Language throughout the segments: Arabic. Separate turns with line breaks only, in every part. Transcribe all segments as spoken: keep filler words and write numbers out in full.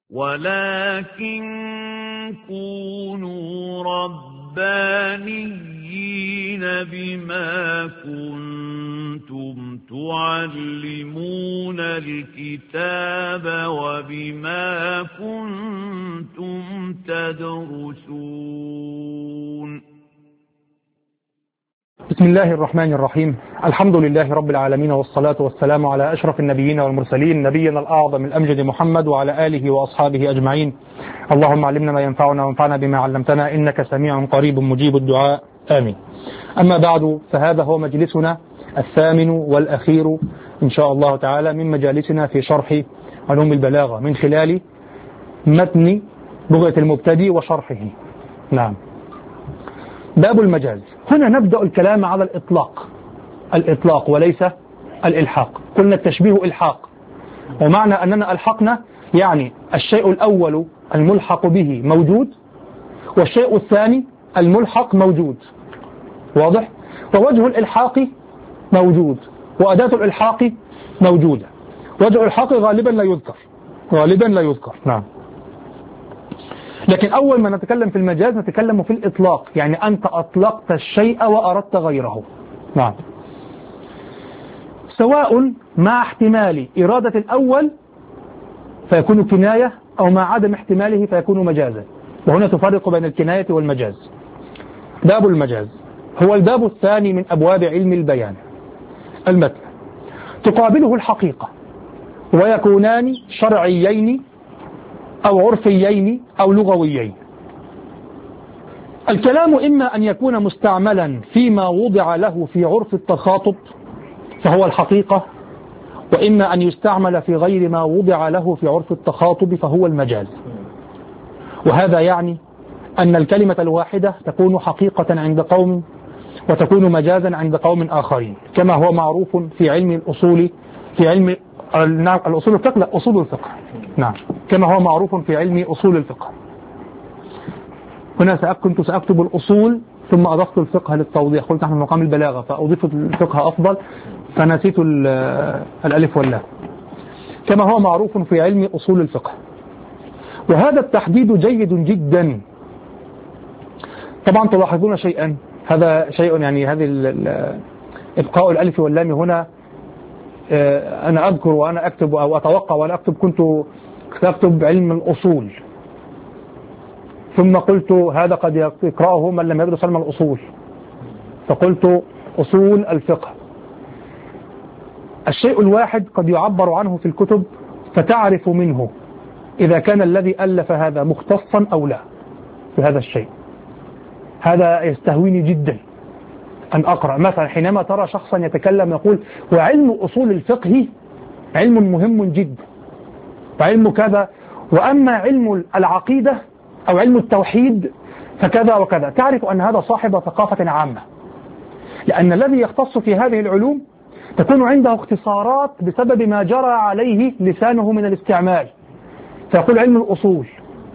ولكن كونوا ربانيين بما كنتم تعلمون الكتاب وبما كنتم تدرسون.
بسم الله الرحمن الرحيم. الحمد لله رب العالمين، والصلاة والسلام على أشرف النبيين والمرسلين، نبينا الأعظم الأمجد محمد وعلى آله وأصحابه أجمعين. اللهم علمنا ما ينفعنا وانفعنا بما علمتنا، إنك سميع قريب مجيب الدعاء، آمين. أما بعد، فهذا هو مجلسنا الثامن والأخير إن شاء الله تعالى من مجالسنا في شرح علوم البلاغة من خلال متن لغة المبتدئ وشرحه. نعم. باب المجاز. هنا نبدأ الكلام على الإطلاق، الإطلاق وليس الإلحاق. قلنا التشبيه إلحاق، ومعنى أننا ألحقنا يعني الشيء الأول الملحق به موجود، والشيء الثاني الملحق موجود. واضح؟ ووجه الإلحاق موجود، وأداة الإلحاق موجودة. وجه الإلحاق غالبا لا يذكر، غالبا لا يذكر. نعم. لكن أول ما نتكلم في المجاز نتكلم في الإطلاق، يعني أنت أطلقت الشيء وأردت غيره. نعم. سواء مع احتمال إرادة الأول فيكون كناية، أو مع عدم احتماله فيكون مجازا. وهنا تفرق بين الكناية والمجاز. باب المجاز هو الباب الثاني من أبواب علم البيان. المتن تقابله الحقيقة، ويكونان شرعيين أو عرفيين أو لغويين. الكلام إما أن يكون مستعملا فيما وضع له في عرف التخاطب فهو الحقيقة، وإما أن يستعمل في غير ما وضع له في عرف التخاطب فهو المجاز. وهذا يعني أن الكلمة الواحدة تكون حقيقة عند قوم وتكون مجازا عند قوم آخرين، كما هو معروف في علم الأصول، في علم الأصول الفقه، لا أصول الفقه. نعم. كما هو معروف في علم أصول الفقه. هنا كنت سأكتب الأصول ثم أضفت الفقه للتوضيح، قلت نحن مقام البلاغة فأضيف الفقه أفضل فنسيت الألف واللام. كما هو معروف في علم أصول الفقه. وهذا التحديد جيد جدا. طبعا تلاحظون شيئا، هذا شيء يعني هذه إبقاء الألف واللام هنا، أنا أذكر وأنا أكتب أو أتوقع وأنا أكتب كنت سأكتب علم الأصول، ثم قلت هذا قد يقرأه من لم يدرس علم الأصول، فقلت أصول الفقه. الشيء الواحد قد يعبر عنه في الكتب فتعرف منه إذا كان الذي ألف هذا مختصا أو لا في هذا الشيء. هذا يستهويني جدا أن أقرأ مثلا حينما ترى شخصا يتكلم يقول وعلم أصول الفقه علم مهم جدا وعلم كذا، وأما علم العقيدة أو علم التوحيد فكذا وكذا، تعرف أن هذا صاحب ثقافة عامة، لأن الذي يختص في هذه العلوم تكون عنده اختصارات بسبب ما جرى عليه لسانه من الاستعمال، فيقول علم الأصول.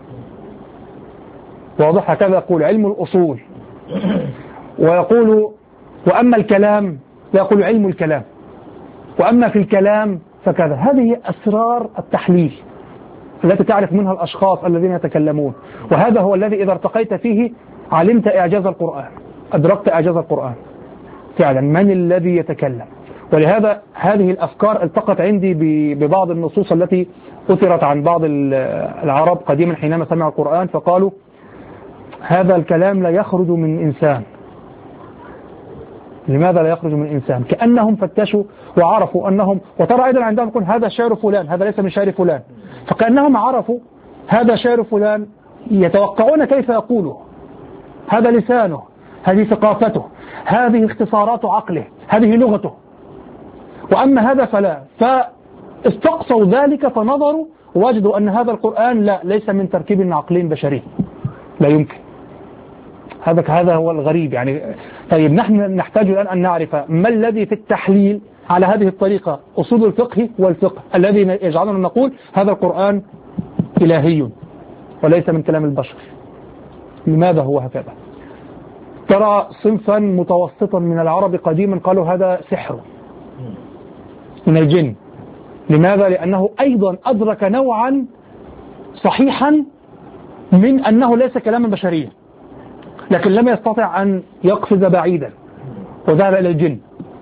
واضح؟ هكذا يقول علم الأصول. ويقول وأما الكلام يقول علم الكلام، وأما في الكلام فكذا. هذه أسرار التحليل التي تعرف منها الأشخاص الذين يتكلمون، وهذا هو الذي إذا ارتقيت فيه علمت إعجاز القرآن، أدركت إعجاز القرآن فعلا، من الذي يتكلم. ولهذا هذه الأفكار التقت عندي ببعض النصوص التي أثرت عن بعض العرب قديما حينما سمعوا القرآن فقالوا هذا الكلام لا يخرج من إنسان. لماذا لا يخرج من إنسان؟ كأنهم فتشوا وعرفوا أنهم، وترى أيضا عندهم يقول هذا شعر فلان، هذا ليس من شعر فلان، فكأنهم عرفوا هذا شعر فلان، يتوقعون كيف يقوله، هذا لسانه، هذه ثقافته، هذه اختصارات عقله، هذه لغته. وأما هذا فلا، فاستقصوا ذلك فنظروا ووجدوا أن هذا القرآن لا ليس من تركيب عقلي بشري، لا يمكن. هذا هذا هو الغريب يعني. طيب نحن نحتاج الآن أن نعرف ما الذي في التحليل على هذه الطريقة أصول الفقه والفقه الذي يجعلنا نقول هذا القرآن إلهي وليس من كلام البشر. لماذا هو هكذا؟ ترى صنفا متوسطا من العرب قديما قالوا هذا سحر من الجن. لماذا؟ لأنه أيضا أدرك نوعا صحيحا من أنه ليس كلاما بشريا، لكن لم يستطع أن يقفز بعيدا وذهب إلى الجن.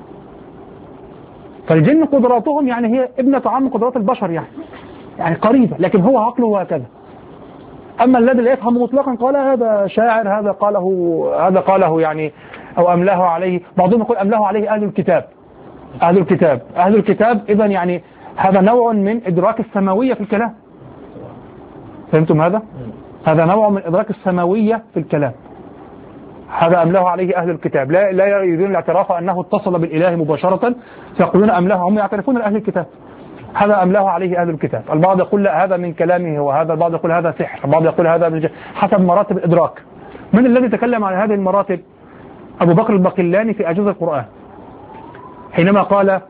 فالجن قدراتهم يعني هي ابنة عم قدرات البشر، يعني يعني قريبة، لكن هو عقله هكذا. أما الذي لا يفهم مطلقا قال هذا شاعر، هذا قاله هذا قاله يعني أو أملاه عليه، بعضهم يقول أملاه عليه أهل الكتاب. أهل الكتاب أهل الكتاب إذا يعني هذا نوع من إدراك السماوية في الكلام. فهمتم هذا؟ هذا نوع من إدراك السماوية في الكلام. هذا أملاه عليه أهل الكتاب، لا لا يريدون الاعتراف أنه اتصل بالإله مباشرة، فيقولون أملاه، هم يعترفون لأهل الكتاب. هذا أملاه عليه أهل الكتاب. البعض يقول لا هذا من كلامه، وهذا البعض يقول هذا سحر، البعض يقول هذا من حسب مراتب الإدراك. من الذي تكلم عن هذه المراتب؟ أبو بكر الباقلاني في إعجاز القرآن، حينما قال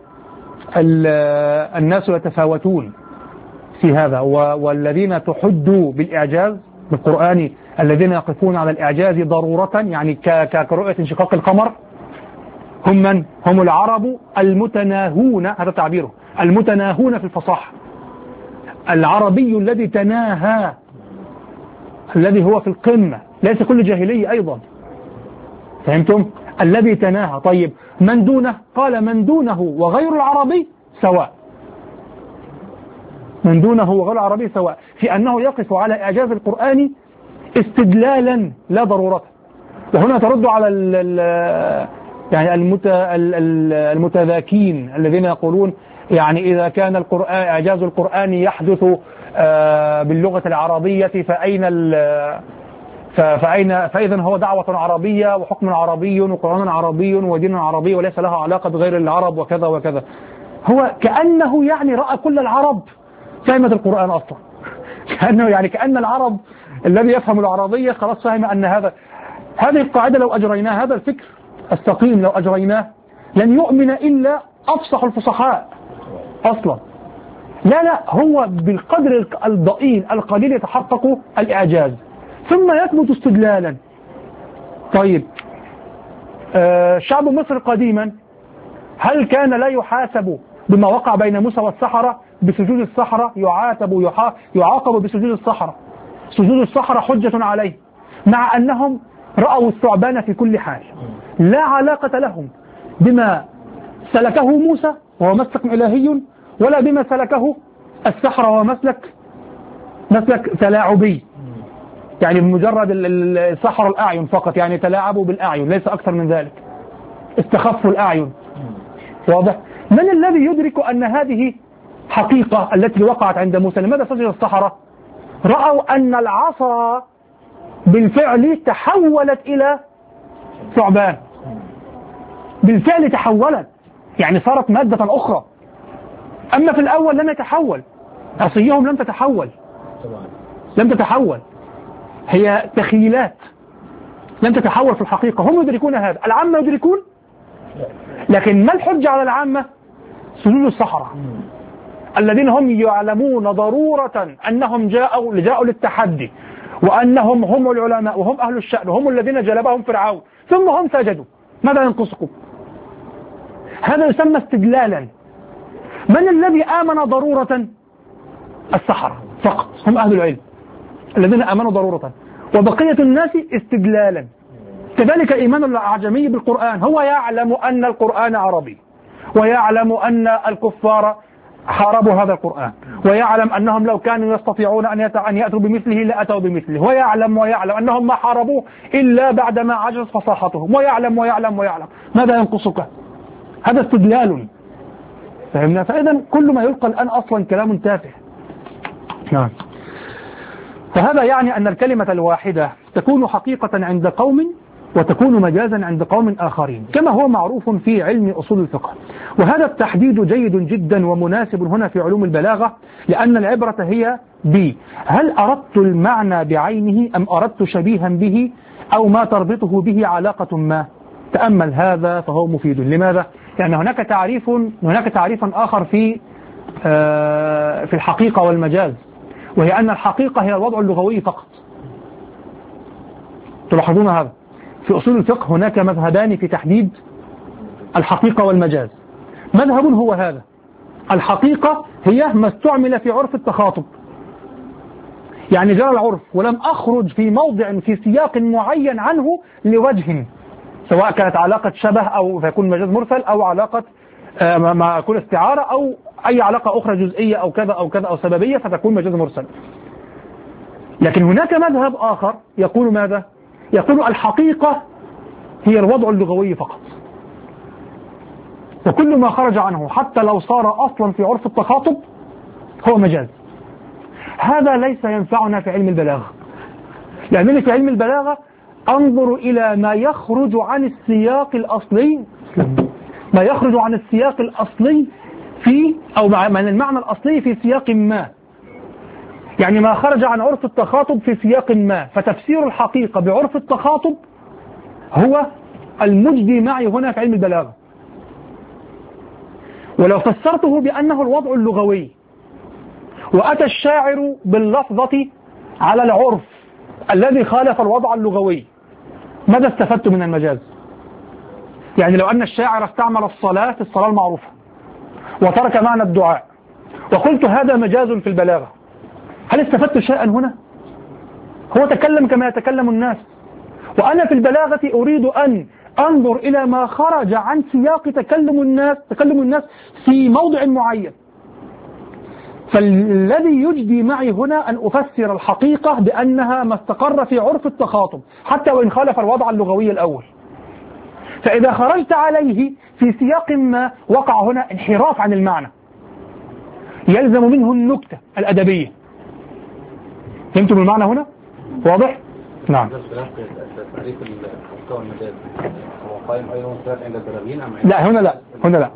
الناس يتفاوتون في هذا، والذين تحدوا بالإعجاز بالقرآن الذين يقفون على الإعجاز ضرورة، يعني كرؤية انشقاق القمر، هم من؟ هم العرب المتناهون، هذا تعبيره، المتناهون في الفصاحة. العربي الذي تناهى، الذي هو في القمة، ليس كل جاهلي أيضا. فهمتم؟ الذي تناهى. طيب من دونه؟ قال من دونه وغير العربي سواء. من دونه وغير العربي سواء في أنه يقف على إعجاز القرآن استدلالا لا ضرورة. وهنا ترد على ال يعني المت المتذاكين الذين يقولون يعني إذا كان القرآن إعجاز القرآن يحدث باللغة العربية فأين فأين فإذا هو دعوة عربية وحكم عربي وقرآن عربي ودين عربي وليس له علاقة بغير العرب وكذا وكذا. هو كأنه يعني رأى كل العرب فهمت القرآن أصلا. كأنه يعني كأن العرب الذي يفهم العربية خلاص فهم أن هذا هذه القاعدة لو أجريناه، هذا الفكر السقيم لو أجريناه لن يؤمن إلا أفصح الفصحاء أصلا. لا لا هو بالقدر الضئيل القليل يتحقق الإعجاز ثم يثبت استدلالا. طيب آه شعب مصر قديما هل كان لا يحاسب بما وقع بين موسى والسحرة بسجود السحرة؟ يعاتب يعاقب بسجود السحرة. سجود السحرة حجة عليه، مع أنهم رأوا الثعبان في كل حال، لا علاقة لهم بما سلكه موسى وهو مسلك إلهي ولا بما سلكه السحرة وهو مسلك مسلك تلاعبي، يعني بمجرد السحر الأعين فقط، يعني تلاعبوا بالأعين ليس أكثر من ذلك، استخفوا الأعين. واضح؟ من الذي يدرك أن هذه حقيقة التي وقعت عند موسى؟ لماذا سجد السحرة؟ رأوا أن العصا بالفعل تحولت إلى ثعبان، بالفعل تحولت، يعني صارت مادة أخرى. أما في الأول لم يتحول، عصيهم لم تتحول لم تتحول هي تخيلات لم تتحول في الحقيقة. هم يدركون هذا، العامة يدركون، لكن ما الحجة على العامة؟ سجود السحرة الذين هم يعلمون ضرورة أنهم جاءوا جاءوا للتحدي، وأنهم هم العلماء وهم أهل الشأن وهم الذين جلبهم فرعون، ثم هم سجدوا. ماذا ينقصكم؟ هذا يسمى استدلالا. من الذي آمن ضرورة؟ السحرة فقط، هم أهل العلم الذين آمنوا ضرورة، وبقية الناس استدلالا. كذلك إيمان الأعجمي بالقرآن، هو يعلم أن القرآن عربي، ويعلم أن الكفار حاربوا هذا القرآن، ويعلم أنهم لو كانوا يستطيعون أن يأتوا بمثله لأتوا بمثله، ويعلم ويعلم أنهم ما حاربوه إلا بعدما عجزت فصاحتهم، ويعلم ويعلم ويعلم. ماذا ينقصك؟ هذا استدلال. فهمنا؟ فإذا كل ما يلقى الآن أصلا كلام تافه. نعم. فهذا يعني أن الكلمة الواحدة تكون حقيقة عند قوم وتكون مجازا عند قوم آخرين، كما هو معروف في علم أصول الفقه. وهذا التحديد جيد جدا ومناسب هنا في علوم البلاغة، لأن العبرة هي ب هل أردت المعنى بعينه أم أردت شبيها به أو ما تربطه به علاقة ما. تأمل هذا فهو مفيد. لماذا؟ لأن هناك تعريف هناك تعريف آخر في في الحقيقة والمجاز، وهي أن الحقيقة هي الوضع اللغوي فقط. تلاحظون هذا في أصول الفقه، هناك مذهبان في تحديد الحقيقة والمجاز. مذهب هو هذا: الحقيقة هي ما استعمل في عرف التخاطب، يعني جرى العرف ولم أخرج في موضع في سياق معين عنه لوجه، سواء كانت علاقة شبه أو فيكون مجاز مرسل، أو علاقة ما يكون استعارة، أو أي علاقة أخرى جزئية أو كذا أو كذا أو سببية فتكون مجاز مرسل. لكن هناك مذهب آخر يقول ماذا؟ يقول الحقيقة هي الوضع اللغوي فقط، وكل ما خرج عنه حتى لو صار أصلا في عرف التخاطب هو مجاز. هذا ليس ينفعنا في علم البلاغة، لأنني في علم البلاغة أنظر إلى ما يخرج عن السياق الأصلي، ما يخرج عن السياق الأصلي في أو من المعنى الأصلي في سياق ما، يعني ما خرج عن عرف التخاطب في سياق ما، فتفسير الحقيقة بعرف التخاطب هو المجدي معي هنا في علم البلاغة. ولو فسرته بأنه الوضع اللغوي وأتى الشاعر باللفظة على العرف الذي خالف الوضع اللغوي، ماذا استفدت من المجاز؟ يعني لو أن الشاعر استعمل الصلاة في الصلاة المعروفة وترك معنى الدعاء وقلت هذا مجاز في البلاغة، هل استفدت شيئا هنا؟ هو تكلم كما يتكلم الناس، وأنا في البلاغة أريد أن أنظر إلى ما خرج عن سياق تكلم الناس تكلم الناس في موضع معين. فالذي يجدي معي هنا أن أفسر الحقيقة بأنها ما استقر في عرف التخاطب حتى وإن خالف الوضع اللغوي الأول. فإذا خرجت عليه في سياق ما وقع هنا انحراف عن المعنى، يلزم منه النكتة الأدبية. فهمتم المعنى هنا؟ واضح؟ نعم. لا هنا لا هنا لا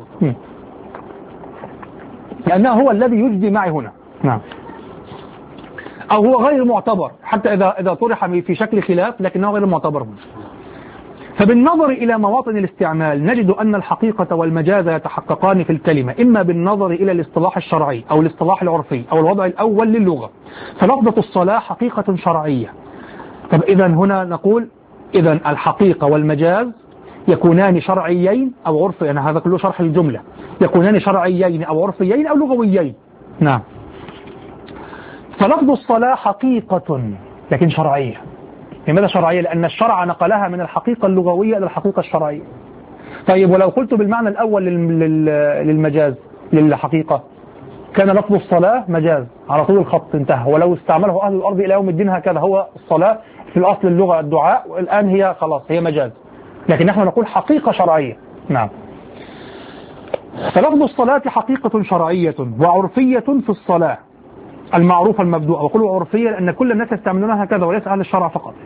لأنه هو الذي يجدي معي هنا. نعم. أو هو غير معتبر حتى إذا إذا طرح في شكل خلاف، لكنه غير معتبر هنا. فبالنظر إلى مواطن الاستعمال نجد أن الحقيقة والمجاز يتحققان في الكلمة إما بالنظر إلى الاصطلاح الشرعي أو الاصطلاح العرفي أو الوضع الأول للغة. فلفظة الصلاة حقيقة شرعية. طب إذا هنا نقول إذا الحقيقة والمجاز يكونان شرعيين أو عرفيين، يعني هذا كله شرح الجملة، يكونان شرعيين أو عرفيين أو لغويين. نعم. فلفظ الصلاة حقيقة لكن شرعية. لماذا شرعية؟ لأن الشرع نقلها من الحقيقة اللغوية إلى الحقيقة الشرعية. طيب ولو قلت بالمعنى الأول للمجاز للحقيقة كان لفظ الصلاة مجاز على طول الخط انتهى، ولو استعمله أهل الأرض إلى يوم الدين هكذا هو الصلاة في الأصل اللغة الدعاء، والآن هي خلاص هي مجاز، لكن نحن نقول حقيقة شرعية. نعم. فلفظ الصلاة حقيقة شرعية وعرفية في الصلاة المعروفة المبدوءة، وقلوا عرفية لأن كل الناس يستعملونها هكذا وليس أهل الشرع فقط.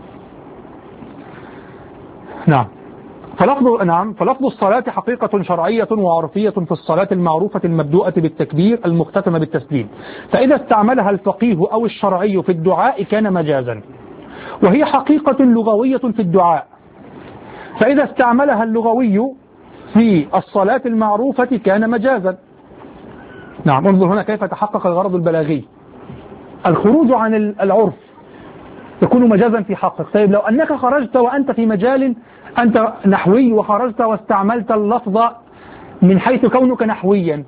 نعم. فلفظ نعم فلفظ الصلاة حقيقة شرعية وعرفية في الصلاة المعروفة المبدوءة بالتكبير المختتمة بالتسليم، فإذا استعملها الفقيه أو الشرعي في الدعاء كان مجازا، وهي حقيقة لغوية في الدعاء، فإذا استعملها اللغوي في الصلاة المعروفة كان مجازا. نعم. انظر هنا كيف تحقق الغرض البلاغي. الخروج عن العرف يكون مجازا في حقك. طيب لو أنك خرجت وأنت في مجال أنت نحوي وخرجت واستعملت اللفظ من حيث كونك نحويا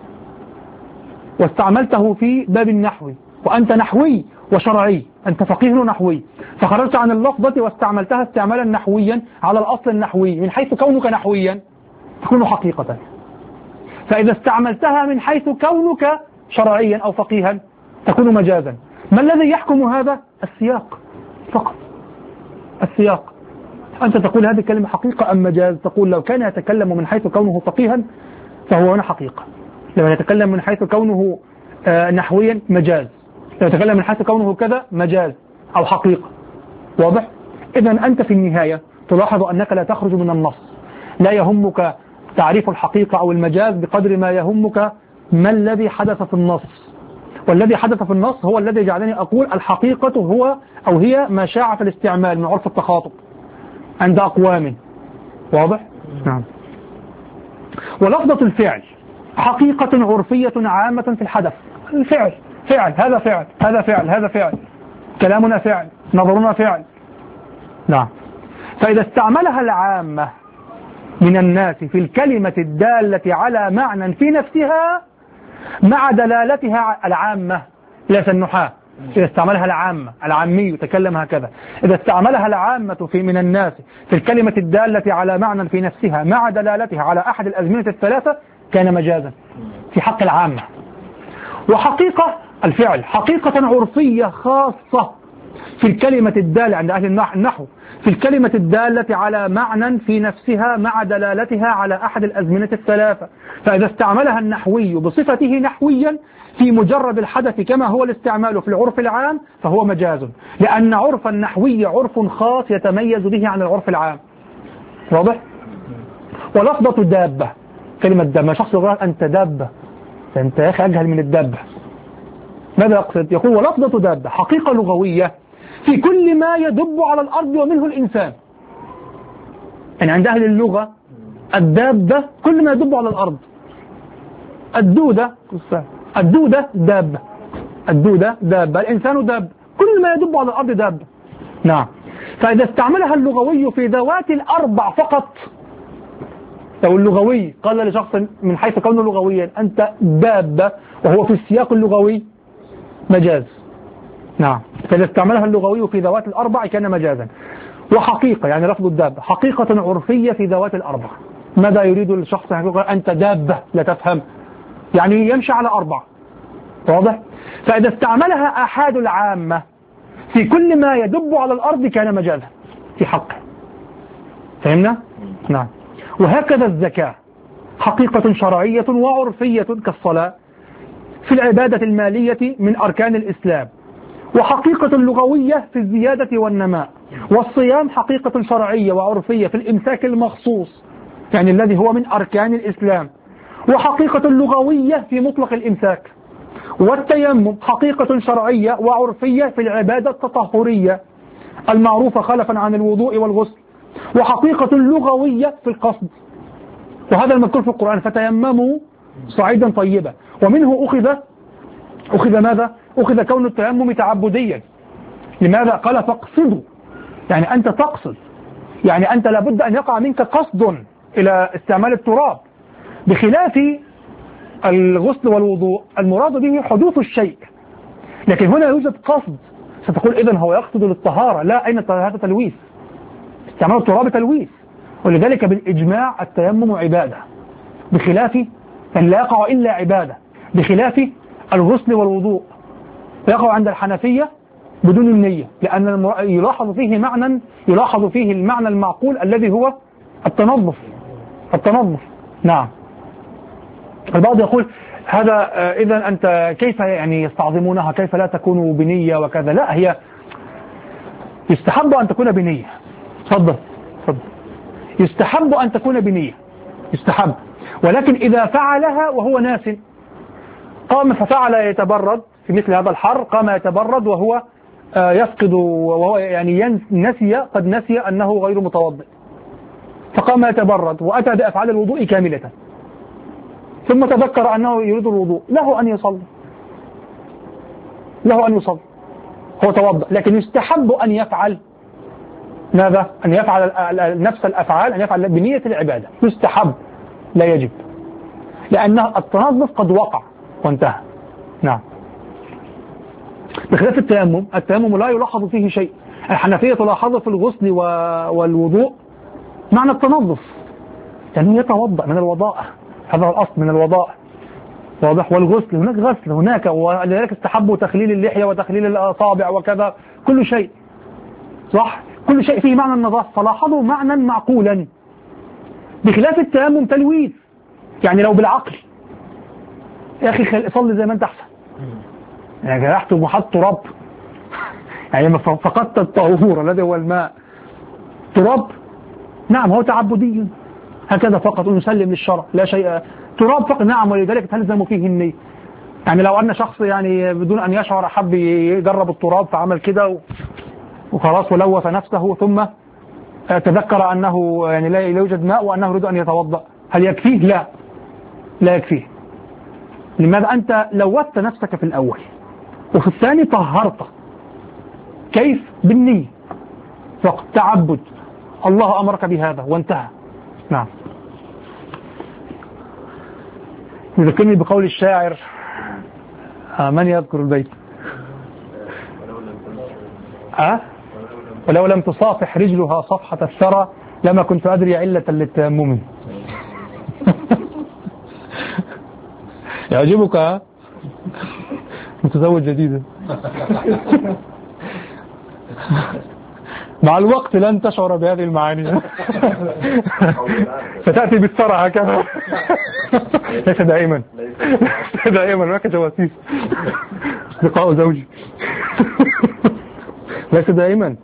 واستعملته في باب النحو، وأنت نحوي وشرعي، أنت فقيه نحوي، فخرجت عن اللفظة واستعملتها استعمالا نحويا على الأصل النحوي من حيث كونك نحويا تكون حقيقة. فإذا استعملتها من حيث كونك شرعيا أو فقيها تكون مجازا. ما الذي يحكم هذا؟ السياق فقط، السياق. أنت تقول هذه الكلمة حقيقة أم مجاز؟ تقول لو كان يتكلم من حيث كونه فقيها فهو هنا حقيقة، لو يتكلم من حيث كونه نحويا مجاز، لو يتكلم من حيث كونه كذا مجاز أو حقيقة. واضح؟ إذا أنت في النهاية تلاحظ أنك لا تخرج من النص، لا يهمك تعريف الحقيقة أو المجاز بقدر ما يهمك ما الذي حدث في النص، والذي حدث في النص هو الذي جعلني أقول الحقيقة هو أو هي ما شاع في الاستعمال من عرف التخاطب عند أقوام. واضح؟ نعم. ولفظة الفعل حقيقة عرفية عامة في الحدث. الفعل فعل، هذا فعل، هذا فعل، هذا فعل، كلامنا فعل، نظرنا فعل. نعم. فإذا استعملها العامة من الناس في الكلمة الدالة على معنى في نفسها مع دلالتها العامة، ليس النحاة، إذا استعملها العامة العامي يتكلم هكذا. إذا استعملها العامة في من الناس في الكلمة الدالة على معنى في نفسها مع دلالتها على أحد الأزمنة الثلاثة كان مجازا في حق العامة. وحقيقة الفعل حقيقة عرفية خاصة في الكلمة الدالة عند أهل النحو في الكلمة الدالة على معنى في نفسها مع دلالتها على أحد الأزمنة الثلاثة. فإذا استعملها النحوي بصفته نحويا في مجرد الحدث كما هو الاستعمال في العرف العام فهو مجاز، لأن عرف النحوي عرف خاص يتميز به عن العرف العام. واضح؟ ولفظة دابة كلمة دابة شخص يقول أنت دابة أنت يا أخي أجهل من الدابة. ماذا يقصد؟ يقول ولفظة دابة حقيقة لغوية في كل ما يدب على الأرض ومنه الإنسان. يعني عند أهل اللغة الدابة كل ما يدب على الأرض. الدودة الدودة دابة الدودة دابة الإنسان دابة كل ما يدب على الأرض دابة. نعم. فإذا استعملها اللغوي في ذوات الأربع فقط لو اللغوي قال لشخص من حيث كونه لغويا أنت دابة وهو في السياق اللغوي مجاز. نعم. فإذا استعملها اللغوي في ذوات الأربع كان مجازا. وحقيقة يعني لفظ الدابة حقيقة عرفية في ذوات الأربع. ماذا يريد الشخص يقول أنت دابة لا تفهم يعني يمشي على أربع. واضح؟ فإذا استعملها أحد العامة في كل ما يدب على الأرض كان مجازا في حقه. فهمنا؟ نعم. وهكذا الزكاة حقيقة شرعية وعرفية كالصلاة في العبادة المالية من أركان الإسلام، وحقيقة لغوية في الزيادة والنماء. والصيام حقيقة شرعية وعرفية في الإمساك المخصوص يعني الذي هو من أركان الإسلام، وحقيقة لغوية في مطلق الإمساك. والتيمم حقيقة شرعية وعرفية في العبادة التطهرية المعروفة خلفا عن الوضوء والغسل، وحقيقة لغوية في القصد. وهذا المذكور في القرآن فتيمموا صعيدا طيبا. ومنه أخذ أخذ ماذا؟ أخذ كون التيمم تعبديا. لماذا؟ قال فاقصدوا يعني أنت تقصد يعني أنت لابد أن يقع منك قصد إلى استعمال التراب، بخلاف الغسل والوضوء المراد به حدوث الشيء، لكن هنا يوجد قصد. ستقول إذن هو يقصد للطهارة. لا، أين هذا تلويث؟ استعمال التراب تلويث. ولذلك بالإجماع التيمم عبادة بخلاف أن لا يقع إلا عبادة، بخلاف الغسل والوضوء يقع عند الحنفية بدون النية، لأن يلاحظ فيه معنى يلاحظ فيه المعنى المعقول الذي هو التنظف التنظف. نعم. البعض يقول هذا إذا أنت كيف يعني يستعظمونها كيف لا تكون بنية وكذا. لا، هي يستحب أن تكون بنية. تفضل تفضل. يستحب أن تكون بنية يستحب، ولكن إذا فعلها وهو ناس قام ففعل يتبرد في مثل هذا الحر قام يتبرد وهو يفقد وهو يعني نسي قد نسي أنه غير متوضئ فقام يتبرد وأتى بأفعال الوضوء كاملة ثم تذكر أنه يريد الوضوء له أن يصلي له أن يصلي هو توضأ، لكن يستحب أن يفعل ماذا؟ أن يفعل نفس الأفعال أن يفعل بنية العبادة يستحب لا يجب، لأن التنظف قد وقع وانتهى. نعم. بخلاف التيمم التيمم لا يلاحظ فيه شيء. الحنفية تلاحظ في الغسل والوضوء معنى التنظف يعني يتوضأ من الوضاء، هذا الأصل من الوضاء. واضح. والغسل هناك غسل هناك، ولذلك استحبوا تخليل اللحية وتخليل الأصابع وكذا كل شيء صح، كل شيء فيه معنى النظافة فلاحظوا معنى معقولا. بخلاف التيمم تلويث يعني لو بالعقل يا أخي صلي زي ما أنت أحسن يعني رحت وحط تراب يعني فقدت الطهور الذي هو الماء تراب. نعم هو تعبدي هكذا فقط ونسلم للشرع لا شيء تراب فقط. نعم ولذلك تلزم فيه النية. يعني لو أن شخص يعني بدون أن يشعر حب يجرب التراب فعمل كده وخلاص ولوث نفسه ثم تذكر أنه يعني لا يوجد ماء وأنه يريد أن يتوضأ هل يكفيه؟ لا لا يكفيه. لماذا؟ أنت لوثت نفسك في الأول وفي الثاني طهرت. كيف؟ بالنية فقط تعبد الله أمرك بهذا وانتهى. نعم. يذكرني بقول الشاعر من يذكر البيت أه؟ ولو لم تصافح رجلها صفحة الثرى لما كنت أدري علة للتيمم. يعجبك متزوج جديد. مع الوقت لن تشعر بهذه المعاني. ستأتي بالثرى هكذا. ليس دائما ليس دائما هناك جواسيس أصدقاء زوجي. ليس دائما.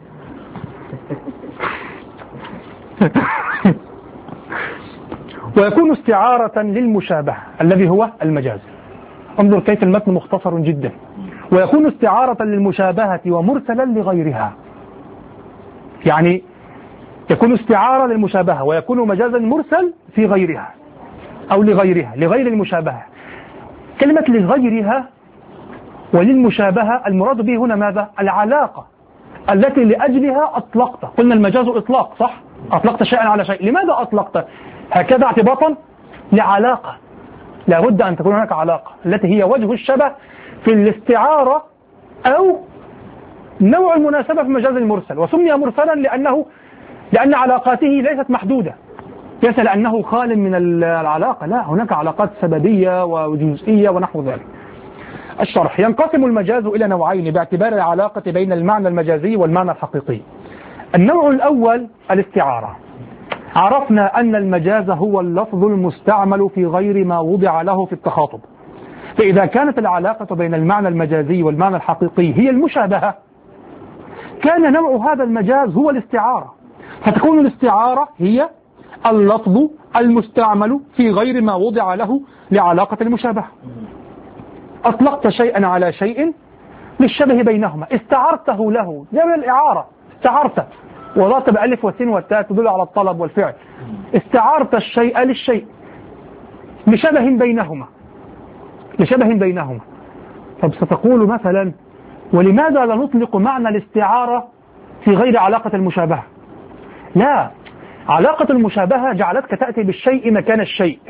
ويكون استعارة للمشابهة الذي هو المجاز. انظر كيف المتن مختصر جدا. ويكون استعارة للمشابهة ومرسلا لغيرها، يعني يكون استعارة للمشابهة ويكون مجازا مرسل في غيرها أو لغيرها، لغير المشابهة. كلمة لغيرها وللمشابهة المراد به هنا ماذا؟ العلاقة التي لأجلها أطلقت. قلنا المجاز إطلاق، صح؟ أطلقت شيئا على شيء. لماذا أطلقت هكذا اعتباطا؟ لعلاقة، لا بد أن تكون هناك علاقة التي هي وجه الشبه في الاستعارة أو نوع المناسبة في المجاز المرسل. وسمي مرسلا لأنه لأن علاقاته ليست محدودة، ليس لأنه خال من العلاقة، لا، هناك علاقات سببية وجزئية ونحو ذلك. الشرح: ينقسم المجاز إلى نوعين باعتبار العلاقة بين المعنى المجازي والمعنى الحقيقي. النوع الأول الاستعارة. عرفنا أن المجاز هو اللفظ المستعمل في غير ما وضع له في التخاطب. فإذا كانت العلاقة بين المعنى المجازي والمعنى الحقيقي هي المشابهة، كان نوع هذا المجاز هو الاستعارة، فتكون الاستعارة هي اللفظ المستعمل في غير ما وضع له لعلاقة المشابهة. أطلقت شيئا على شيء للشبه بينهما، استعرته له، جمع الإعارة، استعرته، وضعت بألف وسين والتاء تدل على الطلب والفعل. استعارت الشيء للشيء لشبه بينهما، لشبه بينهما. طب ستقول مثلا: ولماذا لا نطلق معنى الاستعارة في غير علاقة المشابهة؟ لا، علاقة المشابهة جعلتك تأتي بالشيء مكان الشيء،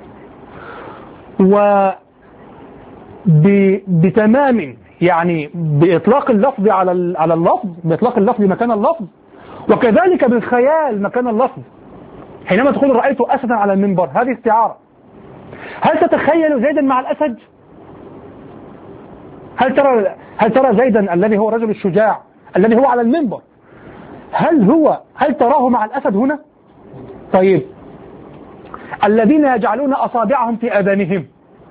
و بتمام، يعني بإطلاق اللفظ على على اللفظ، بإطلاق اللفظ مكان اللفظ، وكذلك بالخيال مكان اللفظ. حينما تقول رأيت أسدا على المنبر، هذه استعارة. هل تتخيل زيدا مع الأسد؟ هل ترى هل ترى زيدا الذي هو الرجل الشجاع الذي هو على المنبر، هل هو هل تراه مع الأسد هنا؟ طيب، الذين يجعلون أصابعهم في آذانهم،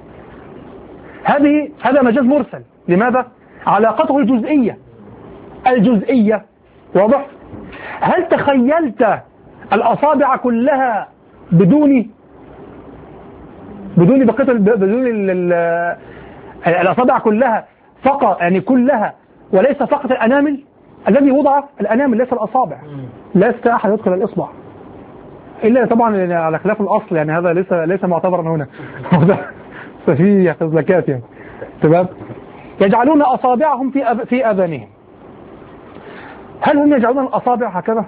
هذه هذا مجاز مرسل. لماذا؟ علاقته الجزئية الجزئية واضح؟ هل تخيلت الأصابع كلها بدون بدون بقية بدون الأصابع كلها فقط، يعني كلها وليس فقط الأنامل؟ الذي وضع الأنامل ليس الأصابع، ليس أحد يدخل الإصبع إلا طبعا على خلاف الأصل، يعني هذا ليس ليس معتبرا هنا. ففي فزلكات يعني. تمام؟ يجعلون أصابعهم في أب... في آذانهم. هل هم يجعلون الأصابع هكذا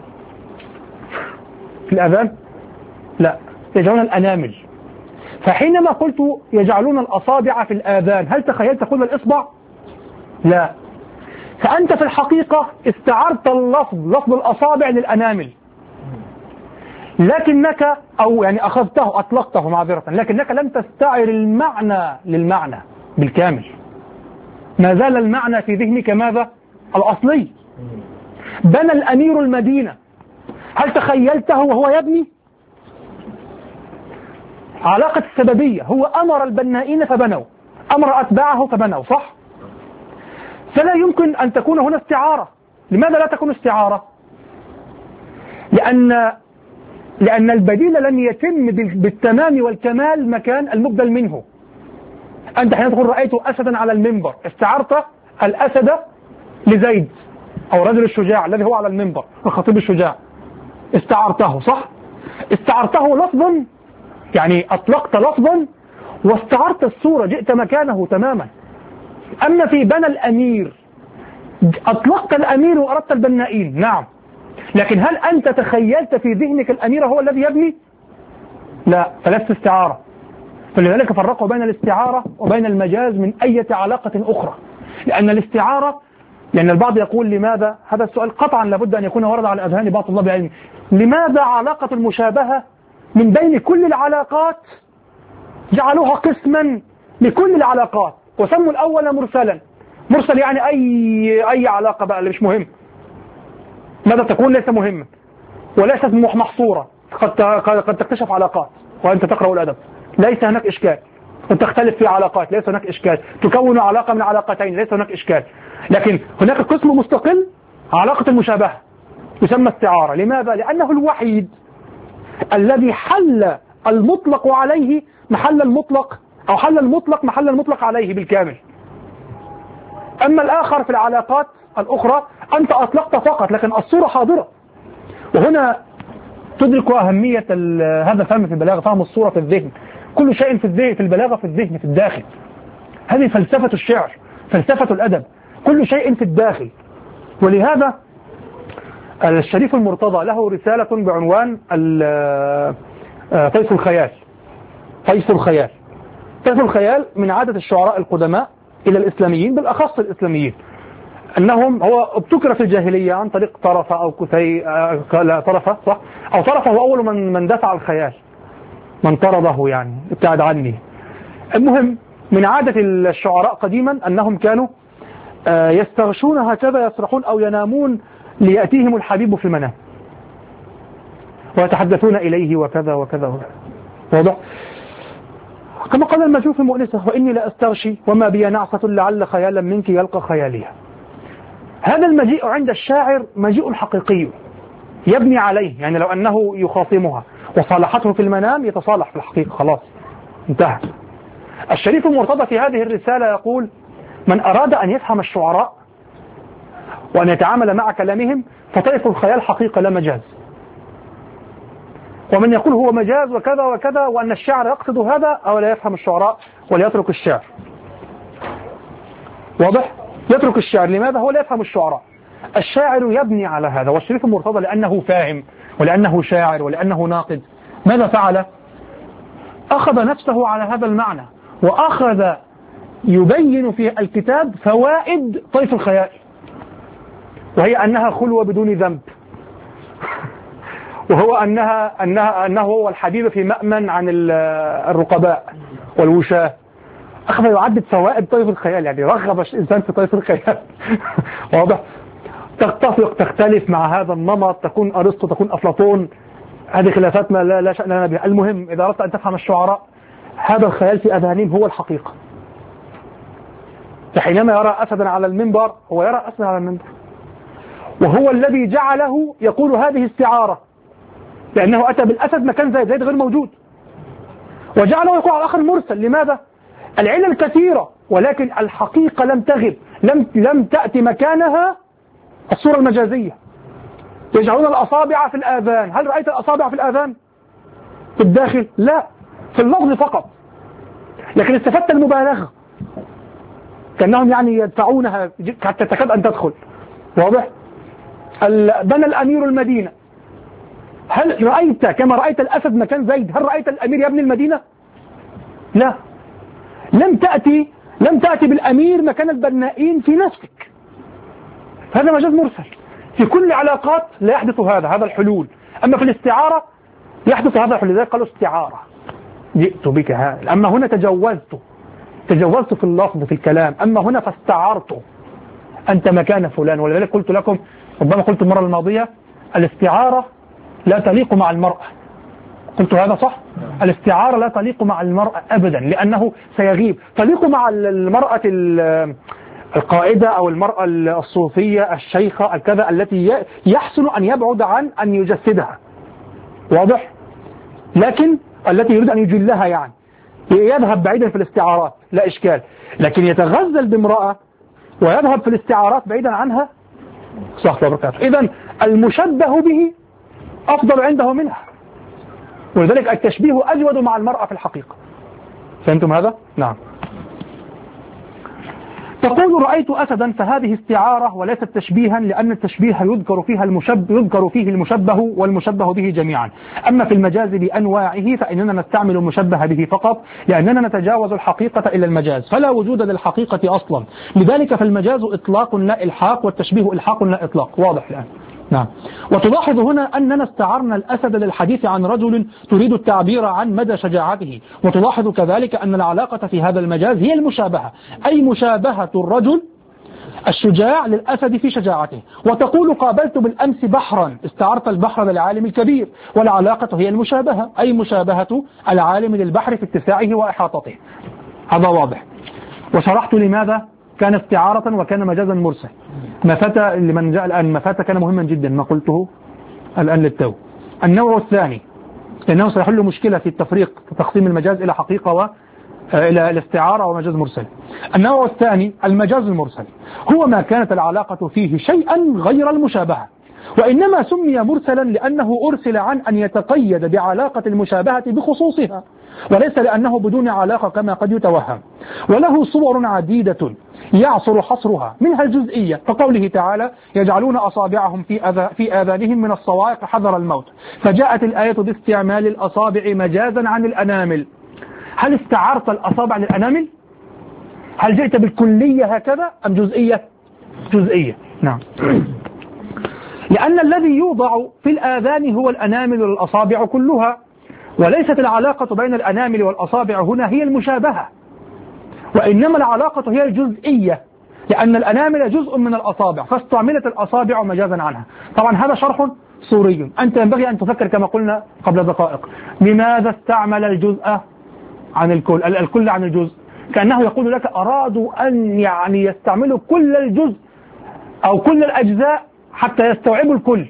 في الآذان؟ لا، يجعلون الأنامل. فحينما قلت يجعلون الأصابع في الآذان، هل تخيلت تقول الإصبع؟ لا. فأنت في الحقيقة استعرت اللفظ، لفظ الأصابع للأنامل، لكنك أو يعني أخذته أطلقته معذرة، لكنك لم تستعر المعنى للمعنى بالكامل. ما زال المعنى في ذهنك ماذا؟ الأصلي. بنى الأمير المدينة، هل تخيلته وهو يبني؟ علاقة السببية، هو أمر البنائين فبنوا، أمر أتباعه فبنوا، صح؟ فلا يمكن أن تكون هنا استعارة. لماذا لا تكون استعارة؟ لأن لأن البديل لم يتم بالتمام والكمال مكان المبدل منه. أنت حين تقول رأيت أسدا على المنبر، استعرت الأسد لزيد أو الرجل الشجاع الذي هو على المنبر، الخطيب الشجاع، استعرته، صح؟ استعرته لفظا، يعني أطلقت لفظا واستعرت الصورة، جئت مكانه تماما. أما في بنى الأمير، أطلقت الأمير وأردت البنائين، نعم، لكن هل أنت تخيلت في ذهنك الأمير هو الذي يبني؟ لا، فلست استعارة. فلذلك فرقوا بين الاستعارة وبين المجاز من أي علاقة أخرى، لأن الاستعارة يعني البعض يقول لماذا، هذا السؤال قطعا لابد أن يكون ورد على أذهان بعض طلاب العلم، لماذا علاقة المشابهة من بين كل العلاقات جعلوها قسما لكل العلاقات وسموا الأول مرسلا؟ مرسل يعني أي أي علاقة بقى اللي مش مهم، ماذا تكون ليس مهما وليست محصورة، قد قد تكتشف علاقات وأنت تقرأ الأدب ليس هناك إشكال، وتختلف في علاقات ليس هناك إشكال، تكون علاقة من علاقتين ليس هناك إشكال، لكن هناك قسم مستقل علاقة المشابهة يسمى استعارة. لماذا؟ لأنه الوحيد الذي حل المطلق عليه محل المطلق، أو حل المطلق محل المطلق عليه بالكامل. أما الآخر في العلاقات الأخرى أنت أطلقت فقط لكن الصورة حاضرة. وهنا تدرك أهمية هذا الفهم في البلاغة، فهم الصورة في الذهن. كل شيء في الذهن، في البلاغة في الذهن في الداخل. هذه فلسفة الشعر، فلسفة الأدب، كل شيء في الداخل. ولهذا الشريف المرتضى له رسالة بعنوان طيف الخيال. طيف الخيال طيف الخيال من عادة الشعراء القدماء إلى الإسلاميين، بالأخص الإسلاميين، أنهم هو ابتكر في الجاهلية عن طريق طرفة أو كثي لا طرفة صح أو طرفة هو أول من من دفع الخيال، من طرده يعني ابتعد عني. المهم من عادة الشعراء قديما أنهم كانوا يستغشون هكذا، يسرحون أو ينامون ليأتيهم الحبيب في المنام ويتحدثون إليه وكذا وكذا وكذا. واضح؟ كما قال المجوف المؤنسة: وإني لا أستغشي وما بي نعصة لعل خيالا منك يلقى خياليها. هذا المجيء عند الشاعر مجيء حقيقي يبني عليه، يعني لو أنه يخاصمها وصالحته في المنام يتصالح في الحقيقة، خلاص انتهى. الشريف المرتضى في هذه الرسالة يقول: من أراد أن يفهم الشعراء وأن يتعامل مع كلامهم فطيف الخيال حقيقة لا مجاز. ومن يقول هو مجاز وكذا وكذا وأن الشعر يقصد هذا أو لا يفهم الشعراء وليترك الشعر. واضح؟ يترك الشعر. لماذا؟ هو لا يفهم الشعراء. الشاعر يبني على هذا. والشريف المرتضى لأنه فاهم ولأنه شاعر ولأنه ناقد ماذا فعل؟ أخذ نفسه على هذا المعنى وأخذ يبين في الكتاب فوائد طيف الخيال، وهي أنها خلوة بدون ذنب، وهو أنها أنها أنه هو الحبيب في مأمن عن الرقباء والوشاة. أخذ يعدد فوائد طيف الخيال، يعني رغب الإنسان في طيف الخيال. واضح؟ تتفق تختلف مع هذا النمط، تكون أرسطو تكون أفلاطون، هذه خلافات ما لا, لا شأن لنا بها. المهم إذا أردت أن تفهم الشعراء هذا الخيال في أذهانهم هو الحقيقة. فحينما يرى أسدا على المنبر هو يرى أسدا على المنبر، وهو الذي جعله يقول هذه استعارة، لأنه أتى بالأسد مكان زيد، زيد غير موجود، وجعله يقول على الآخر مرسل. لماذا؟ العلل كثيرة ولكن الحقيقة لم تغب، لم لم تأتي مكانها الصورة المجازية. يجعلون الأصابع في الآذان. هل رأيت الأصابع في الآذان؟ في الداخل؟ لا، في اللفظ فقط، لكن استفدت المبالغة، كأنهم يعني يدفعونها حتى تكاد أن تدخل. واضح؟ بنى الأمير المدينة. هل رأيت كما رأيت الأسد مكان زيد هل رأيت الأمير يبني المدينة؟ لا، لم تأتي لم تأتي بالأمير مكان البنائين في نفسك. هذا مجاز مرسل. في كل علاقات لا يحدث هذا هذا الحلول، أما في الاستعارة يحدث هذا الحلول. لذلك قالوا استعارة، جئت بك هذا. أما هنا تجوزت تجوزت في اللفظ في الكلام، أما هنا فاستعارته أنت مكان فلان. ولذلك قلت لكم ربما قلت المرة الماضية الاستعارة لا تليق مع المرأة. قلت هذا صح؟ الاستعارة لا تليق مع المرأة أبدا، لأنه سيغيب. تليق مع المرأة القائدة أو المرأة الصوفية الشيخة الكذا التي يحسن أن يبعد عن أن يجسدها. واضح؟ لكن التي يريد أن يجلها يعني يذهب بعيدا في الاستعارات لا إشكال، لكن يتغزل بامرأة ويذهب في الاستعارات بعيدا عنها صح وبركاته. إذن المشبه به أفضل عنده منها، ولذلك التشبيه أجود مع المرأة في الحقيقة. فهمتم هذا؟ نعم. تقول رأيت أسدا فهذه استعارة وليست تشبيها، لأن التشبيه يذكر فيها المشبه يذكر فيه المشبه والمشبه به جميعا. أما في المجاز بأنواعه فإننا نستعمل المشبه به فقط، لأننا نتجاوز الحقيقة إلى المجاز، فلا وجود للحقيقة أصلا. لذلك فالمجاز إطلاق لا إلحاق، والتشبيه إلحاق لا إطلاق. واضح الآن؟ نعم. وتلاحظ هنا أننا استعرنا الأسد للحديث عن رجل تريد التعبير عن مدى شجاعته، وتلاحظ كذلك أن العلاقة في هذا المجاز هي المشابهة، أي مشابهة الرجل الشجاع للأسد في شجاعته. وتقول قابلت بالأمس بحرا، استعرت البحر للعالم الكبير، والعلاقة هي المشابهة، أي مشابهة العالم للبحر في اتساعه وإحاطته. هذا واضح. وشرحت لماذا كان استعارة وكان مجازا مرسل. ما فات لمن جاء الآن ما فات كان مهما جدا، ما قلته الآن للتو. النوع الثاني، لأنه سيحل مشكلة في التفريق تقسيم المجاز إلى حقيقة و إلى الاستعارة ومجاز مرسل. النوع الثاني المجاز المرسل، هو ما كانت العلاقة فيه شيئا غير المشابهة، وإنما سمي مرسلا لأنه أرسل عن أن يتقيد بعلاقة المشابهة بخصوصها، وليس لأنه بدون علاقة كما قد يتوهم. وله صور عديدة يعصر حصرها، منها الجزئية كقوله تعالى يجعلون أصابعهم في أذا في آذانهم من الصواعق حذر الموت، فجاءت الآية باستعمال الأصابع مجازا عن الأنامل. هل استعرت الأصابع للأنامل؟ هل جئت بالكلية هكذا أم جزئية؟ جزئية. نعم. لأن الذي يوضع في الآذان هو الأنامل والأصابع كلها، وليست العلاقة بين الأنامل والأصابع هنا هي المشابهة، وإنما العلاقة هي الجزئية، لأن الأنامل جزء من الأصابع فاستعملت الأصابع مجازا عنها. طبعا هذا شرح صوري، أنت ينبغي أن تفكر كما قلنا قبل دقائق، لماذا استعمل الجزء عن الكل الكل عن الجزء؟ كأنه يقول لك أرادوا أن يعني يستعملوا كل الجزء أو كل الأجزاء حتى يستوعبوا الكل.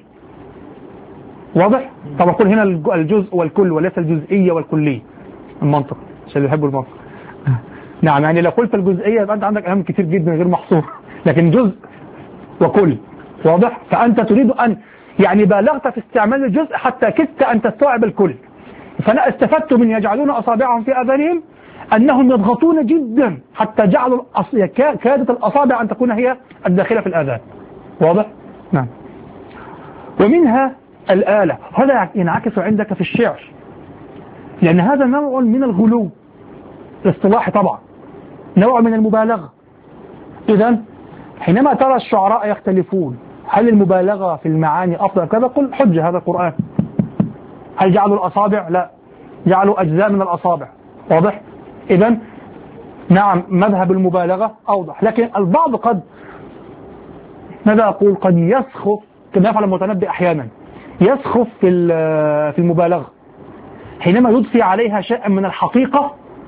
واضح؟ طب أقول هنا الجزء والكل وليس الجزئية والكلية. المنطق عشان يحبوا المنطق. نعم، يعني لو قلت الجزئية يبقى أنت عندك أهم كتير جدا غير محصور، لكن جزء وكل. واضح؟ فأنت تريد أن يعني بالغت في استعمال الجزء حتى كدت أن تستوعب الكل. فأنا استفدت من يجعلون أصابعهم في آذانهم أنهم يضغطون جدا حتى جعلوا الأص... كادت الأصابع أن تكون هي الداخلة في الآذان. واضح؟ نعم. ومنها الآلة، هذا ينعكس عندك في الشعر، لأن هذا نوع من الغلو الاصطلاحي، طبعا نوع من المبالغة. إذن حينما ترى الشعراء يختلفون، هل المبالغة في المعاني أفضل كذا؟ قل حجة هذا القرآن. هل جعلوا الأصابع؟ لا، جعلوا أجزاء من الأصابع. واضح؟ إذن نعم مذهب المبالغة أوضح، لكن البعض قد ماذا أقول قد يسخف كما يفعل المتنبي أحيانا، يسخف في في المبالغة حينما يضفي عليها شيء من الحقيقة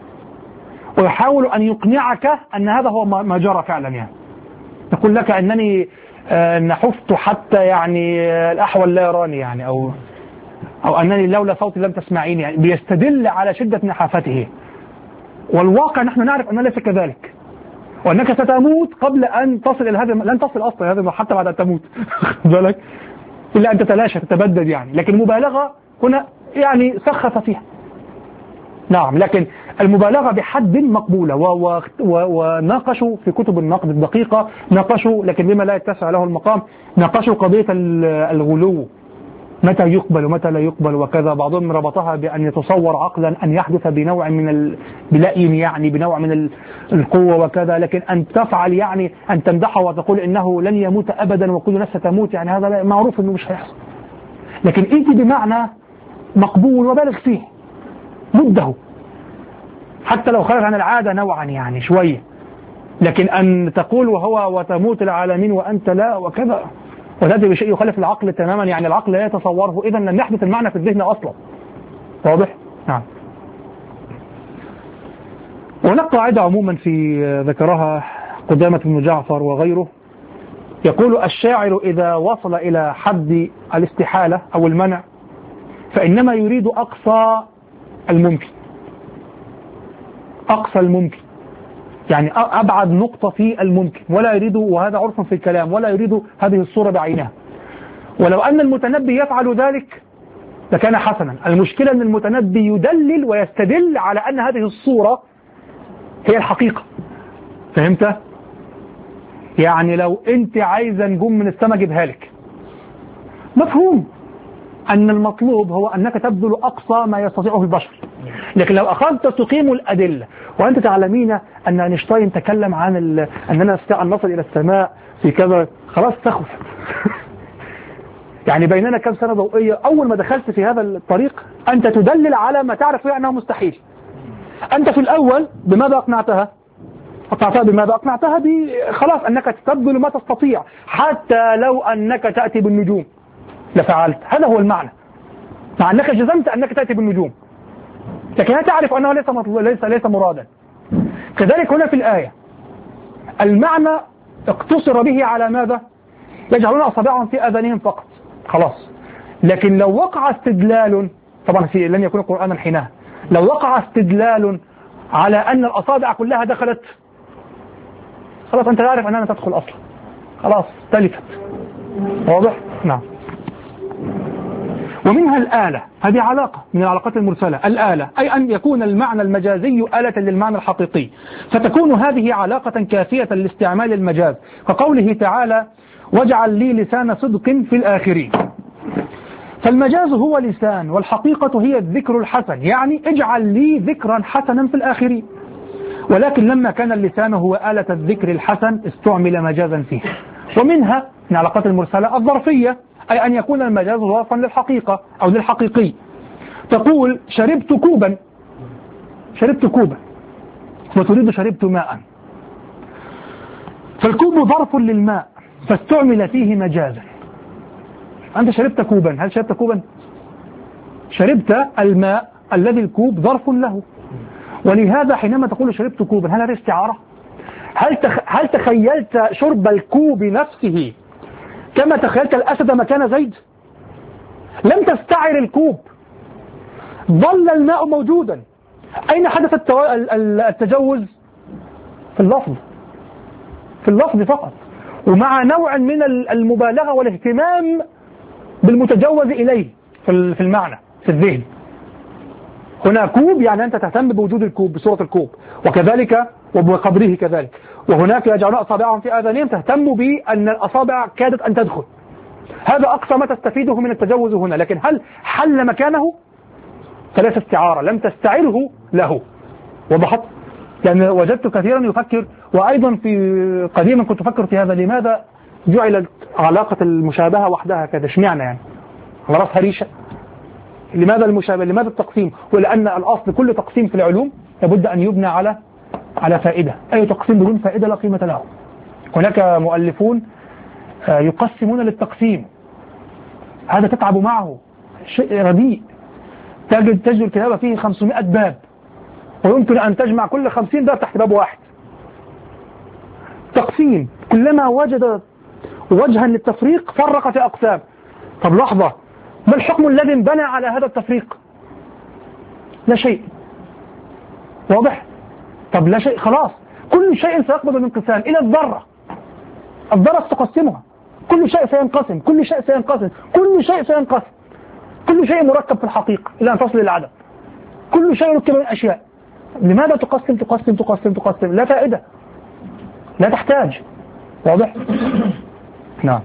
ويحاول أن يقنعك أن هذا هو ما جرى فعلا. يعني يقول لك أنني نحفت حتى يعني الأحول لا يراني، يعني أو أو أنني لولا صوتي لم تسمعيني، يعني بيستدل على شدة نحافته. والواقع نحن نعرف أنه ليس كذلك، وأنك ستموت قبل أن تصل إلى هذا، لن تصل أصلا هذا حتى بعد أن تموت بالك إلا أن تتلاشى تتبدد يعني. لكن المبالغة هنا يعني سخف فيها. نعم، لكن المبالغة بحد مقبولة، وناقشوا في كتب النقد الدقيقة، ناقشوا لكن بما لا يتسع له المقام، ناقشوا قضية الغلو، متى يقبل ومتى لا يقبل وكذا. بعضهم ربطها بأن يتصور عقلا أن يحدث بنوع من البلائم، يعني بنوع من القوة وكذا، لكن أن تفعل يعني أن تمدحه وتقول إنه لن يموت أبدا وكل نفس تموت، يعني هذا معروف أنه مش هيحصل. لكن إيتي بمعنى مقبول وبالغ فيه مده، حتى لو خرج عن العادة نوعا يعني شوية، لكن أن تقول وهو وتموت العالمين وأنت لا وكذا، وتأتي بشيء يخالف العقل تماما، يعني العقل لا يتصوره، إذا لم يحدث المعنى في الذهن أصلا. واضح؟ نعم. هناك قاعدة عموما في ذكرها قدامة بن جعفر وغيره، يقول الشاعر إذا وصل إلى حد الاستحالة أو المنع فإنما يريد أقصى الممكن، أقصى الممكن، يعني أبعد نقطة في الممكن، ولا يريد، وهذا عرف في الكلام، ولا يريد هذه الصورة بعينها. ولو أن المتنبي يفعل ذلك لكان حسنا. المشكلة أن المتنبي يدلل ويستدل على أن هذه الصورة هي الحقيقة. فهمت؟ يعني لو انت عايزة نجوم من السماء جيبها لك. مفهوم أن المطلوب هو أنك تبذل أقصى ما يستطيعه البشر. لكن لو أخذت تقيم الأدلة وأنت تعلمين أن أينشتاين تكلم عن ال... أننا نستطيع أن نصل إلى السماء في كذا، خلاص تخف. يعني بيننا كم سنة ضوئية. أول ما دخلت في هذا الطريق أنت تدلل على ما تعرف فيه أنه مستحيل. أنت في الأول بماذا أقنعتها؟ أقنعتها بماذا؟ أقنعتها بخلاص أنك تبذل ما تستطيع، حتى لو أنك تأتي بالنجوم لفعلت. هذا هو المعنى، مع أنك جزمت أنك تأتي بالنجوم، لكنها تعرف أنه ليس ليس ليس مرادا. كذلك هنا في الآية المعنى اقتصر به على ماذا؟ يجعلون أصابعهم في آذانهم فقط، خلاص. لكن لو وقع استدلال، طبعا في لن يكون قرآنا حينها، لو وقع استدلال على أن الأصابع كلها دخلت، خلاص أنت تعرف أنها تدخل أصلا، خلاص تلفت. واضح؟ نعم. ومنها الآلة، هذه علاقة من العلاقات المرسلة. الآلة أي أن يكون المعنى المجازي آلة للمعنى الحقيقي، فتكون هذه علاقة كافية لاستعمال المجاز، كقوله تعالى واجعل لي لسان صدق في الآخرين. فالمجاز هو لسان، والحقيقة هي الذكر الحسن، يعني اجعل لي ذكرا حسنا في الآخرين. ولكن لما كان اللسان هو آلة الذكر الحسن استعمل مجازا فيه. ومنها من العلاقات المرسلة الظرفية، أي أن يكون المجاز ظرفا للحقيقة أو للحقيقي. تقول شربت كوبا، شربت كوبا، وتريد شربت ماء، فالكوب ظرف للماء فاستعمل فيه مجازا. أنت شربت كوبا، هل شربت كوبا؟ شربت الماء الذي الكوب ظرف له. ولهذا حينما تقول شربت كوبا، هل هذه استعارة؟ هل تخ... هل تخيلت شرب الكوب نفسه كما تخيلت الأسد مكان زيد؟ لم تستعر الكوب، ظل الماء موجودا. أين حدث التو... التجوز؟ في اللفظ، في اللفظ فقط، ومع نوع من المبالغة والاهتمام بالمتجوز إليه في المعنى في الذهن. هنا كوب يعني أنت تهتم بوجود الكوب بصورة الكوب، وكذلك وبقدره كذلك. وهناك يجعلون أصابعهم في آذانهم، تهتم بأن الأصابع كادت أن تدخل. هذا أقصى ما تستفيده من التجوز هنا. لكن هل حل مكانه؟ فليس استعارة، لم تستعره له. وضحت؟ لأن يعني وجدت كثيرا يفكر، وأيضا في قديما كنت أفكر في هذا، لماذا جعلت علاقة المشابهة وحدها كذا؟ اشمعنى يعني؟ على رأسها ريشة؟ لماذا المشابهة؟ لماذا التقسيم؟ ولأن الأصل كل تقسيم في العلوم لابد أن يبنى على على فائدة. أي تقسيم بدون فائدة لا قيمة له. هناك مؤلفون يقسمون للتقسيم، هذا تتعب معه، شيء رديء. تجد تجد الكتابة فيه خمسمائة باب، ويمكن أن تجمع كل خمسين باب تحت باب واحد. تقسيم، كلما وجد وجها للتفريق فرق في أقسام. طب لحظة، ما الحكم الذي انبنى على هذا التفريق؟ لا شيء. واضح؟ طب لا شيء، خلاص كل شيء سيقبض الانقسام إلى الذرة. الذرة ستقسمها، كل شيء سينقسم، كل شيء سينقسم، كل شيء سينقسم، كل شيء مركب في الحقيقة إلى أن تصل إلى العدم. كل شيء مركب من أشياء. لماذا تقسم تقسم تقسم تقسم؟ لا فائدة، لا تحتاج. واضح؟ نعم.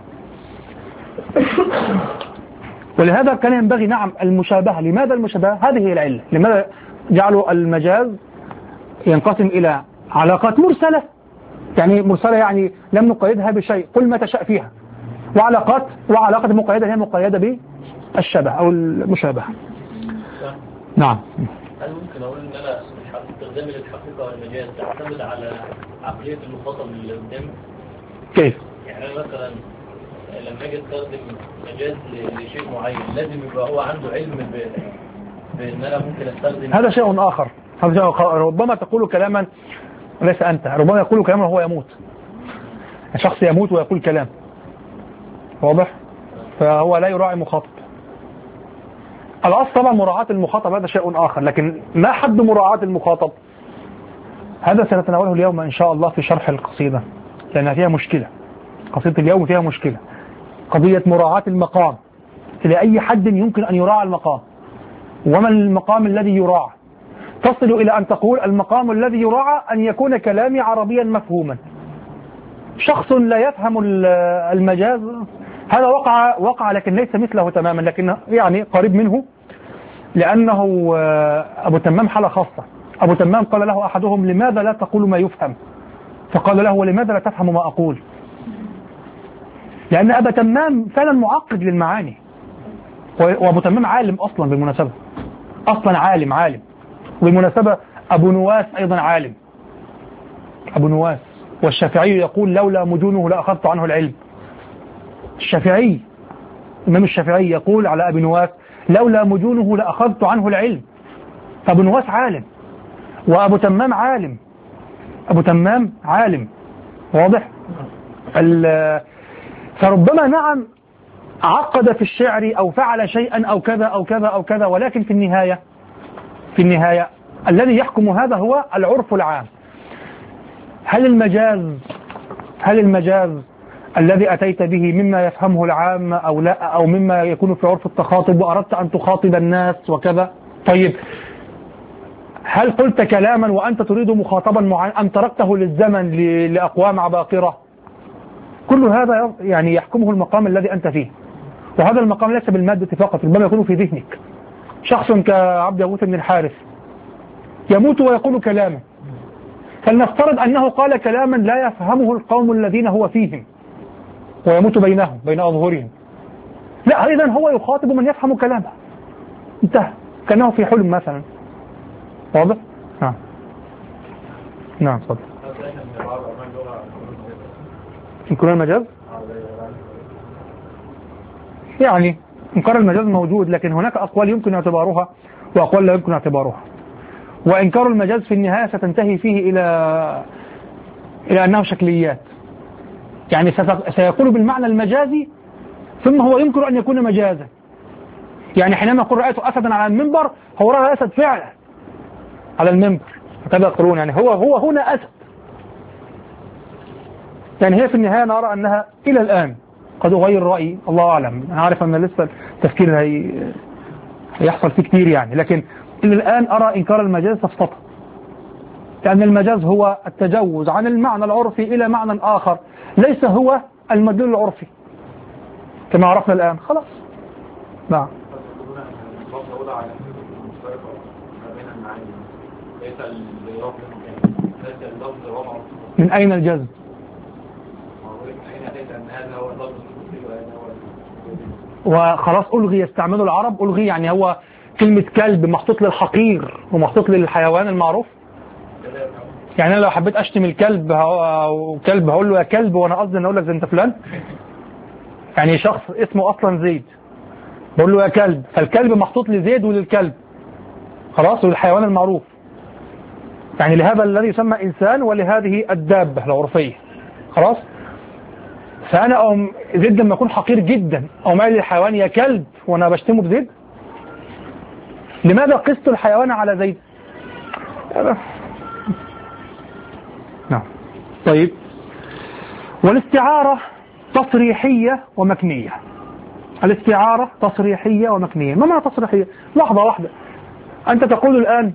ولهذا كان ينبغي نعم المشابهة. لماذا المشابهة؟ هذه هي العلة. لماذا جعلوا المجاز ينقسم إلى علاقات مرسلة، يعني مرسلة يعني لم نقيدها بشيء، قل ما تشاء فيها، وعلاقات وعلاقة مقيدة هي مقيدة بالشبه أو المشابهة. نعم.
هل ممكن أقول إن أنا استخدامي للحقيقة والمجاز تعتمد على عقلية المخاطب اللي قدامي؟
كيف؟
يعني أنا مثلا لما أجي أستخدم مجاز لشيء معين لازم يبقى هو عنده علم بأن أنا ممكن أستخدم.
هذا شيء آخر. هذا شيء آخر. ربما تقول كلاما ليس أنت، ربما يقول كلاما وهو يموت. الشخص يموت ويقول كلام. واضح؟ فهو لا يراعي مخاطب. الأصل طبعا مراعاة المخاطب هذا شيء آخر، لكن ما حد مراعاة المخاطب؟ هذا سنتناوله اليوم إن شاء الله في شرح القصيدة، لأنها فيها مشكلة. قصيدة اليوم فيها مشكلة، قضية مراعاة المقام. إلى أي حد يمكن أن يراعى المقام؟ وما المقام الذي يراعى؟ تصل إلى أن تقول المقام الذي يراعى أن يكون كلامي عربيا مفهوما. شخص لا يفهم المجاز، هذا وقع وقع لكن ليس مثله تماما، لكن يعني قريب منه، لأنه أبو تمام حالة خاصة. أبو تمام قال له أحدهم: لماذا لا تقول ما يفهم؟ فقال له: ولماذا لا تفهم ما أقول؟ لأن أبا تمام فعلا معقد للمعاني، وأبو تمام عالم أصلا بالمناسبة، أصلا عالم عالم وبالمناسبة أبو نواس أيضا عالم، أبو نواس. والشافعي يقول: لولا مجونه لأخذت عنه العلم. الشافعي الإمام الشافعي يقول على أبي نواس: لولا مجونه لأخذت عنه العلم. فأبو نواس عالم وأبو تمام عالم، أبو تمام عالم، واضح؟ فربما نعم عقد في الشعر أو فعل شيئا أو كذا أو كذا أو كذا، ولكن في النهاية في النهاية الذي يحكم هذا هو العرف العام. هل المجاز هل المجاز الذي أتيت به مما يفهمه العام أو لا، أو مما يكون في عرف التخاطب وأردت أن تخاطب الناس وكذا؟ طيب، هل قلت كلاما وأنت تريد مخاطبا معين أم تركته للزمن لأقوام عباقرة؟ كل هذا يعني يحكمه المقام الذي أنت فيه، وهذا المقام ليس بالمادة فقط، ربما يكون في ذهنك. شخص كعبد يغوث بن الحارث يموت ويقول كلاما، فلنفترض أنه قال كلاما لا يفهمه القوم الذين هو فيهم ويموت بينهم بين أظهرهم، لا، إذن هو يخاطب من يفهم كلامه، انتهى، كأنه في حلم مثلا. واضح؟ نعم نعم صدق. إنكار المجاز يعني إنكار المجاز موجود، لكن هناك أقوال يمكن اعتبارها وأقوال لا يمكن اعتبارها. وإنكار المجاز في النهاية ستنتهي فيه إلى إلى أنه شكليات، يعني سيقول بالمعنى المجازي ثم هو ينكر أن يكون مجازا. يعني حينما يقول رأيت أسدا على المنبر، هو رأى أسد فعلا على المنبر، هكذا يقولون، يعني هو هو هنا أسد. يعني هي في النهاية نرى أنها إلى الآن قد أغير رأيي، الله أعلم، أنا عارف أن لسه التفكير هي هيحصل فيه كتير يعني، لكن إلى الآن أرى إنكار المجاز سفسطة، لأن المجاز هو التجوز عن المعنى العرفي إلى معنى آخر ليس هو المدلول العرفي كما عرفنا الآن. خلاص. نعم. من أين الجزم؟ وخلاص ألغي، يستعمله العرب ألغي، يعني هو كلمة كلب محطوط للحقير ومحطوط للحيوان المعروف. يعني أنا لو حبيت أشتم الكلب أو كلب هقول له يا كلب، وأنا قصدي أن أقول لك زي أنت فلان. يعني شخص اسمه أصلا زيد بقول له يا كلب، فالكلب محطوط لزيد وللكلب، خلاص، وللحيوان المعروف، يعني لهذا الذي يسمى إنسان ولهذه الدابة العرفية، خلاص. فأنا أو زيد لما يكون حقير جدا أو مالي للحيوان يا كلب وأنا بشتمه بزيد، لماذا قست الحيوان على زيد؟ نعم. طيب، والاستعارة تصريحية ومكنية. الاستعارة تصريحية ومكنية. ما معنى تصريحية؟ لحظة واحدة، أنت تقول الآن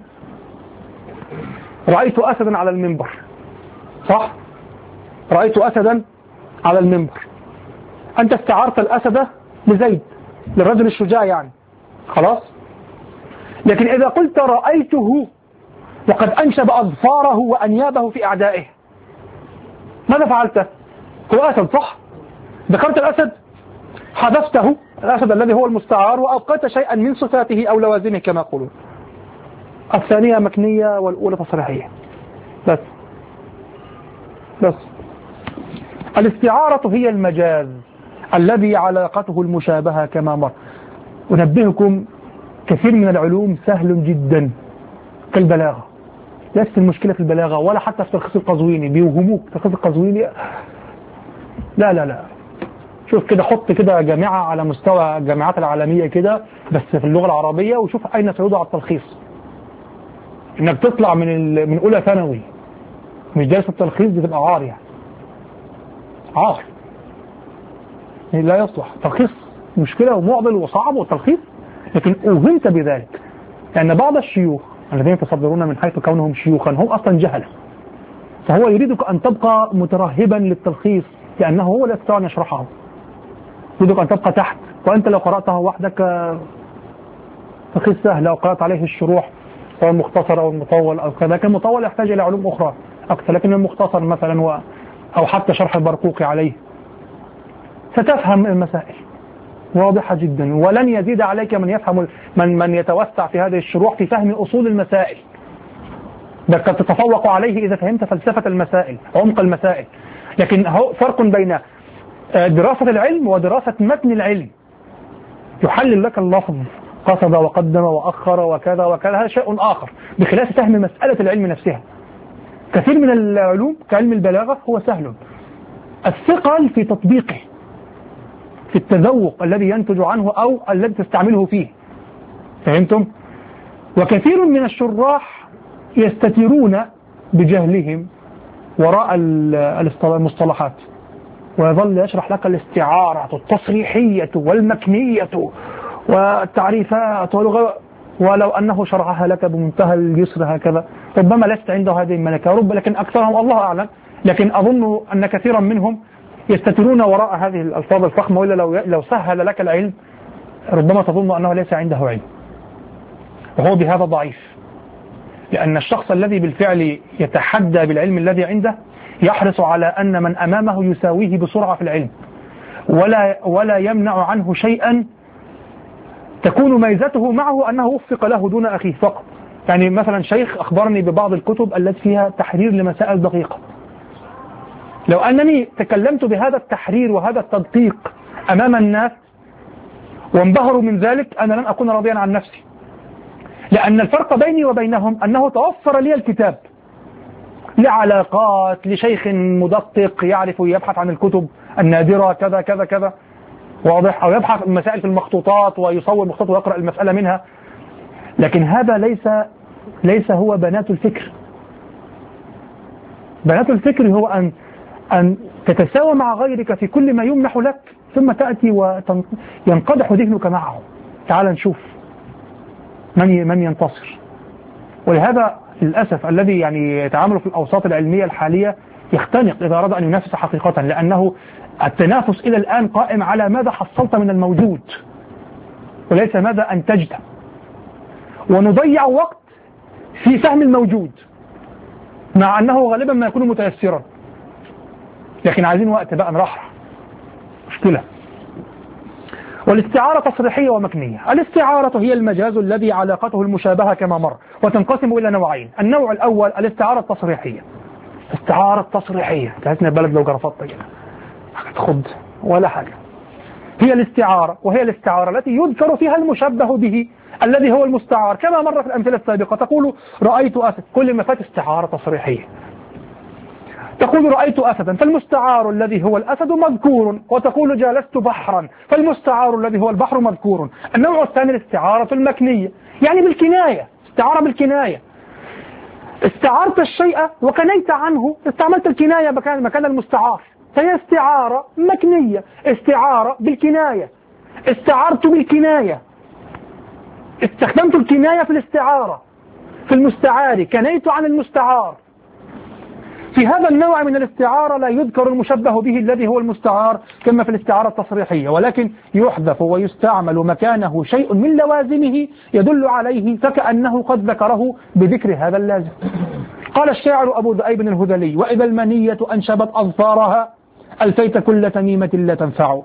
رأيت أسدا على المنبر، صح؟ رأيت أسدا على المنبر، أنت استعارت الأسد لزيد، للرجل الشجاع يعني، خلاص. لكن إذا قلت رأيته وقد أنشب أظفاره وأنيابه في أعدائه، ماذا فعلت؟ هو أسد، صح؟ ذكرت الأسد، حذفته الأسد الذي هو المستعار وأبقيت شيئا من صفاته أو لوازمه كما يقولون. الثانية مكنية والأولى تصريحية. بس بس الاستعارة هي المجاز الذي علاقته المشابهة كما مر. أنبهكم، كثير من العلوم سهل جدا كالبلاغة، ليست المشكلة في البلاغة ولا حتى في تلخيص القزويني، بيوهموك تلخيص القزويني، لا لا لا، شوف كده، حط كده جامعة على مستوى الجامعات العالمية كده بس في اللغة العربية وشوف أين سيوضع التلخيص. إنك تطلع من من أولى ثانوي مش دارس التلخيص دي تبقى عار، يعني عار، لا يصلح تلخيص، مشكلة ومعضل وصعب والتلخيص. لكن أوهمت بذلك لأن بعض الشيوخ الذين يتصدرون من حيث كونهم شيوخا هم أصلا جهلة، فهو يريدك أن تبقى مترهبا للتلخيص لأنه هو لا يستطيع أن يشرحه. يريدك أن تبقى تحت، وأنت لو قرأته وحدك تلخيص سهل. لو قرأت عليه الشروح سواء المختصر أو المطول أو كذا، لكن المطول يحتاج إلى علوم أخرى أكثر، لكن المختصر مثلا و... أو حتى شرح البرقوقي عليه ستفهم المسائل واضحة جدا، ولن يزيد عليك من يفهم من من يتوسع في هذه الشروح في فهم أصول المسائل، بل قد تتفوق عليه إذا فهمت فلسفة المسائل، عمق المسائل. لكن هو فرق بين دراسة العلم ودراسة متن العلم. يحلل لك اللفظ قصد وقدم وأخر وكذا وكذا، هذا شيء آخر بخلاف فهم مسألة العلم نفسها. كثير من العلوم كعلم البلاغة هو سهل، الثقل في تطبيقه، في التذوق الذي ينتج عنه أو الذي تستعمله فيه. فهمتم؟ وكثير من الشراح يستترون بجهلهم وراء المصطلحات، ويظل يشرح لك الاستعارة التصريحية والمكنية والتعريفات واللغة، ولو أنه شرحها لك بمنتهى اليسر هكذا ربما لست عنده هذه الملكة، رب لكن أكثرهم الله أعلم، لكن أظن أن كثيرا منهم يستترون وراء هذه الألفاظ الفخمة، وإلا لو لو سهل لك العلم ربما تظن أنه ليس عنده علم، وهو بهذا ضعيف. لأن الشخص الذي بالفعل يتحدى بالعلم الذي عنده يحرص على أن من أمامه يساويه بسرعة في العلم، ولا ولا يمنع عنه شيئا تكون ميزته معه أنه وفق له دون أخيه فقط. يعني مثلا شيخ أخبرني ببعض الكتب التي فيها تحرير لمسائل دقيقة، لو أنني تكلمت بهذا التحرير وهذا التدقيق أمام الناس وانبهروا من ذلك أنا لن أكون راضيا عن نفسي، لأن الفرق بيني وبينهم أنه توفر لي الكتاب لعلاقات لشيخ مدقق يعرف يبحث عن الكتب النادرة كذا كذا كذا، واضح، أو يبحث المسائل في المخطوطات ويصور مخطوط ويقرأ المسألة منها. لكن هذا ليس ليس هو بنات الفكر. بنات الفكر هو أن أن تتساوى مع غيرك في كل ما يمنح لك، ثم تأتي وينقدح ذهنك معه. تعال نشوف من من ينتصر. ولهذا للأسف الذي يعني يتعامل في الأوساط العلمية الحالية يختنق إذا أراد أن ينافس حقيقة، لأنه التنافس إلى الآن قائم على ماذا حصلت من الموجود وليس ماذا أنتجت، ونضيع وقت في فهم الموجود مع أنه غالبا ما يكون متيسرا، لكن عايزين وقت بقى نرحرح، مشكلة. والاستعارة تصريحية ومكنية. الاستعارة هي المجاز الذي علاقته المشابهة كما مر، وتنقسم إلى نوعين. النوع الأول الاستعارة التصريحية. استعارة تصريحية تحسنا البلد لو جرفت كده تخض ولا حاجة. هي الاستعارة، وهي الاستعارة التي يذكر فيها المشبه به الذي هو المستعار كما مر في الأمثلة السابقة. تقول رأيت أسد، كل ما فات استعارة تصريحية. تقول رأيت أسدا، فالمستعار الذي هو الأسد مذكور، وتقول جالست بحرا، فالمستعار الذي هو البحر مذكور. النوع الثاني الاستعارة المكنية، يعني بالكناية، استعارة بالكناية. استعارت الشيء وكنيت عنه، استعملت الكناية مكان مكان المستعار، فهي استعارة مكنية، استعارة بالكناية. استعارت بالكناية، استخدمت الكناية في الاستعارة، في المستعار كنيت عن المستعار. في هذا النوع من الاستعارة لا يذكر المشبه به الذي هو المستعار كما في الاستعارة التصريحية، ولكن يحذف ويستعمل مكانه شيء من لوازمه يدل عليه فكأنه قد ذكره بذكر هذا اللازم. قال الشاعر أبو ذئيب الهذلي: وإذا المنية أنشبت أظفارها ألفيت كل تميمة لا تنفع.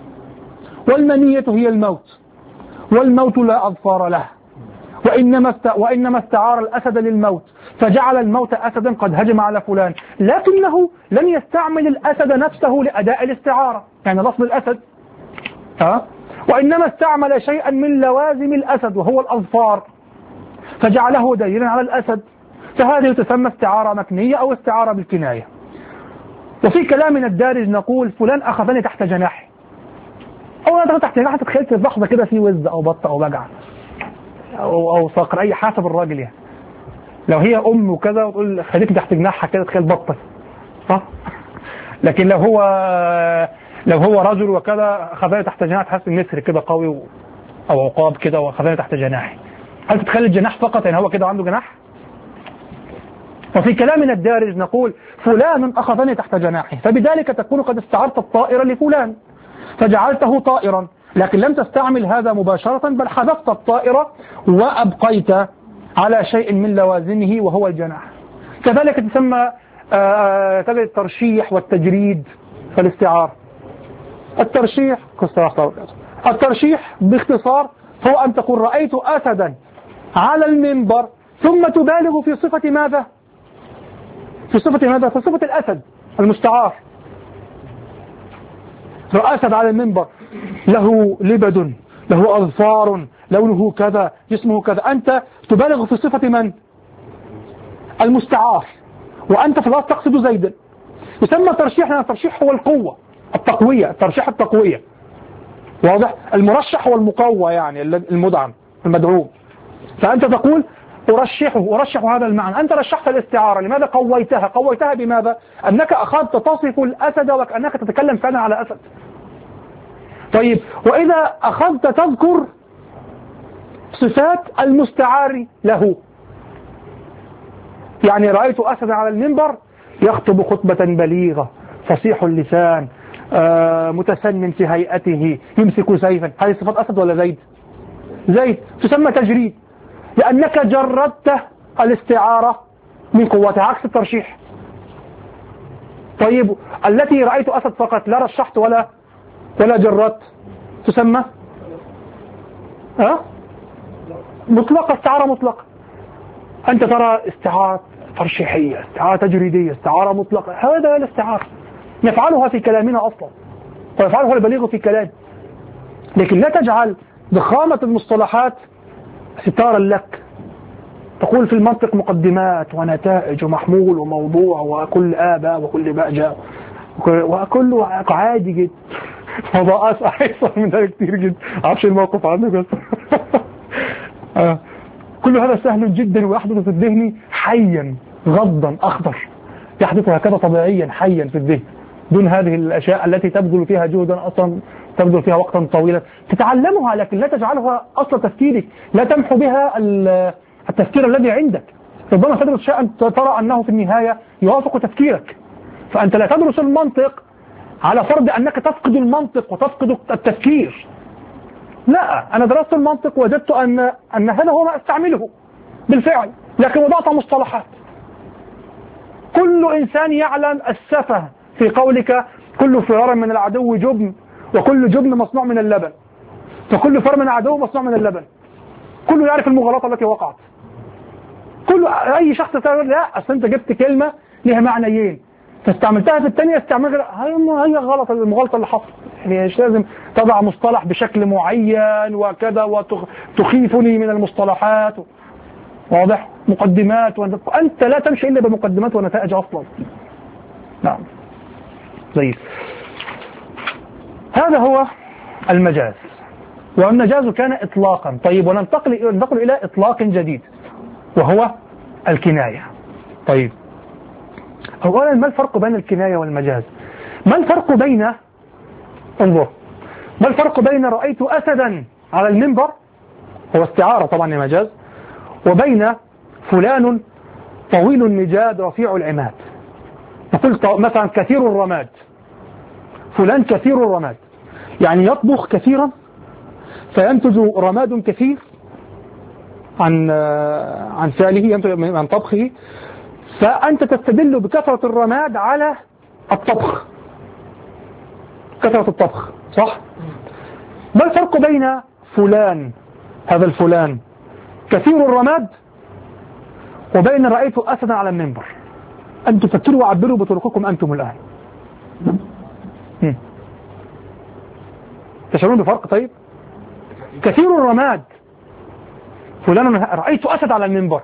والمنية هي الموت، والموت لا أظفار له، وإنما وإنما استعار الأسد للموت فجعل الموت أسدا قد هجم على فلان، لكنه لم يستعمل الأسد نفسه لأداء الاستعارة، يعني لفظ الأسد ها؟ وإنما استعمل شيئا من لوازم الأسد وهو الأظفار فجعله دليلا على الأسد، فهذه تسمى استعارة مكنية أو استعارة بالكناية. وفي كلامنا الدارج نقول فلان أخذني تحت جناحي، أو تحت جناحي تتخيل لحظة كده في وز أو بط أو بجعة أو أو صقر، أي حسب الراجل يعني. لو هي أم وكذا وتقول خليك تحت جناحها كده تخيل بطة، صح؟ لكن لو هو لو هو رجل وكذا خذني تحت جناحي تحس النسر كده قوي أو عقاب كده وخذني تحت جناحي. هل تتخيل الجناح فقط يعني هو كده عنده جناح؟ وفي كلامنا الدارج نقول فلان أخذني تحت جناحه، فبذلك تكون قد استعرت الطائر لفلان فجعلته طائرا، لكن لم تستعمل هذا مباشرة، بل حذفت الطائر وأبقيت على شيء من لوازمه وهو الجناح. كذلك تسمى تجد الترشيح والتجريد فالاستعارة. الترشيح الترشيح باختصار هو أن تقول رأيت أسدا على المنبر ثم تبالغ في صفة ماذا؟ في صفة ماذا؟ في صفة الأسد المستعار. رأى أسد على المنبر له لبد، له أظفار، لونه كذا، جسمه كذا، أنت تبالغ في صفة من؟ المستعار، وأنت في الأصل تقصد زيدا. يسمى ترشيح، لأن الترشيح هو القوة، التقوية، الترشيح التقوية. واضح؟ المرشح هو المقوى، يعني المدعم المدعوم. فأنت تقول أرشحه، أرشح هذا المعنى. أنت رشحت الاستعارة، لماذا قويتها؟ قويتها بماذا؟ أنك أخذت تصف الأسد وكأنك تتكلم فعلا على أسد. طيب، وإذا أخذت تذكر صفات المستعار له، يعني رأيت أسدا على المنبر يخطب خطبة بليغة، فصيح اللسان، آه متسنن في هيئته، يمسك سيفا، هذه صفات أسد ولا زيد؟ زيد. تسمى تجريد، لأنك جردت الاستعارة من قوتها، عكس الترشيح. طيب، التي رأيت أسد فقط، لا رشحت ولا ولا جردت، تسمى أه؟ مطلقة، استعارة مطلقة. أنت ترى استعارة ترشيحية، استعارة تجريدية، استعارة مطلقة، هذا الاستعارة نفعلها في كلامنا أصلا، ويفعلها البليغ في كلام، لكن لا تجعل ضخامة المصطلحات ستارا لك. تقول في المنطق مقدمات ونتائج ومحمول وموضوع وكل آباء وكل بأجاء وكل عادي جدا. فضاءات أحسن من ذلك كتير جدا، عارفش الموقف عنه بس. آه. كل هذا سهل جدا ويحدث في الذهن حيا غضا أخضر، يحدث هكذا طبيعيا حيا في الذهن، دون هذه الأشياء التي تبذل فيها جهدا أصلا، تبذل فيها وقتا طويلا، تتعلمها لكن لا تجعلها أصل تفكيرك، لا تمحو بها التفكير الذي عندك. ربما تدرس شيئا ترى أنه في النهاية يوافق تفكيرك، فأنت لا تدرس المنطق على فرض أنك تفقد المنطق وتفقد التفكير. لا، أنا درست المنطق وجدت أن أن هذا هو ما أستعمله بالفعل، لكن وضعت مصطلحات. كل إنسان يعلم السفه في قولك كل فرار من العدو جبن، وكل جبن مصنوع من اللبن، فكل فرار من العدو مصنوع من اللبن. كله يعرف المغالطة التي وقعت. كل أي شخص يقول لا أصل أنت جبت كلمة لها معنيين فاستعملتها في الثانية استعملها، هي غلط المغالطة اللي حصل. يعني مش لازم تضع مصطلح بشكل معين وكذا وتخيفني من المصطلحات. واضح؟ مقدمات، وأنت لا تمشي إلا بمقدمات ونتائج أصلا. نعم. زي هذا هو المجاز، والمجاز كان إطلاقا. طيب، وننتقل ننتقل إلى إطلاق جديد وهو الكناية. طيب، أولا ما الفرق بين الكناية والمجاز؟ ما الفرق بين انظر ما الفرق بين رأيت أسدا على المنبر، هو استعارة طبعا المجاز، وبين فلان طويل النجاد رفيع العماد. نقول مثلا كثير الرماد، فلان كثير الرماد، يعني يطبخ كثيرا فينتج رماد كثير عن عن فعله، عن طبخه، فأنت تستدل بكثرة الرماد على الطبخ، كثرة الطبخ، صح؟ ما الفرق بين فلان، هذا الفلان كثير الرماد، وبين رأيت أسدا على المنبر؟ أن تفكروا وعبروا بطرقكم أنتم الآن. تشعرون بفرق؟ طيب، كثير الرماد فلان رأيت أسد على المنبر،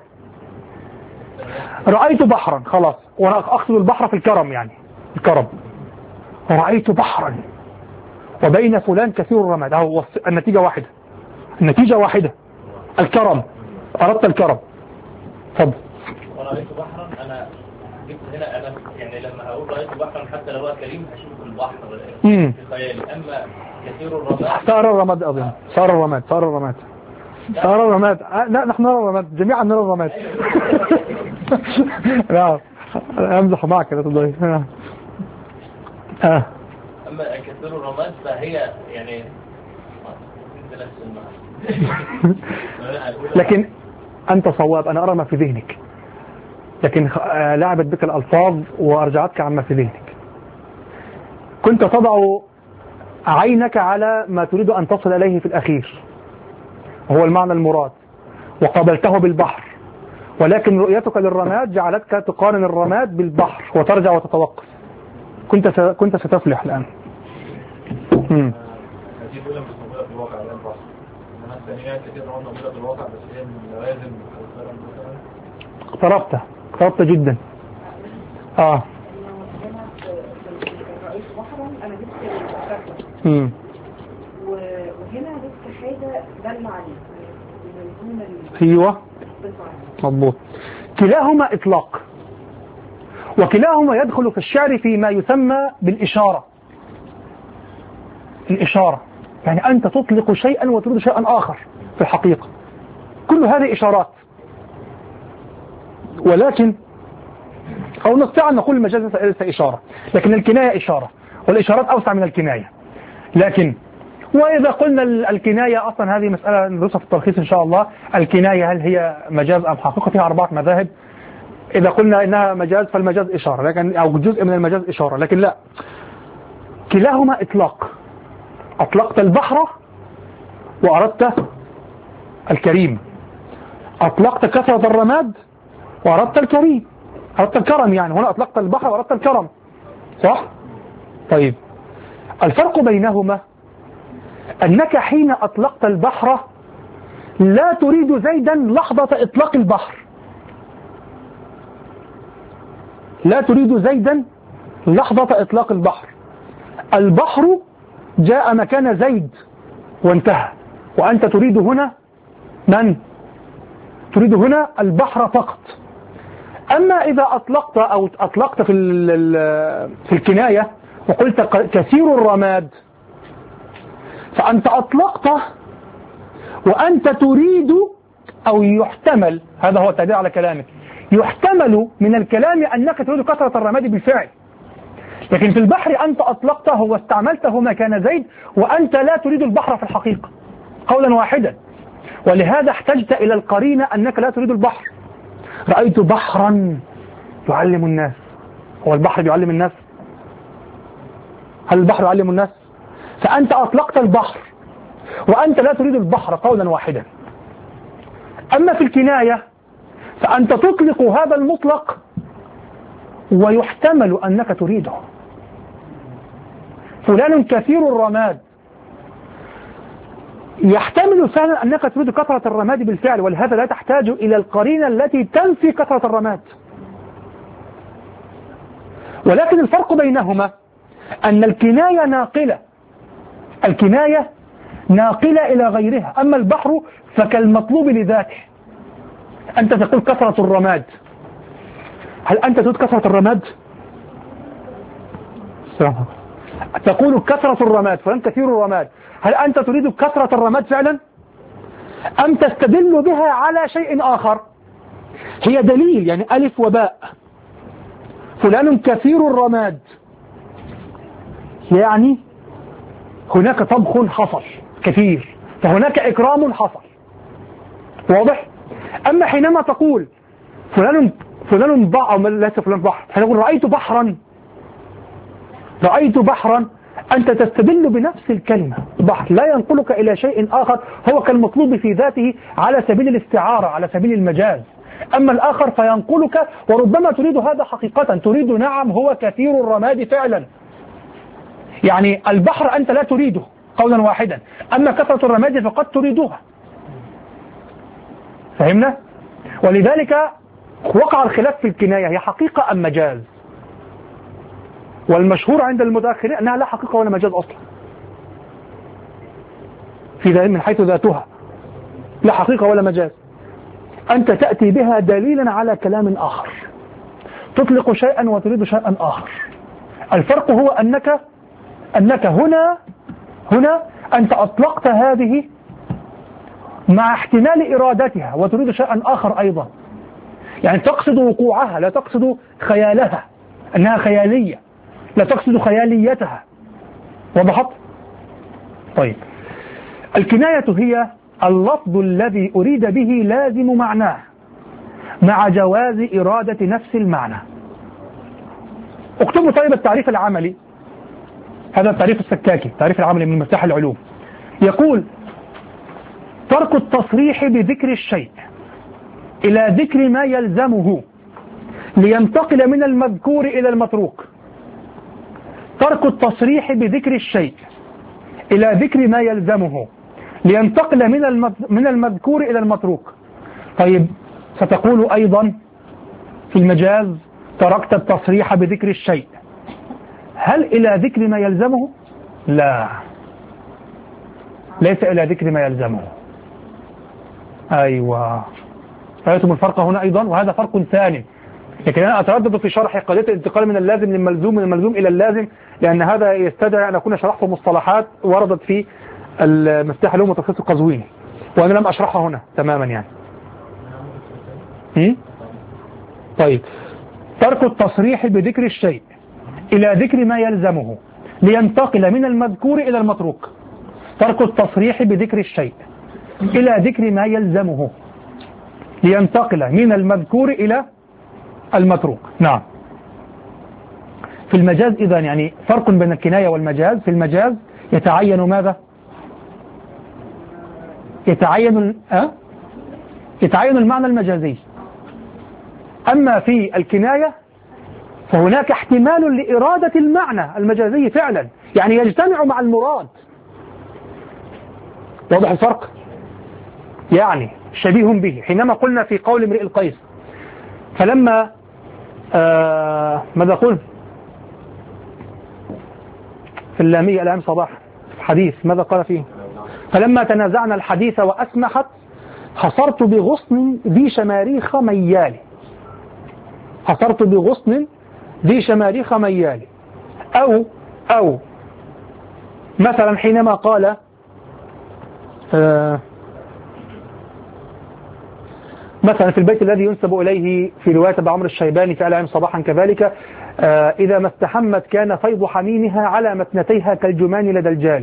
رأيت بحرا، خلاص، وأنا أقصد البحر في الكرم، يعني الكرم، رأيت بحرا، وبين فلان كثير الرماد، هو النتيجة واحدة، النتيجة واحدة، الكرم، أردت الكرم. تفضل.
ورأيت بحرا، أنا جبت هنا، أنا يعني لما هقول رأيت بحرا حتى لو هو كريم هشوف البحر في خيالي، أما كثير الرماد
صار الرماد، أظن صار الرماد صار الرماد صار الرماد لا، نحن نرى الرماد، جميعا نرى الرماد. لا امزح معك لا تضايق. اه
اما كثير الرماد فهي يعني
لكن انت صواب، انا ارى ما في ذهنك، لكن لعبت بك الالفاظ وارجعتك عما في ذهنك. كنت تضع عينك على ما تريد ان تصل اليه في الاخير، وهو المعنى المراد، وقابلته بالبحر، ولكن رؤيتك للرماد جعلتك تقارن الرماد بالبحر وترجع وتتوقف. كنت س... كنت ستفلح الآن. امم
هذه الأولى مش موجودة في الواقع الآن بحر، إنما الثانية كتير موجودة في الواقع بس هي من اللوازم مثلا.
اقتربت اقتربت جدا. اه امم
وهنا لسه حاجة دل عليه
ايوه مضبوط. كلاهما اطلاق، وكلاهما يدخل في الشعر فيما يسمى بالإشارة. الإشارة يعني أنت تطلق شيئا وتريد شيئا آخر في الحقيقة، كل هذه إشارات. ولكن أو نستطيع أن نقول المجاز ليس إشارة، لكن الكناية إشارة، والإشارات أوسع من الكناية. لكن وإذا قلنا الكناية أصلا هذه مسألة ندرسها في التلخيص إن شاء الله. الكناية هل هي مجاز أم حقيقة؟ فيها أربعة مذاهب. إذا قلنا إنها مجاز فالمجاز إشارة، لكن أو جزء من المجاز إشارة، لكن لا، كلاهما إطلاق. أطلقت البحر وأردت الكريم، أطلقت كثرة الرماد وأردت الكريم، أردت الكرم. يعني هنا أطلقت البحر وأردت الكرم، صح؟ طيب الفرق بينهما أنك حين أطلقت البحر لا تريد زيدا لحظة إطلاق البحر، لا تريد زيدا لحظة إطلاق البحر. البحر جاء مكان زيد وانتهى، وأنت تريد هنا من؟ تريد هنا البحر فقط. أما إذا أطلقت أو أطلقت في في الكناية وقلت كثير الرماد، فأنت أطلقت وأنت تريد، أو يحتمل، هذا هو التعبير على كلامك، يحتمل من الكلام أنك تريد كثرة الرماد بالفعل. لكن في البحر أنت أطلقته واستعملته مكان زيد، وأنت لا تريد البحر في الحقيقة قولا واحدا. ولهذا احتجت إلى القرينة أنك لا تريد البحر. رأيت بحرا يعلم الناس. هو البحر يعلم الناس؟ هل البحر يعلم الناس؟ فأنت أطلقت البحر وأنت لا تريد البحر قولا واحدا. أما في الكناية فأنت تطلق هذا المطلق ويحتمل أنك تريده. فلان كثير الرماد، يحتمل فعلا أنك تريد كثرة الرماد بالفعل، ولهذا لا تحتاج إلى القرينة التي تنفي كثرة الرماد. ولكن الفرق بينهما أن الكناية ناقلة، الكناية ناقلة إلى غيرها. أما البحر فكالمطلوب لذاته. أنت تقول كثرة الرماد، هل أنت تريد كثرة الرماد؟ تقول كثرة الرماد، فلان كثير الرماد، هل أنت تريد كثرة الرماد فعلا؟ أم تستدل بها على شيء آخر؟ هي دليل، يعني ألف وباء. فلان كثير الرماد يعني هناك طبخ حصل كثير، فهناك إكرام حصل، واضح؟ أما حينما تقول فلان فلان بحر، أو ليس فلان بحر، هنقول رأيت بحرا، رأيت بحرا، أنت تستدل بنفس الكلمة بحر، لا ينقلك إلى شيء آخر هو كالمطلوب في ذاته على سبيل الاستعارة، على سبيل المجاز. أما الآخر فينقلك، وربما تريد هذا حقيقة، تريد نعم هو كثير الرماد فعلا، يعني البحر أنت لا تريده قولا واحدا، أما كثرة الرماد فقد تريدها. فهمنا؟ ولذلك وقع الخلاف في الكناية، هي حقيقة أم مجاز؟ والمشهور عند المتأخرين أنها لا حقيقة ولا مجاز أصلا، في ذلك من حيث ذاتها لا حقيقة ولا مجاز. أنت تأتي بها دليلا على كلام آخر، تطلق شيئا وتريد شيئا آخر. الفرق هو أنك أنك هنا هنا أنت أطلقت هذه مع احتمال إرادتها وتريد شيئا آخر أيضا. يعني تقصد وقوعها، لا تقصد خيالها أنها خيالية، لا تقصد خياليتها. وضحت؟ طيب، الكناية هي اللفظ الذي أريد به لازم معناه مع جواز إرادة نفس المعنى. اكتبوا طيب التعريف العملي، هذا التعريف السكاكي، التعريف العملي من مفتاح العلوم، يقول: ترك التصريح بذكر الشيء إلى ذكر ما يلزمه لينتقل من المذكور إلى المتروك. ترك التصريح بذكر الشيء إلى ذكر ما يلزمه لينتقل من من المذكور إلى المتروك. طيب، ستقول أيضا في المجاز: تركت التصريح بذكر الشيء، هل إلى ذكر ما يلزمه؟ لا، ليس إلى ذكر ما يلزمه. أيوة، رأيتم الفرق هنا أيضا، وهذا فرق ثاني. لكن أنا أتردد في شرح قضية الانتقال من اللازم للملزوم، من الملزوم إلى اللازم، لأن هذا يستدعي أن أكون شرحت مصطلحات وردت في المفتاح العلوم وتلخيص القزويني، وأنا لم أشرحها هنا تماما يعني. م? طيب، ترك التصريح بذكر الشيء إلى ذكر ما يلزمه لينتقل من المذكور إلى المتروك. ترك التصريح بذكر الشيء إلى ذكر ما يلزمه لينتقل من المذكور إلى المتروك. نعم. في المجاز إذن يعني فرق بين الكناية والمجاز. في المجاز يتعين ماذا؟ يتعين أه؟ يتعين المعنى المجازي. أما في الكناية فهناك احتمال لإرادة المعنى المجازي فعلا، يعني يجتمع مع المراد. واضح الفرق؟ يعني شبيه به. حينما قلنا في قول امرئ القيس: فلما آه ماذا قل في اللامية الآن صباح حديث، ماذا قال فيه؟ فلما تنازعنا الحديث وأسمحت حصرت بغصن ذي شماريخ ميال. حصرت بغصن ذي شماريخ ميال. أو أو مثلا حينما قال آه مثلا في البيت الذي ينسب إليه في رواية أبي عمرو الشيباني في العام صباحا كذلك: آه إذا ما استحمت كان فيض حميمها على متنتيها كالجمان لدى الجال.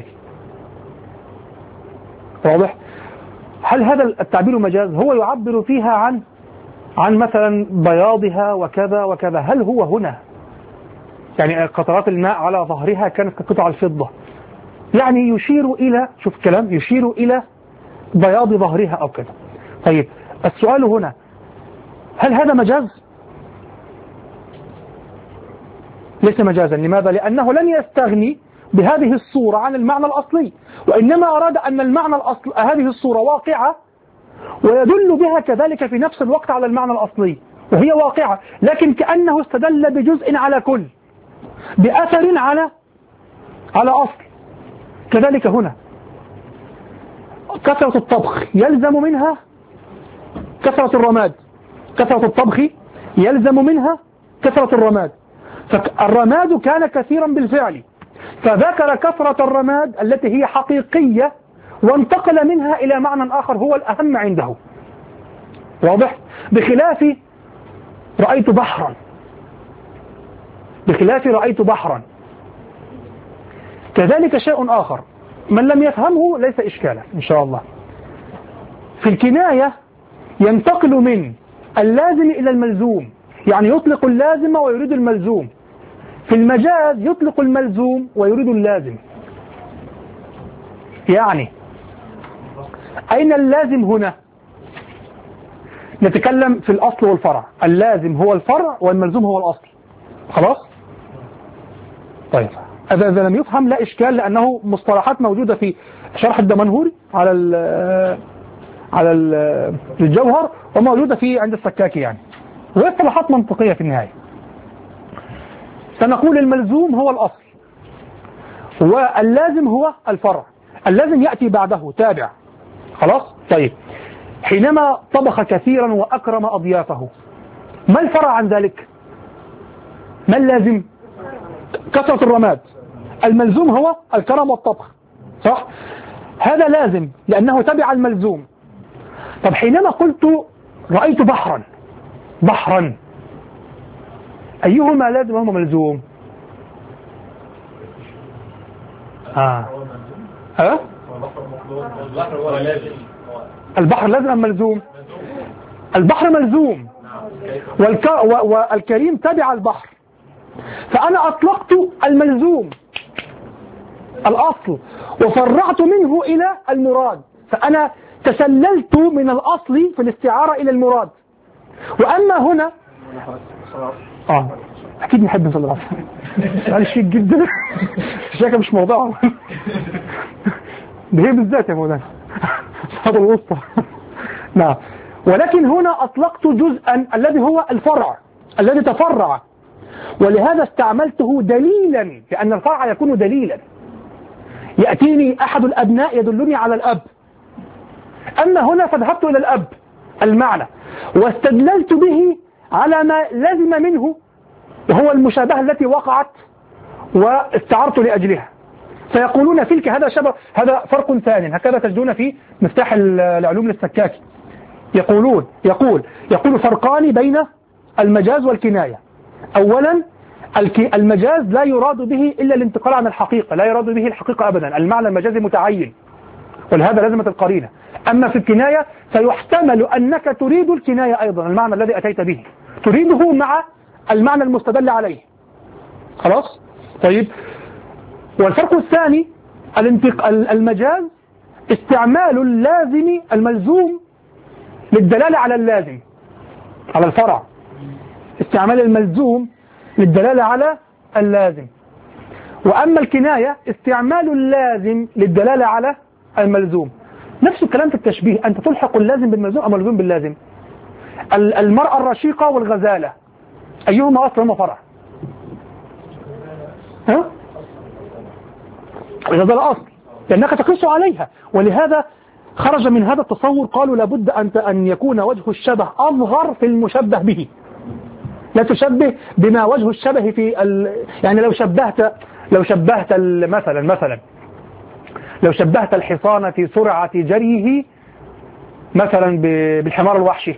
واضح؟ هل هذا التعبير مجاز؟ هو يعبر فيها عن عن مثلا بياضها وكذا وكذا. هل هو هنا يعني قطرات الماء على ظهرها كانت كقطع الفضة، يعني يشير إلى، شوف الكلام، يشير إلى بياض ظهرها أو كذا. طيب، السؤال هنا: هل هذا مجاز؟ ليس مجازا. لماذا؟ لأنه لن يستغني بهذه الصورة عن المعنى الأصلي، وإنما أراد أن المعنى الأصل هذه الصورة واقعة ويدل بها كذلك في نفس الوقت على المعنى الأصلي، وهي واقعة، لكن كأنه استدل بجزء على كل، بأثر على على أصل. كذلك هنا كثرة الطبخ يلزم منها كثرة الرماد. كثرة الطبخ يلزم منها كثرة الرماد، فالرماد كان كثيرا بالفعل، فذكر كثرة الرماد التي هي حقيقية وانتقل منها إلى معنى آخر هو الأهم عنده. واضح؟ بخلاف رأيت بحرا، بخلاف رأيت بحرا كذلك شيء آخر من لم يفهمه ليس إشكالا إن شاء الله. في الكناية ينتقل من اللازم إلى الملزوم، يعني يطلق اللازم ويريد الملزوم. في المجاز يطلق الملزوم ويريد اللازم. يعني أين اللازم هنا؟ نتكلم في الأصل والفرع. اللازم هو الفرع والملزوم هو الأصل. خلاص؟ طيب، إذا لم يفهم لا إشكال، لأنه مصطلحات موجودة في شرح الدمنهوري على ال على ال الجوهر، وموجودة في عند السكاكي يعني، وهي اصطلاحات منطقية في النهاية. سنقول الملزوم هو الأصل واللازم هو الفرع. اللازم يأتي بعده تابع. خلاص؟ طيب، حينما طبخ كثيرا وأكرم أضيافه، ما الفرع عن ذلك؟ ما اللازم؟ كثرة الرماد. الملزوم هو الكرم والطبخ، صح؟ هذا لازم لأنه تبع الملزوم. طب حينما قلت رأيت بحرا، بحرا، أيهما لازم وهما ملزوم؟ آه. أه؟
البحر هو لازم.
البحر لازم أم ملزوم؟ البحر ملزوم، والك... و... والكريم تبع البحر، فأنا أطلقت الملزوم الأصل وفرعت منه إلى المراد، فأنا تسللت من الأصل في الاستعارة إلى المراد. وأما هنا آه أكيد نحب نصلي العصر، سؤال شيك جدا، شاكا مش موضوع ده هي بالذات يا مولانا صلاة الوسطى. نعم، ولكن هنا أطلقت جزءا الذي هو الفرع الذي تفرع، ولهذا استعملته دليلا، لأن الفرع يكون دليلا. يأتيني أحد الأبناء يدلني على الأب، أما هنا فذهبت إلى الأب المعنى واستدللت به على ما لزم منه، وهو المشابهة التي وقعت واستعرت لأجلها. فيقولون تلك هذا شبه، هذا فرق ثاني، هكذا تجدون في مفتاح العلوم للسكاكي، يقولون يقول يقول فرقان بين المجاز والكناية. أولا المجاز لا يراد به إلا الانتقال عن الحقيقة، لا يراد به الحقيقة أبدا، المعنى المجازي متعين ولهذا لازمة القرينة. أما في الكناية فيحتمل أنك تريد الكناية أيضا، المعنى الذي أتيت به تريده مع المعنى المستدل عليه. خلاص؟ طيب، والفرق الثاني المجاز استعمال اللازم الملزوم للدلالة على اللازم، على الفرع، استعمال الملزوم للدلالة على اللازم. وأما الكناية استعمال اللازم للدلالة على الملزوم. نفس الكلام في التشبيه، أنت تلحق اللازم بالملزوم أو الملزوم باللازم. المرأة الرشيقة والغزالة أيهما أصل وما فرع؟ ها؟ الغزالة أصل لأنك تقيس عليها، ولهذا خرج من هذا التصور قالوا لابد أن أن يكون وجه الشبه أظهر في المشبه به، لا تشبه بما وجه الشبه في ال... يعني لو شبهت لو شبهت مثلا مثلا لو شبهت الحصان في سرعة جريه مثلا بالحمار الوحشي،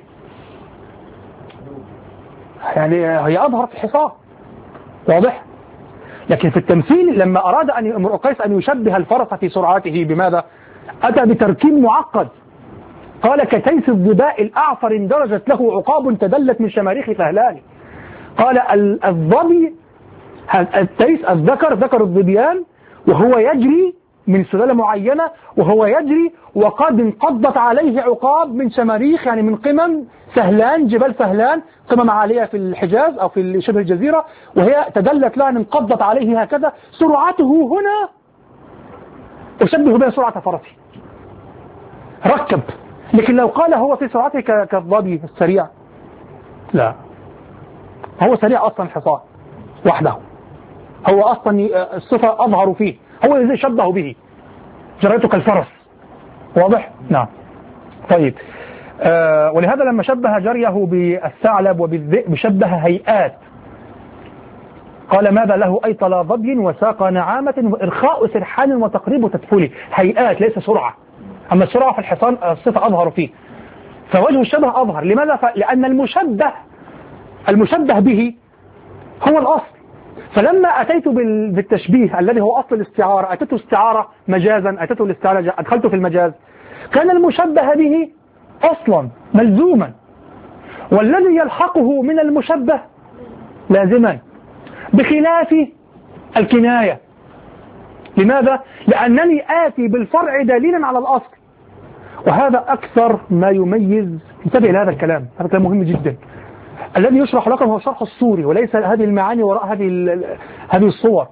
يعني هي أظهر في الحصان، واضح؟ لكن في التمثيل لما أراد أن امرؤ قيس أن يشبه الفرس في سرعته بماذا؟ أتى بتركيب معقد، قال كتيس الظباء الأعفر اندرجت له عقاب تدلت من شماريخ فهلان. قال الظبي التيس الذكر ذكر الظبيان وهو يجري من سلالة معينة، وهو يجري وقد انقضت عليه عقاب من شماريخ، يعني من قمم فهلان، جبال فهلان، قمم عالية في الحجاز أو في شبه الجزيرة، وهي تدلت لها أن انقضت عليه هكذا. سرعته هنا أشبه بها سرعة فرسه، ركب. لكن لو قال هو في سرعته كالظبي السريع، لا، هو سريع أصلا الحصان وحده، هو أصلا الصفة أظهر فيه، هو الذي شبه به، جريته كالفرس، واضح؟ نعم. طيب، آه ولهذا لما شبه جريه بالثعلب وبالذئب شبه هيئات، قال ماذا له أيطل ظبي وساق نعامة وإرخاء سرحان وتقريب تدخلي، هيئات ليس سرعة، أما السرعة في الحصان الصفة أظهر فيه، فوجه الشبه أظهر. لماذا؟ لأن المشبه المشبه به هو الأصل. فلما أتيت بالتشبيه الذي هو أصل الاستعارة، أتيت استعارة مجازا، أتيت الاستعارة أدخلت في المجاز، كان المشبه به أصلا ملزوما، والذي يلحقه من المشبه لازما، بخلاف الكناية. لماذا؟ لأنني آتي بالفرع دليلا على الأصل، وهذا أكثر ما يميز. انتبه لهذا الكلام، هذا كلام مهم جدا. الذي يشرح لكم هو شرح الصوري، وليس هذه المعاني وراء هذه هذه الصور.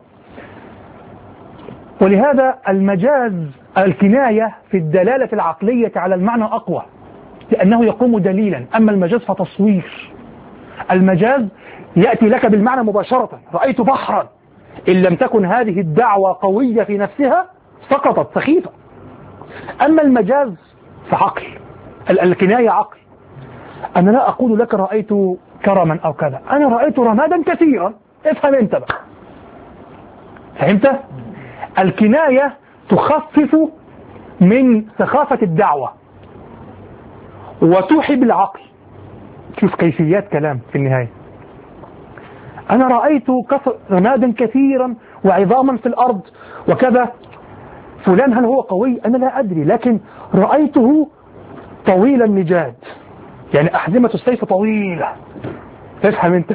ولهذا المجاز الكناية في الدلالة العقلية على المعنى أقوى، لأنه يقوم دليلا. أما المجاز فتصوير. المجاز يأتي لك بالمعنى مباشرة، رأيت بحرا، إن لم تكن هذه الدعوة قوية في نفسها سقطت سخيفة. أما المجاز فعقل، الكناية عقل. أنا لا أقول لك رأيت كرما أو كذا، أنا رأيت رمادا كثيرا، افهم أنت بقى، فهمت؟ الكناية تخفف من سخافة الدعوة وتوحي بالعقل، شوف كيفيات كلام في النهاية. أنا رأيت كثر رمادا كثيرا وعظاما في الأرض وكذا، فلان هل هو قوي؟ أنا لا أدري، لكن رأيته طويل النجاد، يعني أحزمة السيف طويلة، تفهم أنت؟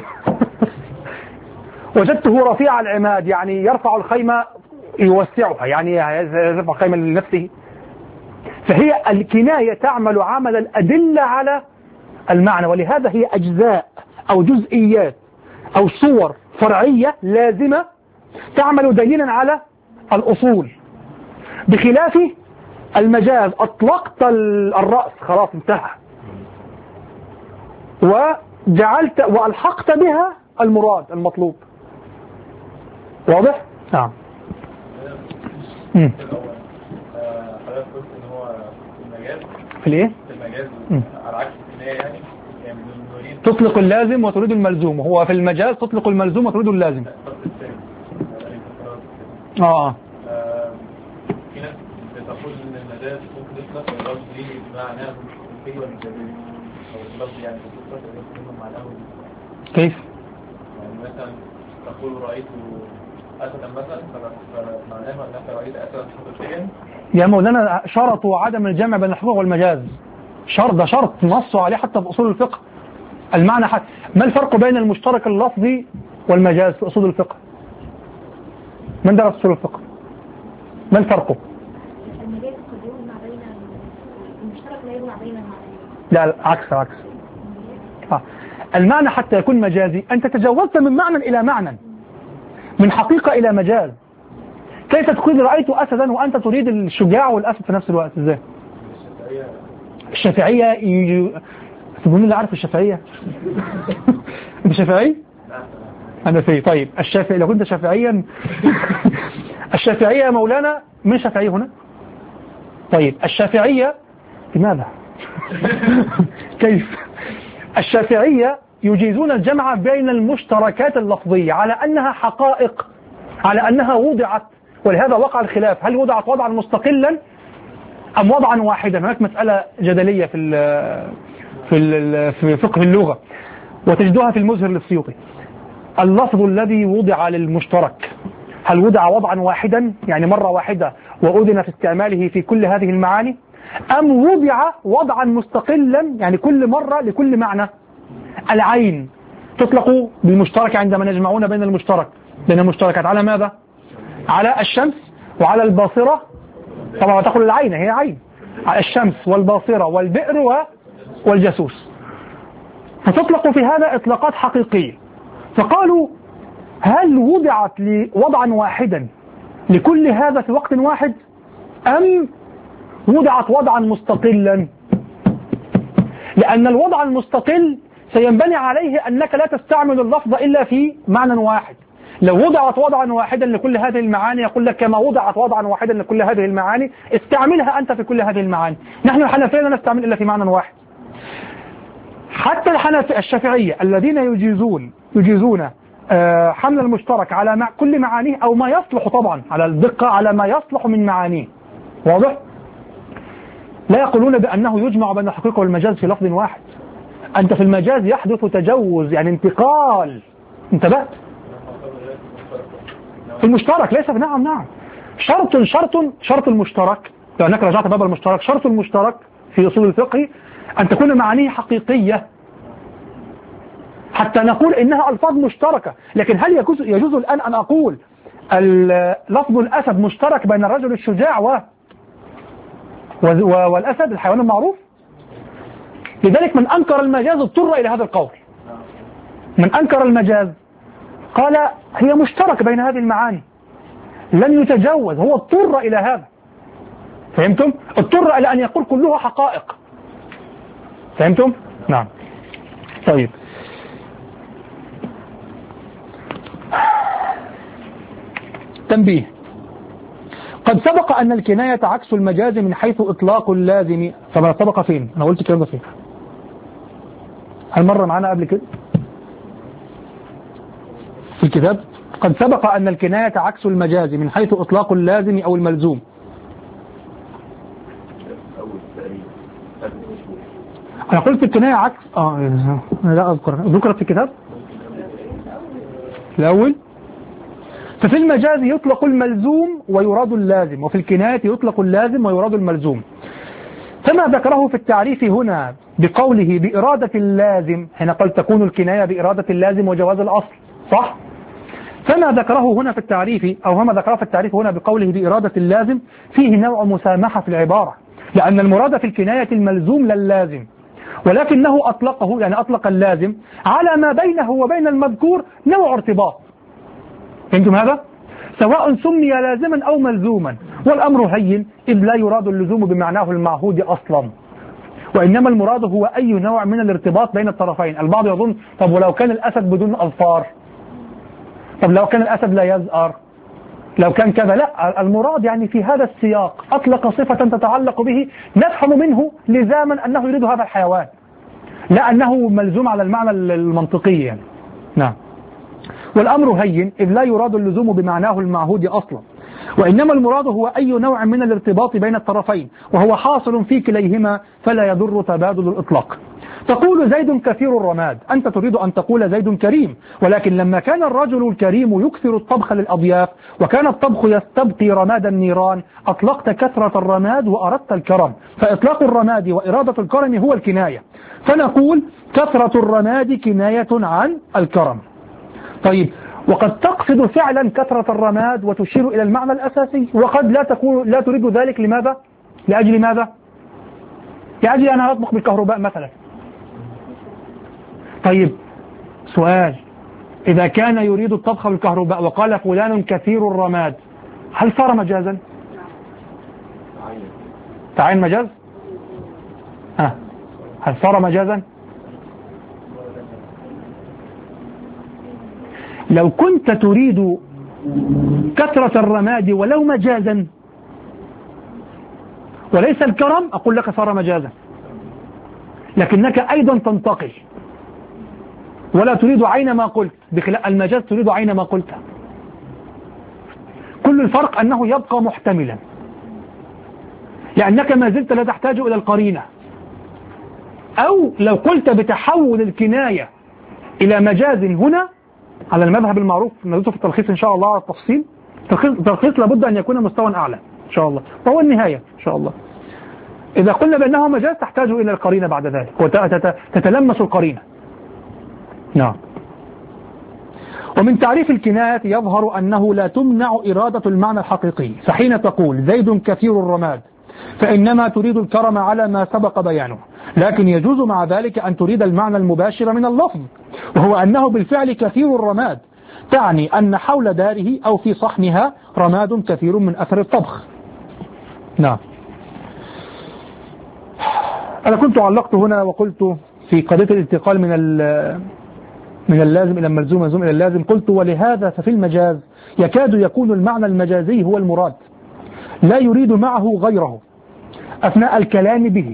وجدته رفيع العماد، يعني يرفع الخيمة يوسعها، يعني يرفع الخيمة لنفسه. فهي الكناية تعمل عمل الأدلة على المعنى، ولهذا هي أجزاء أو جزئيات أو صور فرعية لازمة تعمل دليلا على الأصول، بخلاف المجاز أطلقت الرأس خلاص انتهى، وجعلت وألحقت بها المراد المطلوب. واضح؟ نعم.
حضرتك قلت ان هو في المجاز
في الايه؟
في المجاز على عكس الكناية، يعني يعني نريد
تطلق اللازم وتريد الملزوم، هو في المجاز تطلق الملزوم وتريد اللازم. اه
في ناس بتقول ان المجاز ممكن يطلق اللفظ ليه معناه الحقيقي والمجازي، او اللفظ يعني تطلق اللفظ معناه.
كيف؟
يعني مثلا تقول رأيت أسدا مثلا، فمعناه أنك رأيت أسدا حقيقيا.
يا مولانا شرطوا عدم الجمع بين الحقيقة والمجاز، شرط ده شرط نصوا عليه حتى في أصول الفقه. المعنى حتى. ما الفرق بين المشترك اللفظي والمجاز في أصول الفقه؟ من درس أصول الفقه؟ ما الفرق؟
المجاز قد يجمع بين المشترك لا يجمع بين المعنيين.
لا عكس عكس. آه. المعنى حتى يكون مجازي أنت تجاوزت من معنى إلى معنى، من حقيقة إلى مجاز. كيف تقول رأيت أسدا وأنت تريد الشجاع والأسد في نفس الوقت؟ إزاي؟ الشافعية ي... تقولون اللي عارف الشافعية؟ أنت شافعي؟ أنا في طيب الشافعي لو كنت شافعيا الشافعية يا مولانا من شافعي هنا؟ طيب الشافعية لماذا؟ كيف؟ الشافعية يجيزون الجمع بين المشتركات اللفظية على أنها حقائق، على أنها وضعت، ولهذا وقع الخلاف هل وضعت وضعا مستقلا أم وضعا واحدا. هناك مسألة جدلية في ال في ال في فقه اللغة وتجدها في المزهر للسيوطي. اللفظ الذي وضع للمشترك هل وضع وضعا واحدا يعني مرة واحدة وأذن في استعماله في كل هذه المعاني، أم وضع وضعا مستقلا يعني كل مرة لكل معنى. العين تطلق بالمشترك عندما يجمعون بين المشترك بين المشتركات على ماذا؟ على الشمس وعلى الباصرة، طبعا تقول العين هي عين، على الشمس والباصرة والبئر والجاسوس، فتطلق في هذا إطلاقات حقيقية. فقالوا هل وضعت لوضعا واحدا لكل هذا في وقت واحد أم وضعت وضعا مستقلا؟ لأن الوضع المستقل سينبني عليه أنك لا تستعمل اللفظ إلا في معنى واحد. لو وضعت وضعا واحدا لكل هذه المعاني يقول لك كما وضعت وضعا واحدا لكل هذه المعاني استعملها أنت في كل هذه المعاني. نحن الحنفية لا نستعمل إلا في معنى واحد. حتى الحنفية الشافعية الذين يجيزون يجيزون حمل المشترك على مع كل معانيه أو ما يصلح، طبعا على الدقة على ما يصلح من معانيه، واضح؟ لا يقولون بأنه يجمع بين الحقيقة والمجاز في لفظ واحد. أنت في المجاز يحدث تجوز يعني انتقال. انتبهت؟ في المشترك ليس نعم نعم شرط شرط شرط المشترك، لو أنك رجعت باب المشترك شرط المشترك في أصول الفقه أن تكون معانيه حقيقية حتى نقول إنها ألفاظ مشتركة. لكن هل يجوز, يجوز الآن أن أقول لفظ الأسد مشترك بين الرجل الشجاع و والأسد الحيوان المعروف؟ لذلك من أنكر المجاز اضطر إلى هذا القول. من أنكر المجاز قال هي مشترك بين هذه المعاني لن يتجوز، هو اضطر إلى هذا. فهمتم؟ اضطر إلى أن يقول كلها حقائق. فهمتم؟ نعم. طيب تنبيه. قد سبق أن الكناية عكس المجاز من حيث إطلاق اللازم. طبعا سبق فين؟ أنا قلت كلمة فين؟ هل مرة معنا قبل كده في الكتاب؟ قد سبق أن الكناية عكس المجاز من حيث إطلاق اللازم أو الملزوم. أنا قلت الكناية عكس آه أنا لا أذكر ذكرت في الكتاب الأول. ففي المجاز يطلق الملزوم ويراد اللازم، وفي الكناية يطلق اللازم ويراد الملزوم. فما ذكره في التعريف هنا بقوله بإرادة اللازم، هنا قد تكون الكناية بإرادة اللازم وجواز الأصل، صح؟ فما ذكره هنا في التعريف أو ما ذكره في التعريف هنا بقوله بإرادة اللازم فيه نوع مسامحة في العبارة، لأن المراد في الكناية الملزوم لا اللازم، ولكنه أطلقه يعني أطلق اللازم على ما بينه وبين المذكور نوع ارتباط. فهمتم هذا؟ سواء سمي لازما أو ملزوما، والأمر هين إذ لا يراد اللزوم بمعناه المعهود أصلا، وإنما المراد هو أي نوع من الارتباط بين الطرفين. البعض يظن طب ولو كان الأسد بدون أظفار، طب لو كان الأسد لا يزأر، لو كان كذا، لا، المراد يعني في هذا السياق أطلق صفة تتعلق به نفهم منه لزاما أنه يريد هذا الحيوان، لا أنه ملزوم على المعنى المنطقي يعني. نعم. والأمر هين إذ لا يراد اللزوم بمعناه المعهود أصلا، وإنما المراد هو أي نوع من الارتباط بين الطرفين، وهو حاصل في كليهما فلا يضر تبادل الإطلاق. تقول زيد كثير الرماد، أنت تريد أن تقول زيد كريم، ولكن لما كان الرجل الكريم يكثر الطبخ للأضياف وكان الطبخ يستبقي رماد النيران أطلقت كثرة الرماد وأردت الكرم، فإطلاق الرماد وإرادة الكرم هو الكناية، فنقول كثرة الرماد كناية عن الكرم. طيب، وقد تقصد فعلا كثرة الرماد وتشير إلى المعنى الأساسي، وقد لا تكون لا تريد ذلك. لماذا؟ لأجل ماذا؟ لأجل أنا أطبخ بالكهرباء مثلا. طيب سؤال، إذا كان يريد الطبخ بالكهرباء وقال فلان كثير الرماد، هل صار مجازا؟ تعين مجاز؟ ها. هل صار مجازا؟ لو كنت تريد كثرة الرماد ولو مجازا وليس الكرم أقول لك صار مجازا، لكنك أيضا تنتقل ولا تريد عين ما قلت، بخلاف المجاز تريد عين ما قلت. كل الفرق أنه يبقى محتملا، لأنك ما زلت لا تحتاج إلى القرينة. أو لو قلت بتحول الكناية إلى مجاز هنا على المذهب المعروف ندرسه في التلخيص إن شاء الله على التفصيل، التلخيص لابد أن يكون مستوى أعلى إن شاء الله، وهو النهاية إن شاء الله. إذا قلنا بأنه مجاز تحتاج إلى القرينة بعد ذلك وتتلمس القرينة. نعم. ومن تعريف الكناية يظهر أنه لا تمنع إرادة المعنى الحقيقي، فحين تقول زيد كثير الرماد فإنما تريد الكرم على ما سبق بيانه، لكن يجوز مع ذلك أن تريد المعنى المباشر من اللفظ، وهو أنه بالفعل كثير الرماد، تعني أن حول داره أو في صحنها رماد كثير من أثر الطبخ. نعم. أنا كنت علقت هنا وقلت في قضية الانتقال من من اللازم إلى الملزوم، ملزوم إلى اللازم، قلت ولهذا ففي المجاز يكاد يكون المعنى المجازي هو المراد، لا يريد معه غيره أثناء الكلام به.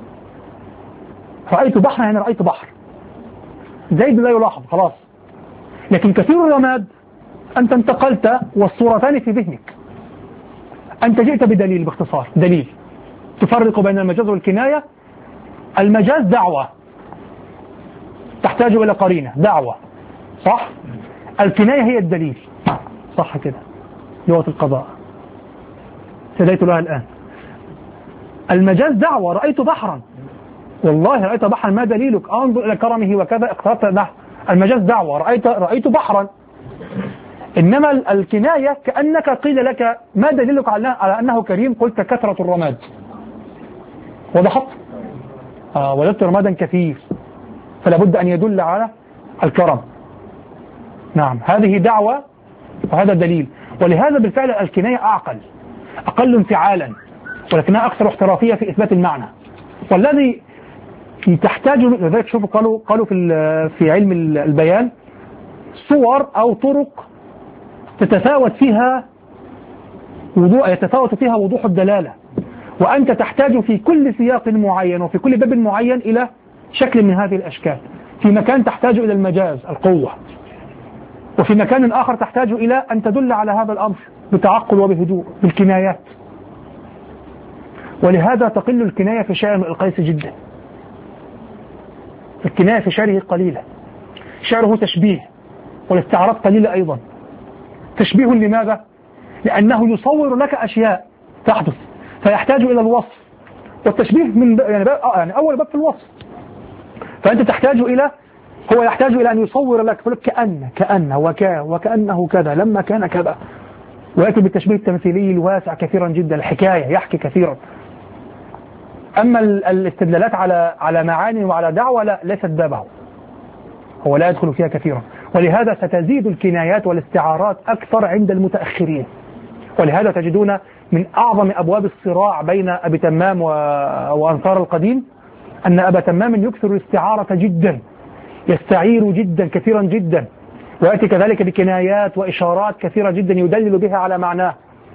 رأيت بحر يعني رأيت بحر، زيد لا يلاحظ خلاص، لكن كثير الرماد أنت انتقلت والصورتان في ذهنك، أنت جئت بدليل، باختصار دليل تفرق بين المجاز والكناية. المجاز دعوة تحتاج إلى قرينة، دعوة صح؟ الكناية هي الدليل، صح كده، لغة القضاء سديت لها الآن. المجاز دعوة، رأيت بحرا، والله رأيت بحرا، ما دليلك؟ انظر إلى كرمه وكذا اقتربت نحو. المجاز دعوة، رأيت رأيت بحرا. إنما الكناية كأنك قيل لك ما دليلك على أنه كريم، قلت كثرة الرماد، وضحت؟ آه وجدت رمادا كثير، فلا بد أن يدل على الكرم. نعم، هذه دعوة وهذا دليل، ولهذا بالفعل الكناية أعقل، أقل انفعالا، ولكنها أكثر احترافية في إثبات المعنى. والذي تحتاج لذلك، شوفوا قالوا قالوا في في علم البيان صور أو طرق تتفاوت فيها وضوح يتفاوت فيها وضوح الدلالة، وأنت تحتاج في كل سياق معين وفي كل باب معين إلى شكل من هذه الأشكال. في مكان تحتاج إلى المجاز القوة، وفي مكان آخر تحتاج إلى أن تدل على هذا الأمر بتعقل وبهدوء بالكنايات. ولهذا تقل الكناية في شيء من القيس جدا، الكناية في شعره قليلة، شعره تشبيه والاستعارات قليلة أيضا. تشبيه لماذا؟ لأنه يصور لك أشياء تحدث فيحتاج إلى الوصف، والتشبيه من يعني, يعني أول باب في الوصف، فأنت تحتاج إلى هو يحتاج إلى أن يصور لك فلك كأن كأن وكا وكأنه كذا لما كان كذا، ويأتي بالتشبيه التمثيلي الواسع كثيرا جدا، الحكاية يحكي كثيرا. أما الاستدلالات على على معاني وعلى دعوة لا، ليست بابه، هو لا يدخل فيها كثيرا. ولهذا ستزيد الكنايات والاستعارات أكثر عند المتأخرين، ولهذا تجدون من أعظم أبواب الصراع بين أبي تمام وأنصار القديم أن أبا تمام يكثر الاستعارة جدا، يستعير جدا كثيرا جدا، ويأتي كذلك بكنايات وإشارات كثيرة جدا يدلل بها على معناه.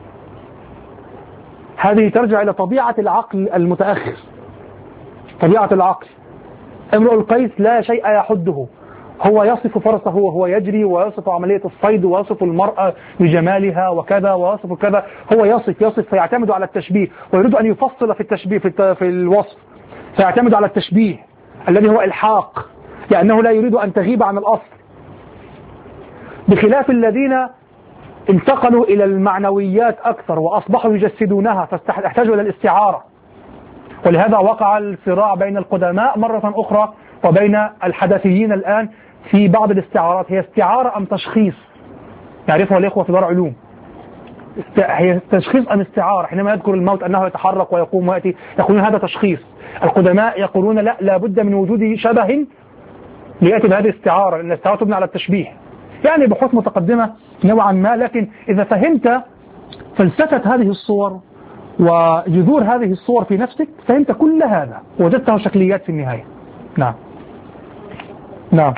هذه ترجع إلى طبيعة العقل المتأخر، طبيعة العقل. امرؤ القيس لا شيء يحده، هو يصف فرسه وهو يجري، ويصف عملية الصيد، ويصف المرأة بجمالها وكذا، ويصف كذا، هو يصف يصف فيعتمد على التشبيه، ويريد أن يفصل في التشبيه في, في الوصف، فيعتمد على التشبيه الذي هو إلحاق، لأنه لا يريد أن تغيب عن الأصل، بخلاف الذين انتقلوا إلى المعنويات أكثر وأصبحوا يجسدونها فاحتاجوا إلى الاستعارة. ولهذا وقع الصراع بين القدماء مرة أخرى وبين الحدثيين الآن في بعض الاستعارات، هي استعارة أم تشخيص؟ يعرفها الإخوة في دار علوم، هي تشخيص أم استعارة؟ حينما يذكر الموت أنه يتحرك ويقوم ويأتي يقولون هذا تشخيص. القدماء يقولون لا، لابد من وجود شبه ليأتي بهذه الاستعارة، لأن الاستعارة تبنى على التشبيه، يعني بحوث متقدمة نوعا ما. لكن إذا فهمت فلسفة هذه الصور وجذور هذه الصور في نفسك فهمت كل هذا وجدته شكليات في النهاية. نعم نعم.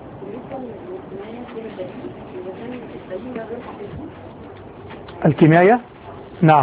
الكناية نعم.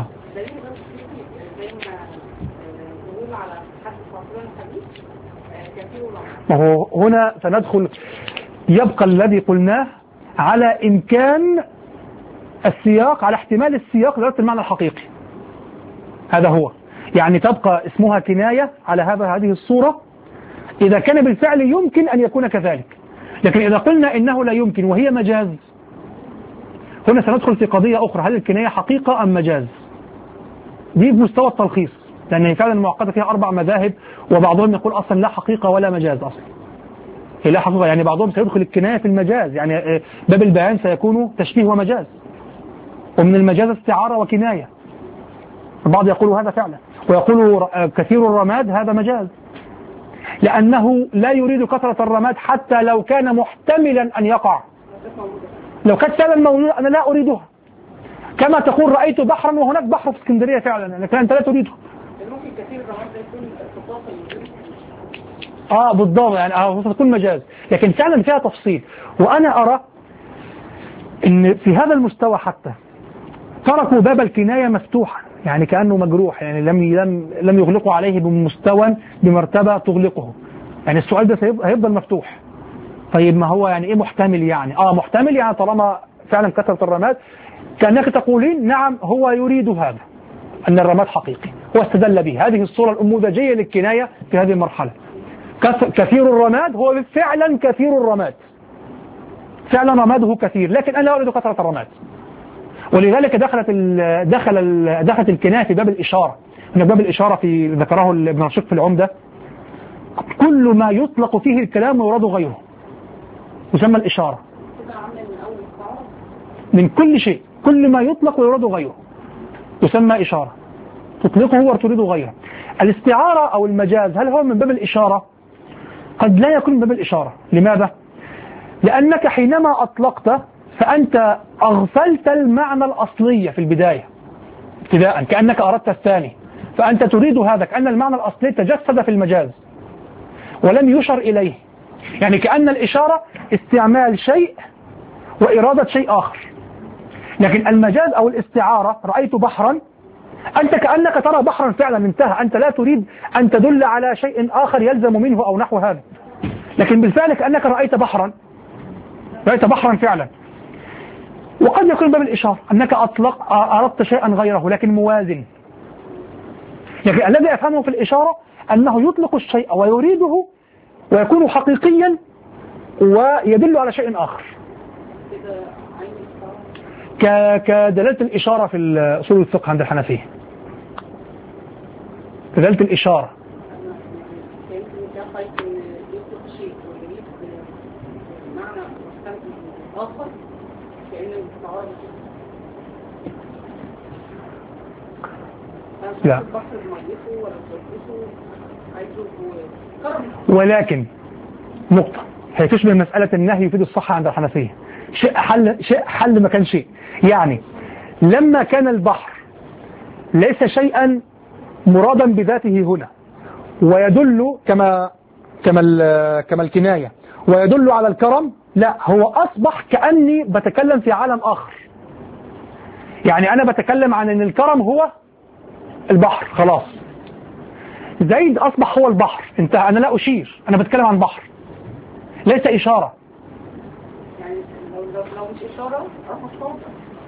وهو هنا سندخل، يبقى الذي قلناه على إمكان السياق، على احتمال السياق لغاية المعنى الحقيقي، هذا هو. يعني تبقى اسمها كناية على هذا هذه الصورة إذا كان بالفعل يمكن أن يكون كذلك. لكن إذا قلنا إنه لا يمكن وهي مجاز، هنا سندخل في قضية أخرى، هل الكناية حقيقة أم مجاز؟ دي بمستوى التلخيص، لأن فعلا المعقدة فيها أربع مذاهب، وبعضهم يقول أصلا لا حقيقة ولا مجاز أصلا، هي لا حقيقة، يعني بعضهم سيدخل الكناية في المجاز، يعني باب البيان سيكون تشبيه ومجاز، ومن المجاز استعارة وكناية. البعض يقول هذا فعلا، ويقول كثير الرماد هذا مجاز، لأنه لا يريد كثرة الرماد حتى لو كان محتملا أن يقع. لو كانت فعلا موجودة أنا لا أريدها، كما تقول رأيت بحرا وهناك بحر في اسكندرية فعلا، لكن أنت لا تريده.
ممكن كثير الرماد يكون اتصاص
اه بالضبط، يعني اه تكون مجاز، لكن فعلا فيها تفصيل. وأنا أرى إن في هذا المستوى حتى تركوا باب الكناية مفتوحا، يعني كأنه مجروح، يعني لم لم لم يغلقوا عليه بمستوى بمرتبة تغلقه. يعني السؤال ده هيفضل مفتوح. طيب ما هو يعني ايه محتمل؟ يعني اه محتمل يعني طالما فعلا كثرة الرماد، كأنك تقولين نعم هو يريد هذا، أن الرماد حقيقي، هو استدل به. هذه الصورة الأنموذجية للكناية في هذه المرحلة. كثير الرماد هو فعلا كثير الرماد، فعلا رماده كثير، لكن أنا لا أريد كثرة الرماد. ولذلك دخلت ال دخل ال دخلت الكناية في باب الإشارة. من باب الإشارة في ذكره ابن رشيد في العمدة، كل ما يطلق فيه الكلام ويراد غيره يسمى الإشارة. من كل شيء، كل ما يطلق ويراد غيره يسمى إشارة، تطلقه وتريد غيره. الاستعارة أو المجاز هل هو من باب الإشارة؟ قد لا يكون من باب الإشارة. لماذا؟ لأنك حينما أطلقت فأنت أغفلت المعنى الأصلي في البداية ابتداء، كأنك أردت الثاني، فأنت تريد هذا، كأن المعنى الأصلي تجسد في المجاز ولم يشر إليه. يعني كأن الإشارة استعمال شيء وإرادة شيء آخر. لكن المجاز أو الاستعارة، رأيت بحرا، أنت كأنك ترى بحرا فعلا، انتهى، أنت لا تريد أن تدل على شيء آخر يلزم منه أو نحو هذا، لكن بالفعل كأنك رأيت بحرا، رأيت بحرا فعلا. وقد يكون باب الإشارة أنك أطلق أردت شيئا غيره لكن موازن. لكن الذي أفهمه في الإشارة أنه يطلق الشيء ويريده ويكون حقيقيا ويدل على شيء آخر كدلالة الإشارة في أصول الفقه عند الحنفية. دلالة الإشارة لا، ولكن نقطة هي تشبه مسألة النهي يفيد الصحة عند الحنفية. شيء حل شيء حل مكان شيء. يعني لما كان البحر ليس شيئا مرادا بذاته هنا ويدل كما كما كما الكناية ويدل على الكرم، لا، هو أصبح كأني بتكلم في عالم آخر. يعني أنا بتكلم عن أن الكرم هو البحر، خلاص. زيد أصبح هو البحر، انتهى. أنا لا أشير، أنا بتكلم عن بحر، ليس إشارة.
يعني لو لو مش إشارة راح أصطاد.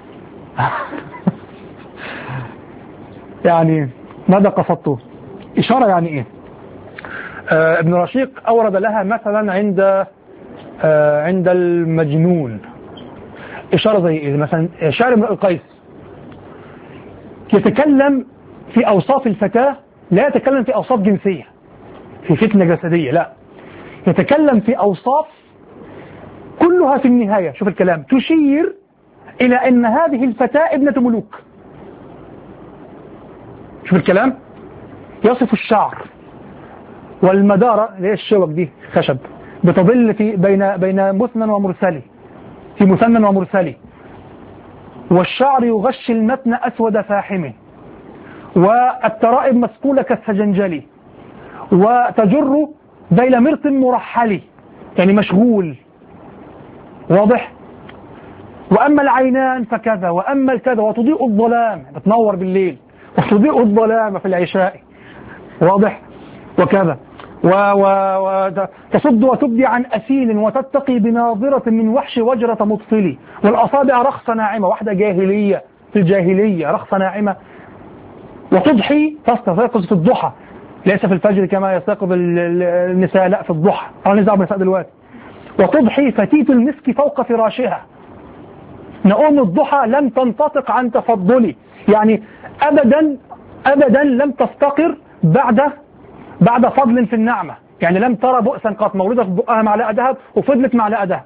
يعني ماذا قصدته؟ إشارة يعني إيه؟ آه ابن رشيق أورد لها مثلا عند آه عند المجنون إشارة زي إيه؟ مثلا شاعر امرئ القيس يتكلم في أوصاف الفتاة، لا يتكلم في أوصاف جنسية في فتنة جسدية، لا، يتكلم في أوصاف كلها في النهاية، شوف الكلام، تشير إلى أن هذه الفتاة ابنة ملوك. شوف الكلام، يصف الشعر والمدارة اللي هي الشوك دي خشب بتظل في بين بين مثنى ومرسلي، في مثنى ومرسلي، والشعر يغشي المتن أسود فاحم، والترائب مسكولة كالسجنجلي، وتجر ذيل مرط مرحلي، يعني مشغول، واضح. وأما العينان فكذا، وأما الكذا، وتضيء الظلام، بتنور بالليل، وتضيء الظلام في العشاء، واضح، وكذا، وتصد وتبدي عن أسين، وتتقي بناظرة من وحش وجرة مطفلي، والأصابع رخصة ناعمة، واحدة جاهلية في الجاهلية، رخصة ناعمة، وتضحي تستيقظ في الضحى، ليس في الفجر كما يستيقظ النساء، لا، في الضحى، أنا نزعب النساء دلوقتي. وتضحي فتيت المسك فوق فراشها، نؤوم الضحى لم تنطق عن تفضلي، يعني أبدا أبدا لم تفتقر بعد بعد فضل في النعمة، يعني لم ترى بؤسا قط، مولودة في بؤها معلقة ذهب وفضلت معلقة ذهب.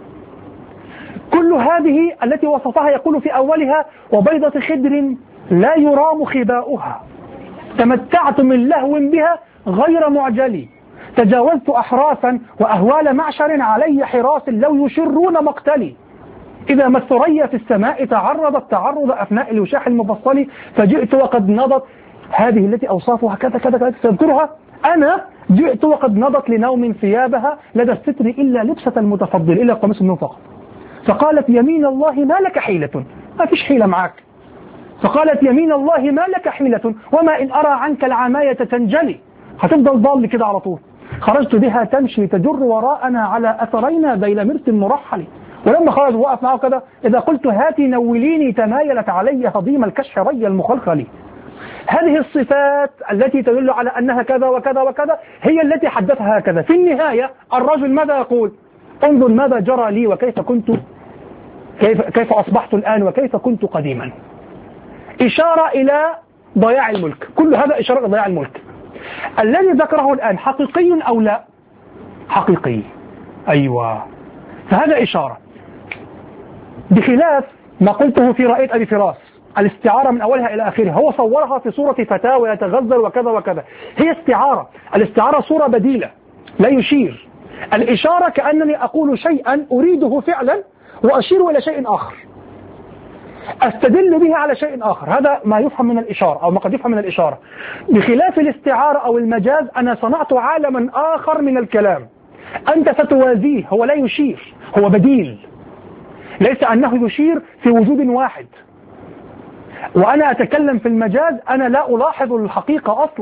كل هذه التي وصفها يقول في أولها: وبيضة خدر لا يرام خباؤها، تمتعت من لهو بها غير معجلي، تجاوزت أحراسا وأهوال معشر علي حراس لو يشرون مقتلي، إذا ما الثريا في السماء تعرضت تعرض أفناء الوشاح المفصل، فجئت وقد نضت، هذه التي أوصافها كذا كذا كذا سأذكرها، أنا جئت وقد نضت لنوم ثيابها لدى الستر إلا لبسة المتفضل، إلا قميص النوم فقط. فقالت: يمين الله ما لك حيلة، ما فيش حيلة معك. فقالت: يمين الله ما لك حيلة، وما إن أرى عنك العماية تنجلي، هتفضل ضال كده على طول. خرجت بها تمشي تجر وراءنا على أثرينا ذيل مرت مرحل، ولما خرج وقف معه كده: إذا قلت هاتي نوليني تمايلت علي هضيم الكشح ري المخلخل. هذه الصفات التي تدل على أنها كذا وكذا وكذا هي التي حدثها هكذا. في النهاية الرجل ماذا يقول؟ انظر ماذا جرى لي وكيف كنت، كيف, كيف أصبحت الآن وكيف كنت قديما. إشارة إلى ضياع الملك، كل هذا إشارة إلى ضياع الملك. الذي ذكره الآن حقيقي أو لا؟ حقيقي، أيوة، فهذا إشارة، بخلاف ما قلته في رأية أبي فراس، الاستعارة من أولها إلى آخرها، هو صورها في صورة فتاة ويتغزل وكذا وكذا، هي استعارة. الاستعارة صورة بديلة لا يشير. الإشارة كأنني أقول شيئا أريده فعلا وأشير إلى شيء آخر، أستدل به على شيء آخر، هذا ما يفهم من الإشارة أو ما قد يفهم من الإشارة. بخلاف الاستعارة أو المجاز، أنا صنعت عالما آخر من الكلام، أنت ستوازيه، هو لا يشير، هو بديل، ليس أنه يشير في وجود واحد. وأنا أتكلم في المجاز، أنا لا ألاحظ الحقيقة أصلا،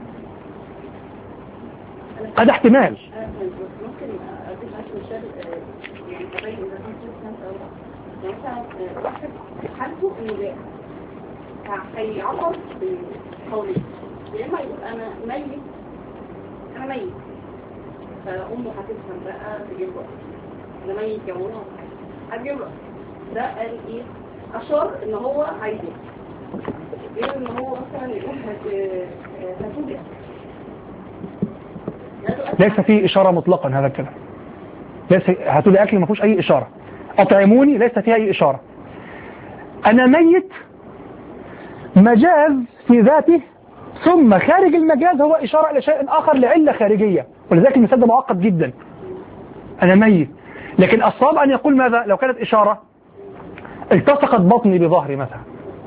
هذا احتمال.
ممكن أديك عشر مثال يعني أبين إذا كنت فهمت أو لا. يعني مثلا واحد حالته إنه لا هيعبر بقوله، يا إما يقول أنا ميت، أنا ميت، فامه هتفهم بقى تجيب له لما يتجوزوا هتجيب له ده قال ايه اشار ان هو عايزه غير ان هو مثلا يقول هتوجد
ليس فيه اشاره مطلقا هذا الكلام. ليس هاتولي اكل ما فيهوش اي اشاره. اطعموني ليس فيها اي اشاره. انا ميت مجاز في ذاته، ثم خارج المجاز هو اشاره الى شيء اخر لعله خارجيه، ولذلك المثال ده معقد جدا. انا ميت، لكن الصواب ان يقول ماذا لو كانت اشاره؟ التصقت بطني بظهري مثلا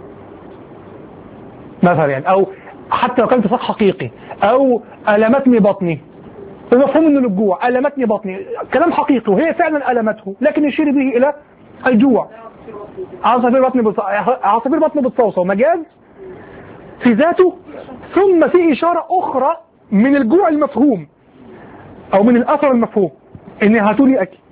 مثلا يعني، او حتى لو كان التصاق حقيقي، او المتني بطني، ومفهوم انه الجوع، المتني بطني كلام حقيقي وهي فعلا المته، لكن يشير به الى الجوع. عصافير بطني بتص... عصافير بطني بتصوصو مجاز في ذاته، ثم في اشاره اخرى من الجوع المفهوم او من الاثر المفهوم ان هاتولي اكل.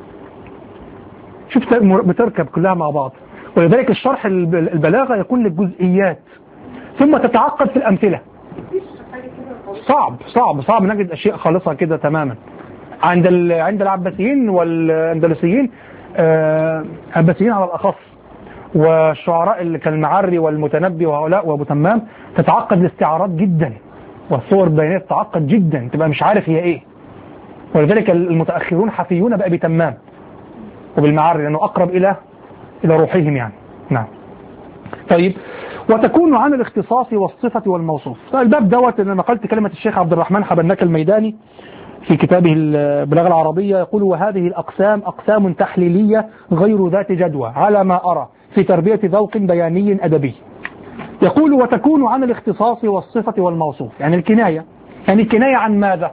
شوف بتركب كلها مع بعض. ولذلك الشرح البلاغه يكون للجزئيات ثم تتعقد في الامثله. صعب صعب صعب نجد اشياء خالصه كده تماما. عند عند العباسيين والاندلسيين، آه عباسيين على الاخص، والشعراء اللي كالمعري والمتنبي وهؤلاء وابو تمام، تتعقد الاستعارات جدا والصور البيانيه تتعقد جدا، تبقى مش عارف هي ايه. ولذلك المتاخرون حفيون بابي تمام وبالمعري لانه اقرب الى الى روحهم يعني. نعم. طيب، وتكون عن الاختصاص والصفة والموصوف. الباب دوت أنا نقلت كلمة الشيخ عبد الرحمن حبناك الميداني في كتابه البلاغة العربية، يقول: وهذه الأقسام أقسام تحليلية غير ذات جدوى على ما أرى في تربية ذوق بياني أدبي. يقول: وتكون عن الاختصاص والصفة والموصوف، يعني الكناية. يعني الكناية عن ماذا؟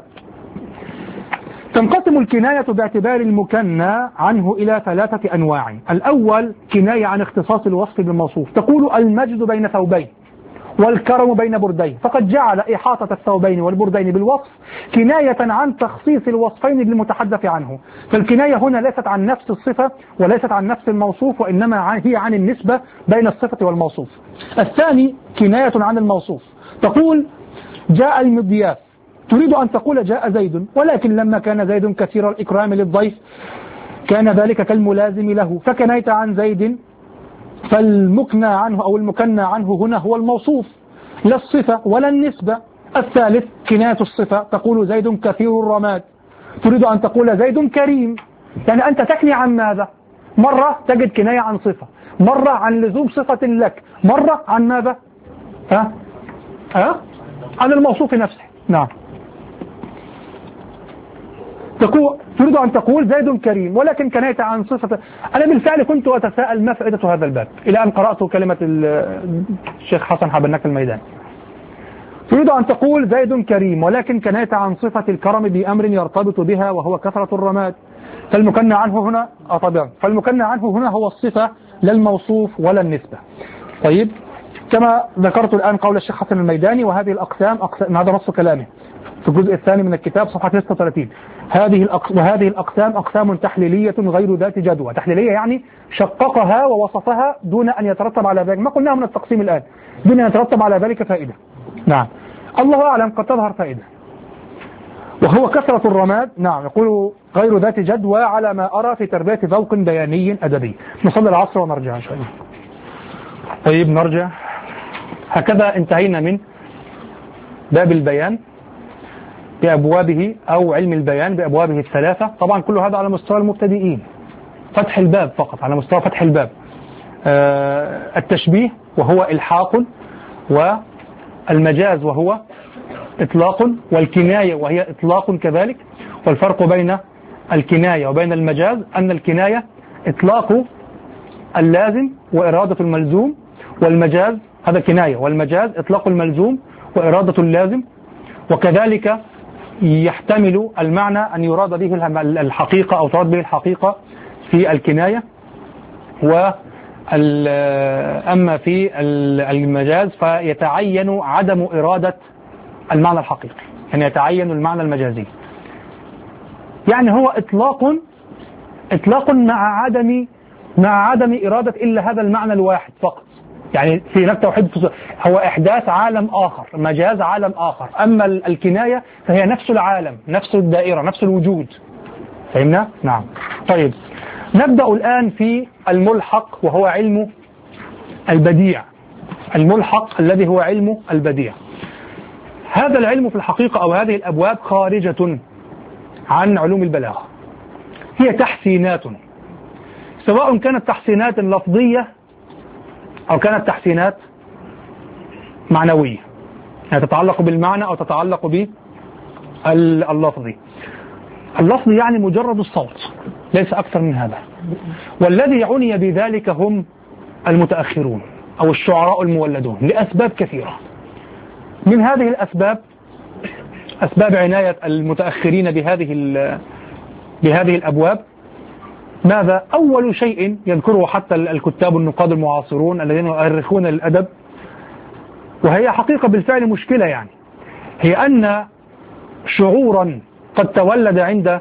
تنقسم الكناية باعتبار المكنى عنه إلى ثلاثة أنواع. الأول كناية عن اختصاص الوصف بالموصوف، تقول: المجد بين ثوبين والكرم بين بردين، فقد جعل إحاطة الثوبين والبردين بالوصف كناية عن تخصيص الوصفين للمتحدث عنه. فالكناية هنا ليست عن نفس الصفة وليست عن نفس الموصوف، وإنما هي عن النسبة بين الصفة والموصوف. الثاني كناية عن الموصوف، تقول: جاء المضياف، تريد أن تقول جاء زيد، ولكن لما كان زيد كثير الإكرام للضيف كان ذلك كالملازم له، فكنيت عن زيد، فالمكنى عنه أو المكنى عنه هنا هو الموصوف لا الصفة ولا النسبة. الثالث كناية الصفة، تقول زيد كثير الرماد، تريد أن تقول زيد كريم، يعني أنت تكني عن ماذا؟ مرة تجد كناية عن صفة، مرة عن لزوم صفة لك، مرة عن ماذا؟ ها؟ ها؟ عن الموصوف نفسه. نعم. تقول تريد أن تقول زيد كريم، ولكن كنيت عن صفة. أنا بالفعل كنت أتساءل ما فائدة هذا الباب إلى أن قرأت كلمة الشيخ حسن حبناك الميداني. تريد أن تقول زيد كريم، ولكن كنيت عن صفة الكرم بأمر يرتبط بها وهو كثرة الرماد، فالمكنى عنه هنا طبعا فالمكنى عنه هنا هو الصفة لا الموصوف ولا النسبة. طيب، كما ذكرت الآن قول الشيخ حسن الميداني: وهذه الأقسام أقسام، هذا نص كلامه في الجزء الثاني من الكتاب صفحة ستة وثلاثين. هذه الأقس... وهذه الأقسام أقسام تحليلية غير ذات جدوى. تحليلية يعني شققها ووصفها دون أن يترتب على ذلك، ما قلناه من التقسيم الآن، دون أن يترتب على ذلك فائدة. نعم، الله أعلم قد تظهر فائدة. وهو كثرة الرماد. نعم، يقول غير ذات جدوى على ما أرى في تربية ذوق بياني أدبي. نصلي العصر ونرجع إن شاء الله. طيب، نرجع. هكذا انتهينا من باب البيان بأبوابه أو علم البيان بأبوابه الثلاثة. طبعا كل هذا على مستوى المبتدئين، فتح الباب فقط، على مستوى فتح الباب. آه التشبيه وهو إلحاق، والمجاز وهو إطلاق، والكناية وهي إطلاق كذلك. والفرق بين الكناية وبين المجاز أن الكناية إطلاق اللازم وإرادة الملزوم، والمجاز هذا كناية، والمجاز إطلاق الملزوم وإرادة اللازم. وكذلك يحتمل المعنى أن يراد به الحقيقة أو تراد به الحقيقة في الكناية، وأما في المجاز فيتعين عدم إرادة المعنى الحقيقي، يعني يتعين المعنى المجازي. يعني هو إطلاق إطلاق مع عدم مع عدم إرادة إلا هذا المعنى الواحد فقط، يعني في هناك توحيد هو إحداث عالم آخر، مجاز عالم آخر. أما الكناية فهي نفس العالم، نفس الدائرة، نفس الوجود. فهمنا؟ نعم. طيب نبدأ الآن في الملحق وهو علم البديع. الملحق الذي هو علم البديع، هذا العلم في الحقيقة أو هذه الأبواب خارجة عن علوم البلاغة، هي تحسينات، سواء كانت تحسينات لفظية أو كانت تحسينات معنوية، يعني تتعلق بالمعنى أو تتعلق باللفظي. اللفظ يعني مجرد الصوت، ليس أكثر من هذا. والذي عني بذلك هم المتأخرون أو الشعراء المولدون لأسباب كثيرة. من هذه الأسباب أسباب عناية المتأخرين بهذه بهذه الأبواب، ماذا؟ أول شيء يذكره حتى الكتاب النقاد المعاصرون الذين يؤرخون للأدب، وهي حقيقة بالفعل مشكلة يعني، هي أن شعورا قد تولد عند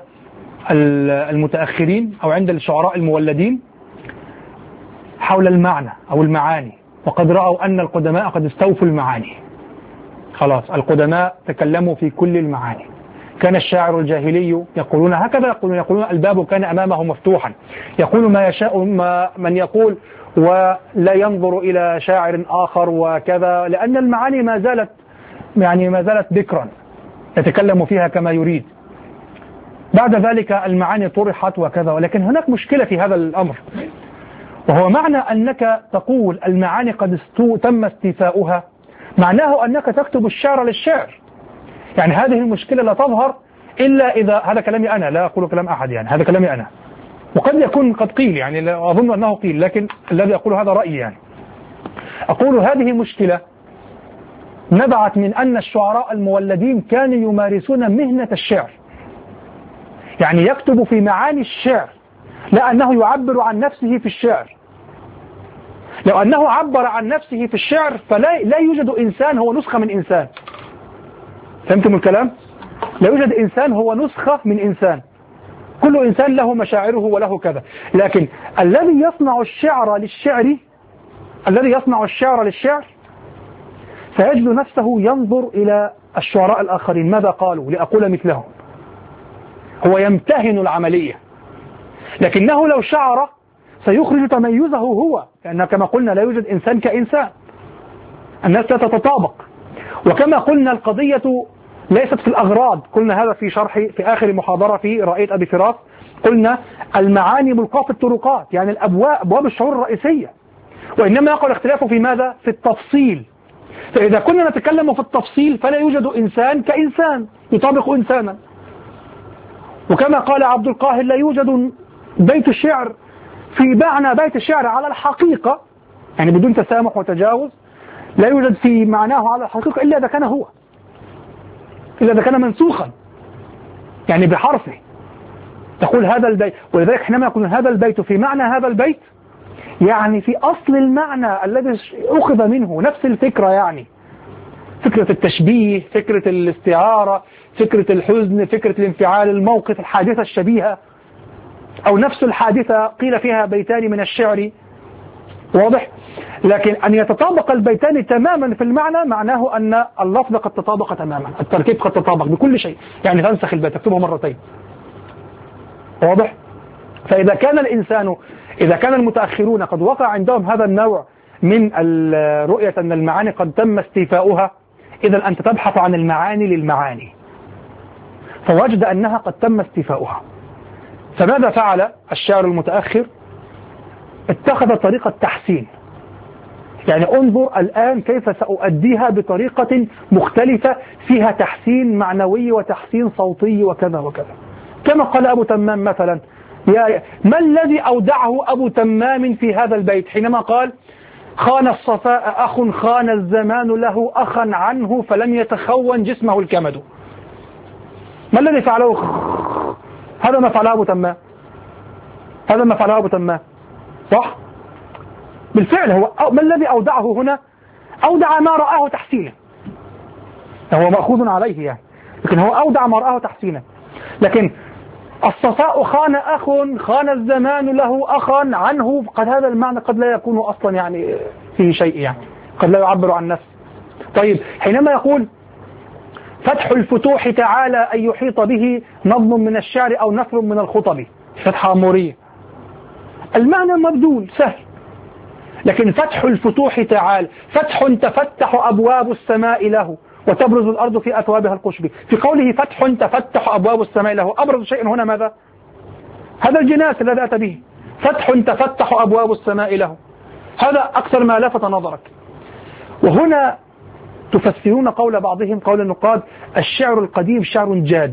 المتأخرين أو عند الشعراء المولدين حول المعنى أو المعاني، وقد رأوا أن القدماء قد استوفوا المعاني، خلاص القدماء تكلموا في كل المعاني. كان الشاعر الجاهلي يقولون هكذا، يقولون يقولون الباب كان أمامه مفتوحا، يقول ما يشاء ما من يقول ولا ينظر إلى شاعر آخر وكذا، لأن المعاني ما زالت يعني ما زالت بكرا يتكلم فيها كما يريد. بعد ذلك المعاني طرحت وكذا، ولكن هناك مشكلة في هذا الأمر، وهو معنى أنك تقول المعاني قد استو تم استيفاؤها، معناه أنك تكتب الشعر للشعر. يعني هذه المشكلة لا تظهر إلا إذا، هذا كلامي أنا لا أقول كلام أحد، يعني هذا كلامي أنا، وقد يكون قد قيل، يعني لا أظن أنه قيل، لكن الذي أقول هذا رأيي. يعني أقول هذه المشكلة نبعت من أن الشعراء المولدين كانوا يمارسون مهنة الشعر، يعني يكتب في معاني الشعر، لا أنه يعبر عن نفسه في الشعر. لو أنه عبر عن نفسه في الشعر فلا لا يوجد إنسان هو نسخة من إنسان. فهمتم الكلام؟ لا يوجد إنسان هو نسخة من إنسان، كل إنسان له مشاعره وله كذا. لكن الذي يصنع الشعر للشعر الذي يصنع الشعر للشعر فيجد نفسه ينظر إلى الشعراء الآخرين ماذا قالوا لأقول مثلهم، هو يمتهن العملية. لكنه لو شعر سيخرج تميزه هو، لأن كما قلنا لا يوجد إنسان كإنسان، الناس لا تتطابق. وكما قلنا القضية ليست في الأغراض، قلنا هذا في شرح في آخر محاضرة في رأيت أبي فراس، قلنا المعاني ملقاة في الطرقات، يعني الأبواب أبواب الشعور الرئيسية، وإنما يقع الاختلاف في ماذا؟ في التفصيل. فإذا كنا نتكلم في التفصيل فلا يوجد إنسان كإنسان يطابق إنسانا. وكما قال عبد القاهر لا يوجد بيت الشعر في معنى بيت الشعر على الحقيقة، يعني بدون تسامح وتجاوز، لا يوجد في معناه على الحقيقة إلا إذا كان هو، إلا إذا كان منسوخا يعني بحرفه، تقول هذا البيت. ولذلك حينما يقول هذا البيت في معنى هذا البيت، يعني في أصل المعنى الذي أخذ منه، نفس الفكرة، يعني فكرة التشبيه، فكرة الاستعارة، فكرة الحزن، فكرة الانفعال، الموقف، الحادثة الشبيهة، أو نفس الحادثة قيل فيها بيتان من الشعر، واضح؟ لكن أن يتطابق البيتان تماما في المعنى معناه أن اللفظ قد تطابق تماما، التركيب قد تطابق بكل شيء، يعني تنسخ البيت تكتبه مرتين، واضح؟ فإذا كان الإنسان إذا كان المتأخرون قد وقع عندهم هذا النوع من الرؤية أن المعاني قد تم استيفاؤها، إذا أنت تبحث عن المعاني للمعاني، فوجد أنها قد تم استيفاؤها. فماذا فعل الشاعر المتأخر؟ اتخذ طريقة تحسين، يعني انظر الآن كيف سأؤديها بطريقة مختلفة فيها تحسين معنوي وتحسين صوتي وكذا وكذا. كما قال أبو تمام مثلا، يا ما الذي أودعه أبو تمام في هذا البيت حينما قال خان الصفاء أخ خان الزمان له أخا عنه فلم يتخون جسمه الكمد. ما الذي فعله؟ هذا ما فعله أبو تمام، هذا ما فعله أبو تمام، صح؟ بالفعل هو ما الذي أودعه هنا؟ أودع ما رآه تحسينا، هو مأخوذ عليه يعني، لكن هو أودع ما رآه تحسينا. لكن الصفاء خان أخ خان الزمان له أخا عنه، قد هذا المعنى قد لا يكون أصلا يعني فيه شيء، يعني قد لا يعبر عن نفسه. طيب حينما يقول فتح الفتوح تعالى أن يحيط به نظم من الشعر أو نثر من الخطب، فتحة أمورية، المعنى مبذول سهل. لكن فتح الفتوح تعالى، فتح تفتح أبواب السماء له وتبرز الأرض في أثوابها القشب. في قوله فتح تفتح أبواب السماء له، أبرز شيء هنا ماذا؟ هذا الجناس الذي أتى به، فتح تفتح أبواب السماء له، هذا أكثر ما لفت نظرك. وهنا تفسرون قول بعضهم قول النقاد: الشعر القديم شعر جاد.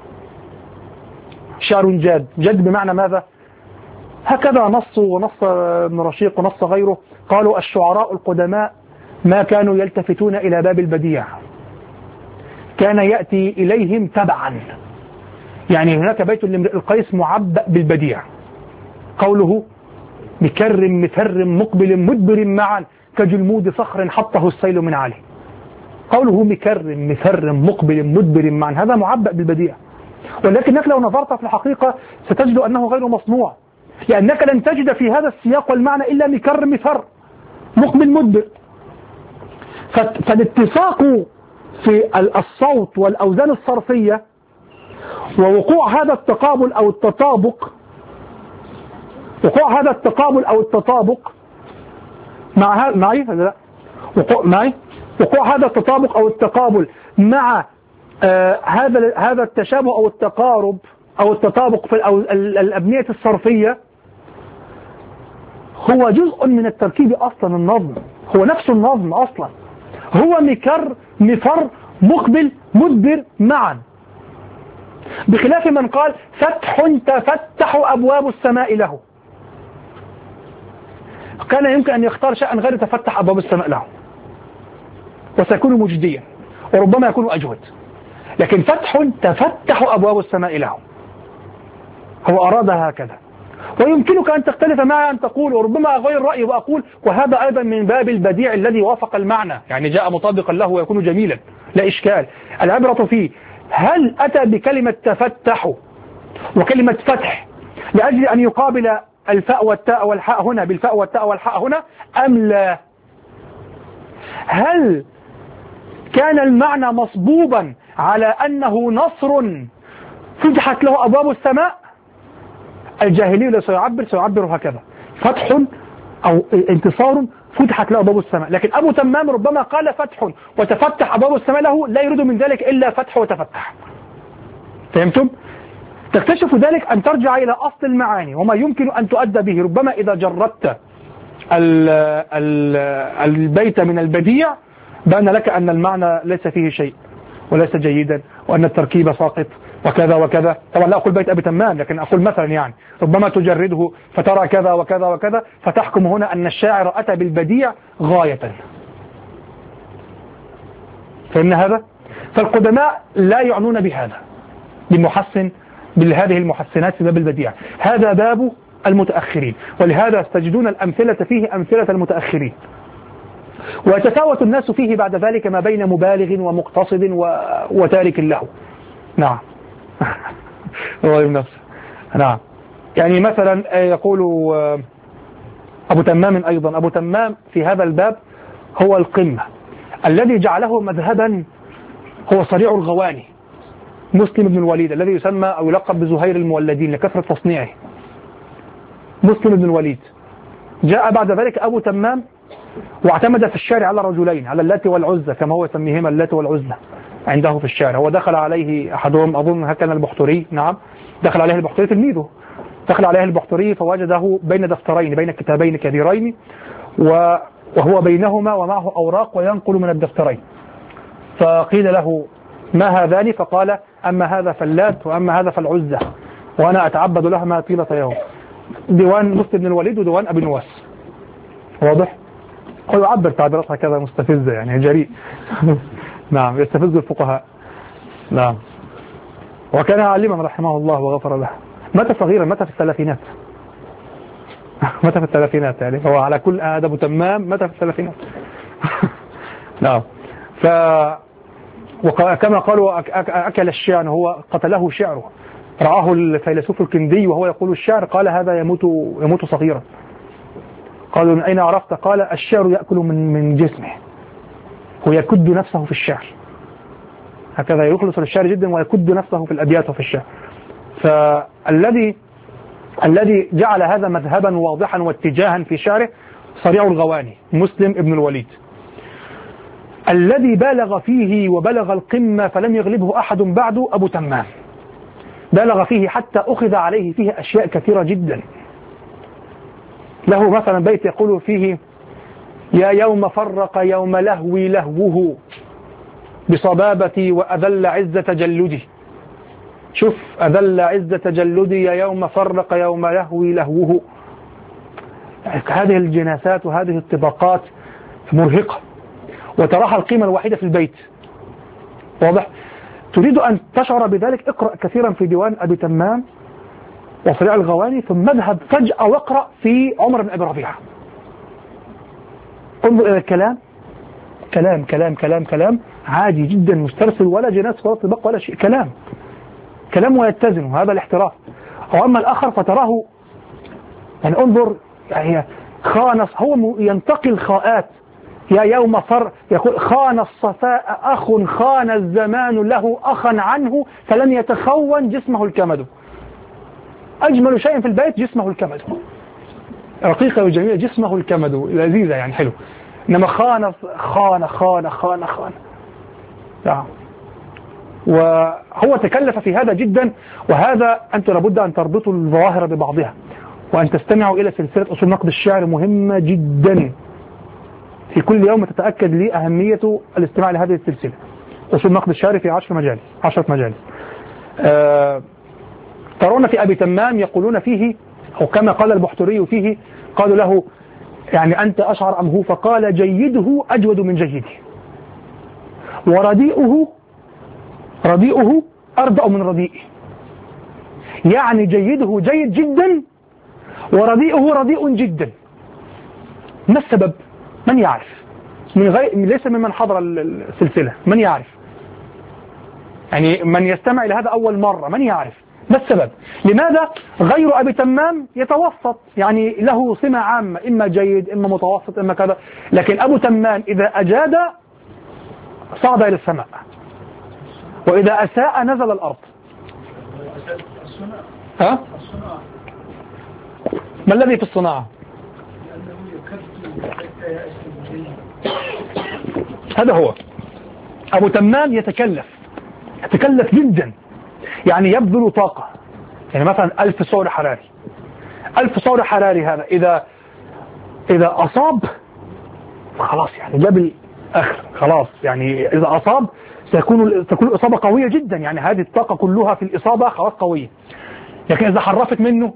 شعر جاد، جاد بمعنى ماذا؟ هكذا نص ونص ابن رشيق ونص غيره، قالوا الشعراء القدماء ما كانوا يلتفتون إلى باب البديع، كان يأتي إليهم تبعا. يعني هناك بيت لامرئ القيس معبأ بالبديع، قوله مكر مفر مقبل مدبر معا كجلمود صخر حطه السيل من عليه. قوله مكر مفر مقبل مدبر معا هذا معبأ بالبديع، ولكنك لو نظرت في الحقيقة ستجد أنه غير مصنوع، لأنك لن تجد في هذا السياق والمعنى إلا مكر مفر مقبل مدبر. فالاتفاق في الصوت والأوزان الصرفية ووقوع هذا التقابل أو التطابق، وقوع هذا التقابل أو التطابق مع هذا معي لا وقوع معي وقوع هذا التطابق أو التقابل مع آه هذا هذا التشابه أو التقارب أو التطابق في الأبنية الصرفية هو جزء من التركيب أصلا. النظم هو نفس النظم أصلا، هو مكر مفر مقبل مدبر معا، بخلاف من قال فتح تفتح أبواب السماء له، كان يمكن أن يختار شيئا غير تفتح أبواب السماء له وسيكون مجديا وربما يكون أجود، لكن فتح تفتح أبواب السماء له هو أراد هكذا. ويمكنك أن تختلف معي أن تقول، وربما أغير رأيي وأقول وهذا أيضا من باب البديع الذي وافق المعنى، يعني جاء مطابقا له ويكون جميلا لا إشكال. العبرة فيه هل أتى بكلمة تفتح وكلمة فتح لأجل أن يقابل الفاء والتاء والحاء هنا بالفاء والتاء والحاء هنا أم لا؟ هل كان المعنى مصبوبا على أنه نصر فتحت له أبواب السماء؟ الجاهلي لا سيعبر سيعبر هكذا، فتح أو انتصار فتحت له أبواب السماء. لكن أبو تمام ربما قال فتح وتفتح أبواب السماء له، لا يريد من ذلك إلا فتح وتفتح. فهمتم؟ تكتشف ذلك أن ترجع إلى أصل المعاني وما يمكن أن تؤدى به. ربما إذا جردت ال ال البيت من البديع بأن لك أن المعنى ليس فيه شيء وليس جيدا وأن التركيب ساقط وكذا وكذا. طبعا لا أقول بيت أبي تمام، لكن أقول مثلا يعني ربما تجرده فترى كذا وكذا وكذا فتحكم هنا أن الشاعر أتى بالبديع غاية. فإن هذا فالقدماء لا يعنون بهذا بمحسن بهذه المحسنات في باب البديع، هذا باب المتأخرين، ولهذا تجدون الأمثلة فيه أمثلة المتأخرين، ويتفاوت الناس فيه بعد ذلك ما بين مبالغ ومقتصد و... وتارك له. نعم الله نفسه. نعم يعني مثلا يقول أبو تمام أيضا، أبو تمام في هذا الباب هو القمة، الذي جعله مذهبا هو صريع الغواني مسلم بن الوليد الذي يسمى أو يلقب بزهير المولدين لكثرة تصنيعه. مسلم بن الوليد جاء بعد ذلك أبو تمام واعتمد في الشارع على رجلين، على اللات والعزة كما هو يسميهما اللات والعزة عنده في الشارع. هو دخل عليه أحدهم أظن هكذا البحتري، نعم دخل عليه البحتري تلميذه، دخل عليه البحتري فوجده بين دفترين بين كتابين كبيرين وهو بينهما ومعه أوراق وينقل من الدفترين، فقيل له ما هذان؟ فقال أما هذا فاللات وأما هذا فالعزة وأنا أتعبد لهما طيلة يوم. ديوان مسلم بن الوليد وديوان أبي نواس، واضح؟ هو يعبر تعبيرات هكذا مستفزة يعني جريء نعم يستفز الفقهاء. نعم وكان عالما رحمه الله وغفر له، متى صغيرا متى في الثلاثينات متى في الثلاثينات يعني هو على كل أدب تمام متى في الثلاثينات نعم. ف وكما قالوا أكل الشعر، هو قتله شعره رآه الفيلسوف الكندي وهو يقول الشعر قال هذا يموت يموت صغيرا. قالوا من أين عرفت؟ قال الشعر يأكل من من جسمه ويكد نفسه في الشعر، هكذا يخلص للشعر جدا ويكد نفسه في الأبيات وفي الشعر. فالذي الذي جعل هذا مذهبا واضحا واتجاها في شعره صريع الغواني مسلم ابن الوليد، الذي بالغ فيه وبلغ القمة فلم يغلبه أحد بعده أبو تمام، بالغ فيه حتى أخذ عليه فيه أشياء كثيرة جدا. له مثلا بيت يقول فيه يا يوم فرق يوم لهوي لهوه بصبابتي وأذل عز تجلدي. شوف أذل عز تجلدي يا يوم فرق يوم لهوي لهوه. هذه الجناسات وهذه الطبقات مرهقة وتراها القيمة الوحيدة في البيت. واضح؟ تريد أن تشعر بذلك اقرأ كثيرا في ديوان أبي تمام وصريع الغواني ثم اذهب فجأة واقرأ في عمر بن أبي ربيعة. انظر إلى الكلام كلام كلام كلام كلام عادي جدا مسترسل ولا جناس ولا طبق ولا شيء، كلام كلام ويتزن، وهذا الاحتراف. وأما الآخر فتراه يعني انظر يعني خانص، هو ينتقي الخاءات. يا يوم فر يقول خان الصفاء أخ خان الزمان له أخا عنه فلن يتخون جسمه الكمد. أجمل شيء في البيت جسمه الكمد، رقيقة وجميلة جسمه الكمد، لذيذة يعني حلو. إنما خان خان خان خان خان يعني. وهو تكلف في هذا جدا، وهذا أنت لابد أن تربطوا الظواهر ببعضها وأن تستمعوا إلى سلسلة أصول نقد الشعر، مهمة جدا. في كل يوم تتأكد لي أهمية الاستماع لهذه السلسلة أصول نقد الشعر في عشر مجالس عشرة مجالس. أه ترون في أبي تمام يقولون فيه أو كما قال البحتري فيه، قالوا له يعني أنت أشعر أم هو؟ فقال جيده أجود من جيده ورديئه رديئه أردأ من رديئه. يعني جيده جيد جدا ورديئه رديء جدا. ما السبب؟ من يعرف؟ من غير ليس ممن حضر السلسلة، من يعرف؟ يعني من يستمع إلى هذا أول مرة من يعرف؟ ما السبب؟ لماذا غير أبي تمام يتوسط، يعني له سمة عامة، إما جيد إما متوسط إما كذا، لكن أبو تمام إذا أجاد صعد إلى السماء وإذا أساء نزل الأرض. ها؟ ما الذي في الصناعة؟ هذا هو أبو تمام يتكلف يتكلف جدا، يعني يبذل طاقة. يعني مثلا ألف سعر حراري ألف سعر حراري هذا إذا إذا أصاب خلاص يعني جاب الآخر خلاص، يعني إذا أصاب سيكون تكون الإصابة قوية جدا، يعني هذه الطاقة كلها في الإصابة خلاص قوية. لكن إذا حرفت منه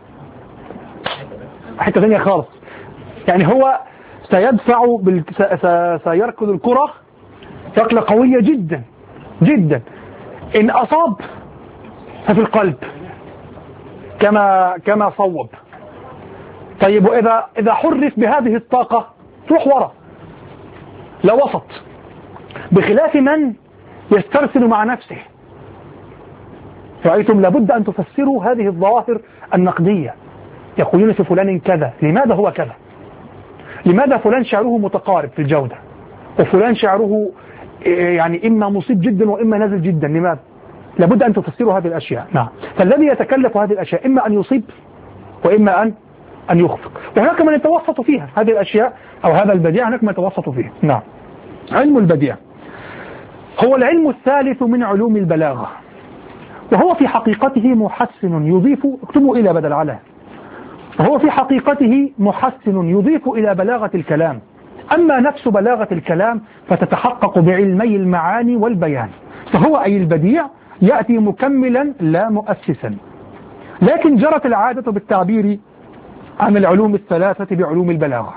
حتة ثانية خالص، يعني هو سيدفع بال... سيركض الكرة ركلة قوية جدا جدا. إن أصاب ففي القلب كما كما صوب. طيب وإذا إذا حرف بهذه الطاقة تروح ورا لا وسط، بخلاف من يسترسل مع نفسه. رأيتم؟ لابد أن تفسروا هذه الظواهر النقدية. يقولون في فلان كذا، لماذا هو كذا؟ لماذا فلان شعره متقارب في الجودة وفلان شعره يعني إما مصيب جدا وإما نازل جدا؟ لماذا؟ لابد أن تفسروا هذه الأشياء. نعم. فالذي يتكلف هذه الأشياء إما أن يصيب وإما أن أن يخفق، وهناك من يتوسط فيها هذه الأشياء أو هذا البديع، هناك من يتوسط فيه. نعم. علم البديع هو العلم الثالث من علوم البلاغة، وهو في حقيقته محسن يضيف، اكتبوا إلى بدل على، وهو في حقيقته محسن يضيف إلى بلاغة الكلام. أما نفس بلاغة الكلام فتتحقق بعلمي المعاني والبيان، فهو أي البديع يأتي مكملا لا مؤسسا. لكن جرت العادة بالتعبير عن العلوم الثلاثة بعلوم البلاغة،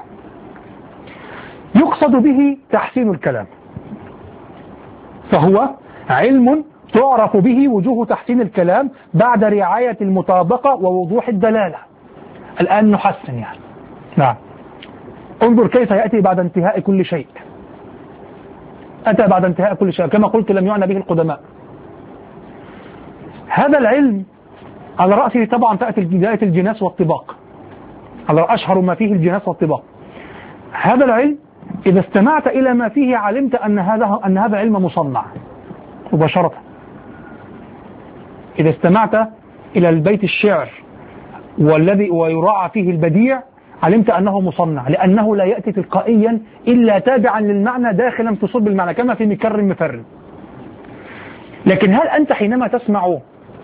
يقصد به تحسين الكلام، فهو علم تعرف به وجوه تحسين الكلام بعد رعاية المطابقة ووضوح الدلالة. الآن نحسن يعني. نعم. انظر كيف يأتي بعد انتهاء كل شيء. أتى بعد انتهاء كل شيء كما قلت لم يعنى به القدماء. هذا العلم على رأسه طبعا تأتي بداية الجناس والطباق، على أشهر ما فيه الجناس والطباق. هذا العلم إذا استمعت إلى ما فيه علمت أن هذا أن هذا علم مصنع مباشرة. إذا استمعت إلى البيت الشعر والذي ويراعى فيه البديع علمت أنه مصنع، لأنه لا يأتي تلقائيا إلا تابعا للمعنى داخلا في صلب المعنى كما في مكر مفر. لكن هل أنت حينما تسمع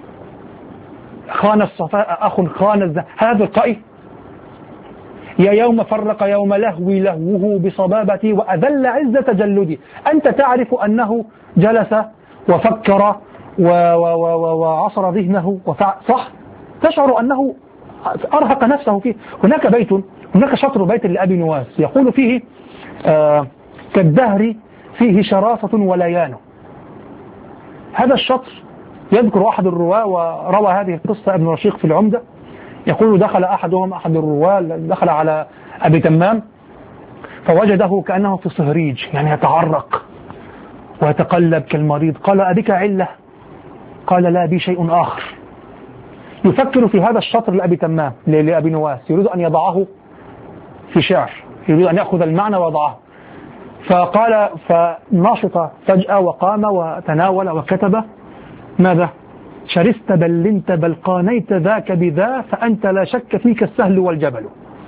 خان الصفاء أخ خان الزهر هذا تلقائي؟ يا يوم فرق يوم لهوي لهوه بصبابتي وأذل عز تجلدي، أنت تعرف أنه جلس وفكر وعصر ذهنه وفع... صح؟ تشعر أنه أرهق نفسه فيه. هناك بيت هناك شطر بيت لأبي نواس يقول فيه آه كالدهر فيه شراسة وليان. هذا الشطر يذكر أحد الرواة وروى هذه القصة ابن رشيق في العمدة، يقول دخل أحدهم أحد الرواة دخل على أبي تمام فوجده كأنه في صهريج، يعني يتعرق ويتقلب كالمريض. قال أبك علة؟ قال لا بي شيء آخر. يفكر في هذا الشطر لأبي تمام لأبي نواس، يريد أن يضعه في شعر، يريد أن يأخذ المعنى ويضعه. فقال فنشط فجأة وقام وتناول وكتب ماذا؟ شرست بلنت بل قانيت ذاك بذا فأنت لا شك فيك السهل والجبل.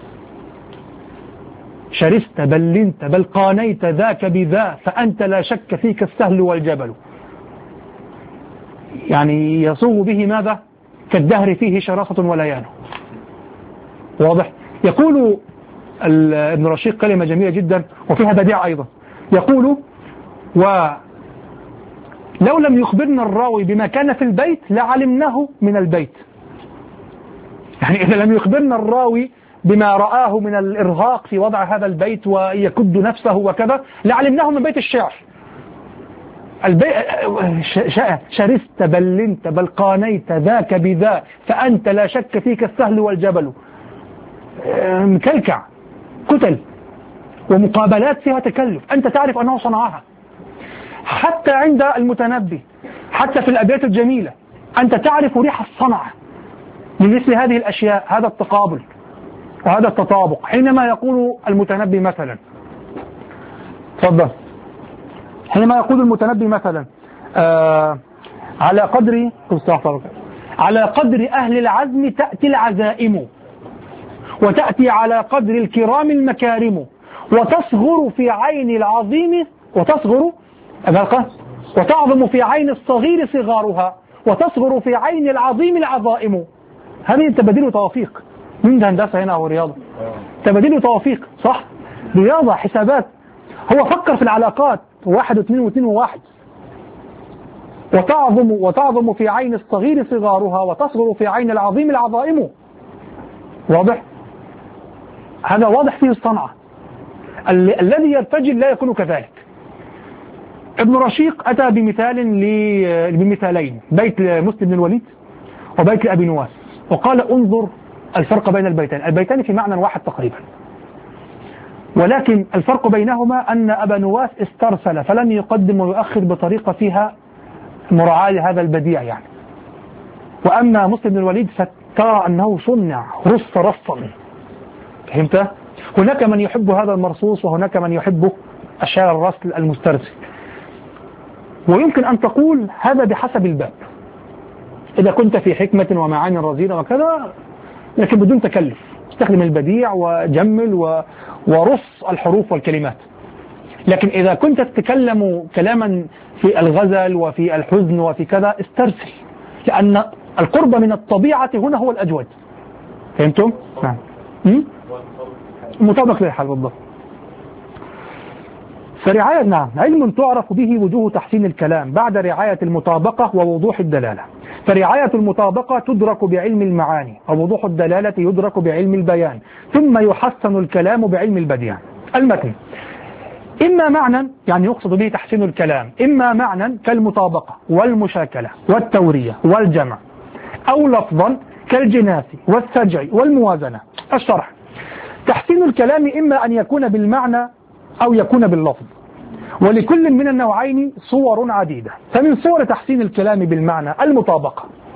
شرست بلنت بل قانيت ذاك بذا فأنت لا شك فيك السهل والجبل. يعني يصوغ به ماذا؟ كالدهر فيه شراسة وليان. واضح؟ يقول ابن رشيق كلمة جميلة جدا وفيها بديع أيضا، يقول ولو لم يخبرنا الراوي بما كان في البيت لعلمناه من البيت. يعني إذا لم يخبرنا الراوي بما رآه من الإرهاق في وضع هذا البيت ويكد نفسه وكذا لعلمناه من بيت الشعر. شرست بلنت بل قانيت ذاك بذا فأنت لا شك فيك السهل والجبل. مكلكع كتل ومقابلات فيها تكلف، أنت تعرف أنه صنعها. حتى عند المتنبي، حتى في الأبيات الجميلة أنت تعرف ريح الصنعة من مثل هذه الأشياء، هذا التقابل وهذا التطابق. حينما يقول المتنبي مثلا تفضل حينما يقول المتنبي مثلا آه على قدر على قدر أهل العزم تأتي العزائم وتأتي على قدر الكرام المكارم وتصغر في عين العظيم وتصغر وتعظم في عين الصغير صغارها وتصغر في عين العظيم العظائم. هذه تبادل توافيق من هندسة هنا أو رياضة، تبادل توافيق صح؟ رياضة حسابات. هو فكر في العلاقات واحد واثنين واثنين وواحد. وتعظم وتعظم في عين الصغير صغارها وتصغر في عين العظيم العظائم. واضح؟ هذا واضح فيه الصنعة. ال- الذي يرتجل لا يكون كذلك. ابن رشيق أتى بمثال ل... بمثالين، بيت مسلم بن الوليد وبيت لأبي نواس، وقال انظر الفرق بين البيتين. البيتان في معنى واحد تقريبا، ولكن الفرق بينهما أن أبا نواس استرسل فلم يقدم ويؤخر بطريقة فيها مراعاة لهذا البديع يعني. وأما مسلم بن الوليد فترى أنه صنع رص رصا. فهمت؟ هناك من يحب هذا المرصوص وهناك من يحب الشعر الرسل المسترسل. ويمكن أن تقول هذا بحسب الباب، إذا كنت في حكمة ومعاني رزينة وكذا، لكن بدون تكلف. استخدم البديع وجمل و... ورص الحروف والكلمات. لكن إذا كنت تتكلم كلاما في الغزل وفي الحزن وفي كذا استرسل، لأن القرب من الطبيعة هنا هو الأجود. فهمتم؟ نعم. مطابق للحال بالضبط. فرعاية نعم علم تعرف به وجوه تحسين الكلام بعد رعاية المطابقة ووضوح الدلالة. فرعاية المطابقة تدرك بعلم المعاني، ووضوح الدلالة يدرك بعلم البيان، ثم يحسن الكلام بعلم البديع. المتن إما معنى يعني يقصد به تحسين الكلام، إما معنى كالمطابقة والمشاكلة والتورية والجمع، أو لفظا كالجناس والسجع والموازنة. الشرح: تحسين الكلام إما أن يكون بالمعنى أو يكون باللفظ، ولكل من النوعين صور عديدة. فمن صور تحسين الكلام بالمعنى المطابقة،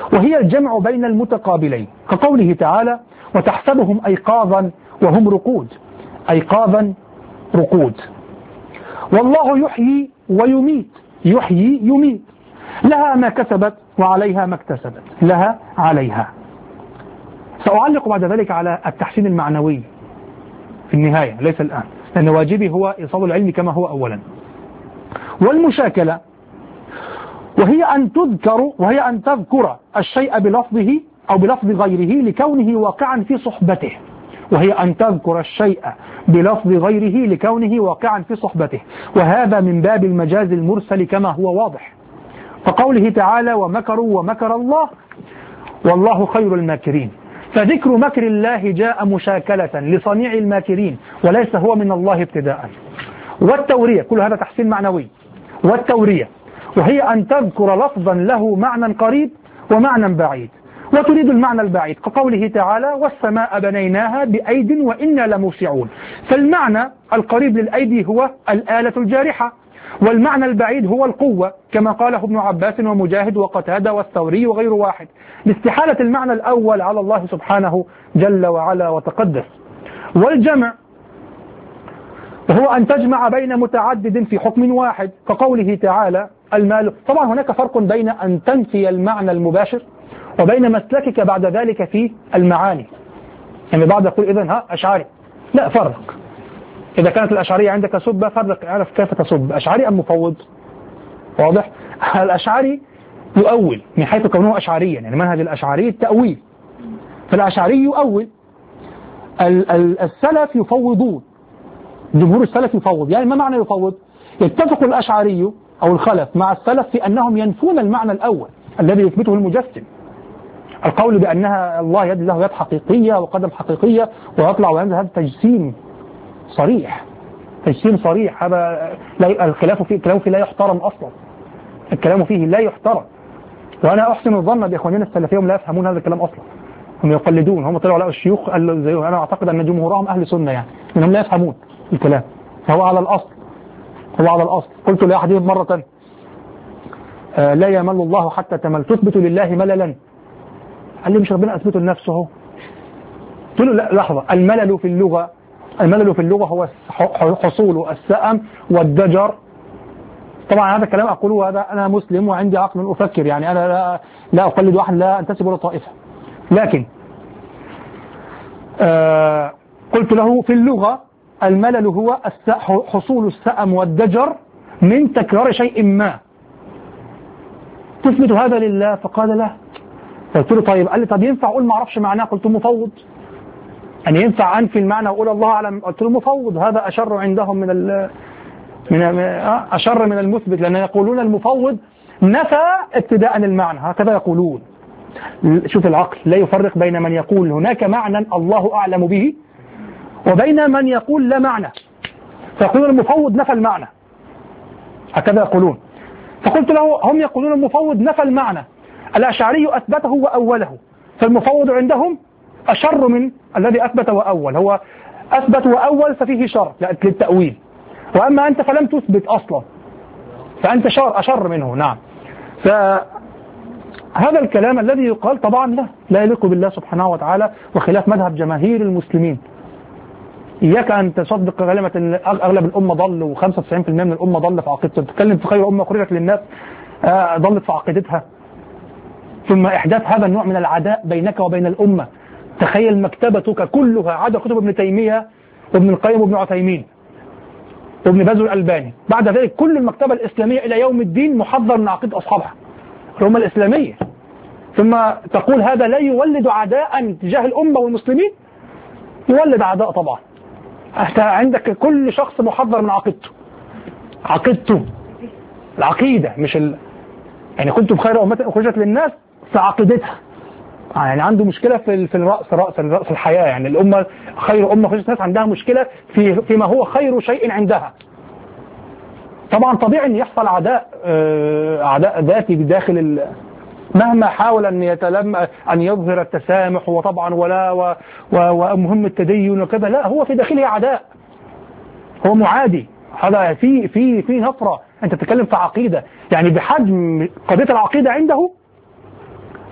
وهي الجمع بين المتقابلين، كقوله تعالى وتحسبهم أيقاظا وهم رقود، أيقاظا رقود. والله يحيي ويميت، يحيي يميت، لها ما كسبت وعليها ما اكتسبت، لها عليها. سأعلق بعد ذلك على التحسين المعنوي في النهاية، ليس الآن، لأن واجبي هو إيصال العلم كما هو أولا. والمشاكلة وهي أن تذكر وهي أن تذكر الشيء بلفظه أو بلفظ غيره لكونه واقعا في صحبته، وهي أن تذكر الشيء بلفظ غيره لكونه واقعا في صحبته، وهذا من باب المجاز المرسل كما هو واضح، فقوله تعالى ومكروا ومكر الله والله خير الماكرين، فذكر مكر الله جاء مشاكلة لصنيع الماكرين وليس هو من الله ابتداء. والتورية، كل هذا تحسين معنوي. والتورية وهي أن تذكر لفظا له معنى قريب ومعنى بعيد، وتريد المعنى البعيد، كقوله تعالى والسماء بنيناها بأيد وإنا لموسعون، فالمعنى القريب للأيدي هو الآلة الجارحة، والمعنى البعيد هو القوة، كما قاله ابن عباس ومجاهد وقتادة والثوري وغير واحد، لاستحالة المعنى الأول على الله سبحانه جل وعلا وتقدس. والجمع وهو أن تجمع بين متعدد في حكم واحد، كقوله تعالى المال. طبعا هناك فرق بين أن تنفي المعنى المباشر وبين مسلكك بعد ذلك في المعاني. يعني بعض يقول إذن ها أشعري، لا، فرق. إذا كانت الأشعرية عندك سبة فرق، اعرف كيف تصب، أشعري أم مفوض. واضح؟ الأشعري يؤول من حيث كونه أشعريا، يعني منهج الأشعري التأويل، فالأشعري يؤول. السلف يفوضون، جمهور السلف يفوض. يعني ما معنى يفوض؟ يتفق الأشعري أو الخلف مع السلف في أنهم ينفون المعنى الأول الذي يثبته المجسم، القول بأنها الله يد له يد حقيقية وقدم حقيقية ويطلع وينزل، هذا تجسيم صريح، تجسيم صريح. هذا الخلاف فيه، الكلام فيه لا يحترم أصلا، الكلام فيه لا يحترم. وأنا أحسن الظن بإخواننا السلفيين لا يفهمون هذا الكلام أصلا، هم يقلدون، هم طلعوا لقوا الشيوخ قالوا زيه. أنا أعتقد أن جمهورهم أهل سنة، يعني إنهم لا يفهمون الكلام، فهو على الأصل، هو على الأصل. قلت لأحدهم مرة آه لا يمل الله حتى تمل، تثبت لله مللا. قال لي مش ربنا أثبته لنفسه؟ قلت له لا، لحظة، الملل في اللغة، الملل في اللغة هو حصول السأم والدجر. طبعا هذا الكلام أقوله هذا أنا مسلم وعندي عقل أفكر، يعني أنا لا, لا أقلد واحد، لا أنتسب لطائفة، لكن آه قلت له في اللغة الملل هو حصول السأم والدجر من تكرار شيء ما، تثبت هذا لله؟ فقال لا. قلت له طيب، قال لي طب ينفع أقول ما أعرفش معناه؟ قلت مفوض، يعني ينفع أنفي المعنى وأقول الله أعلم؟ قلت له مفوض، هذا أشر عندهم من ال من أشر من المثبت، لأن يقولون المفوض نفى ابتداء المعنى، هكذا يقولون. شوف العقل لا يفرق بين من يقول هناك معنى الله أعلم به وبين من يقول لا معنى، فيقولون المفوض نفى المعنى، هكذا يقولون. فقلت له هم يقولون المفوض نفى المعنى، الأشعري أثبته وأوله، فالمفوض عندهم أشر من الذي أثبت وأول، هو أثبت وأول ففيه شر للتأويل، وأما أنت فلم تثبت أصلا فأنت شر أشر منه. نعم. فهذا الكلام الذي يقال طبعا لا لا يليق بالله سبحانه وتعالى وخلاف مذهب جماهير المسلمين. إياك أن تصدق كلمة أن أغلب الأمة ضل وخمسة وتسعين بالمئة من الأمة ضل في عقيدتها، تتكلم في خير أمة خرجت للناس ضلت في عقيدتها، ثم إحداث هذا النوع من العداء بينك وبين الأمة. تخيل مكتبتك كلها عدا كتب ابن تيمية وابن القيم وابن عثيمين وابن باز الألباني، بعد ذلك كل المكتبة الإسلامية إلى يوم الدين محضر من عقيدة أصحابها الأمة الإسلامية، ثم تقول هذا لا يولد عداء تجاه الأمة والمسلمين؟ يولد عداء طبعا. أنت عندك كل شخص محضر من عقيدته، عقيدته العقيدة مش ال... يعني كنتم خير أمة أخرجت للناس في عقيدتها، يعني عنده مشكلة في في الرأس رأس رأس الحياة، يعني الأمة خير أمة أخرجت للناس عندها مشكلة في فيما هو خير شيء عندها. طبعا طبيعي أن يحصل عداء عداء ذاتي بداخل ال... مهما حاول أن يتلم أن يظهر التسامح وطبعا ولا و... و... ومهم التدين وكذا، لا، هو في داخله عداء، هو معادي، هذا في في في نفرة. أنت تتكلم في عقيدة، يعني بحجم قضية العقيدة عنده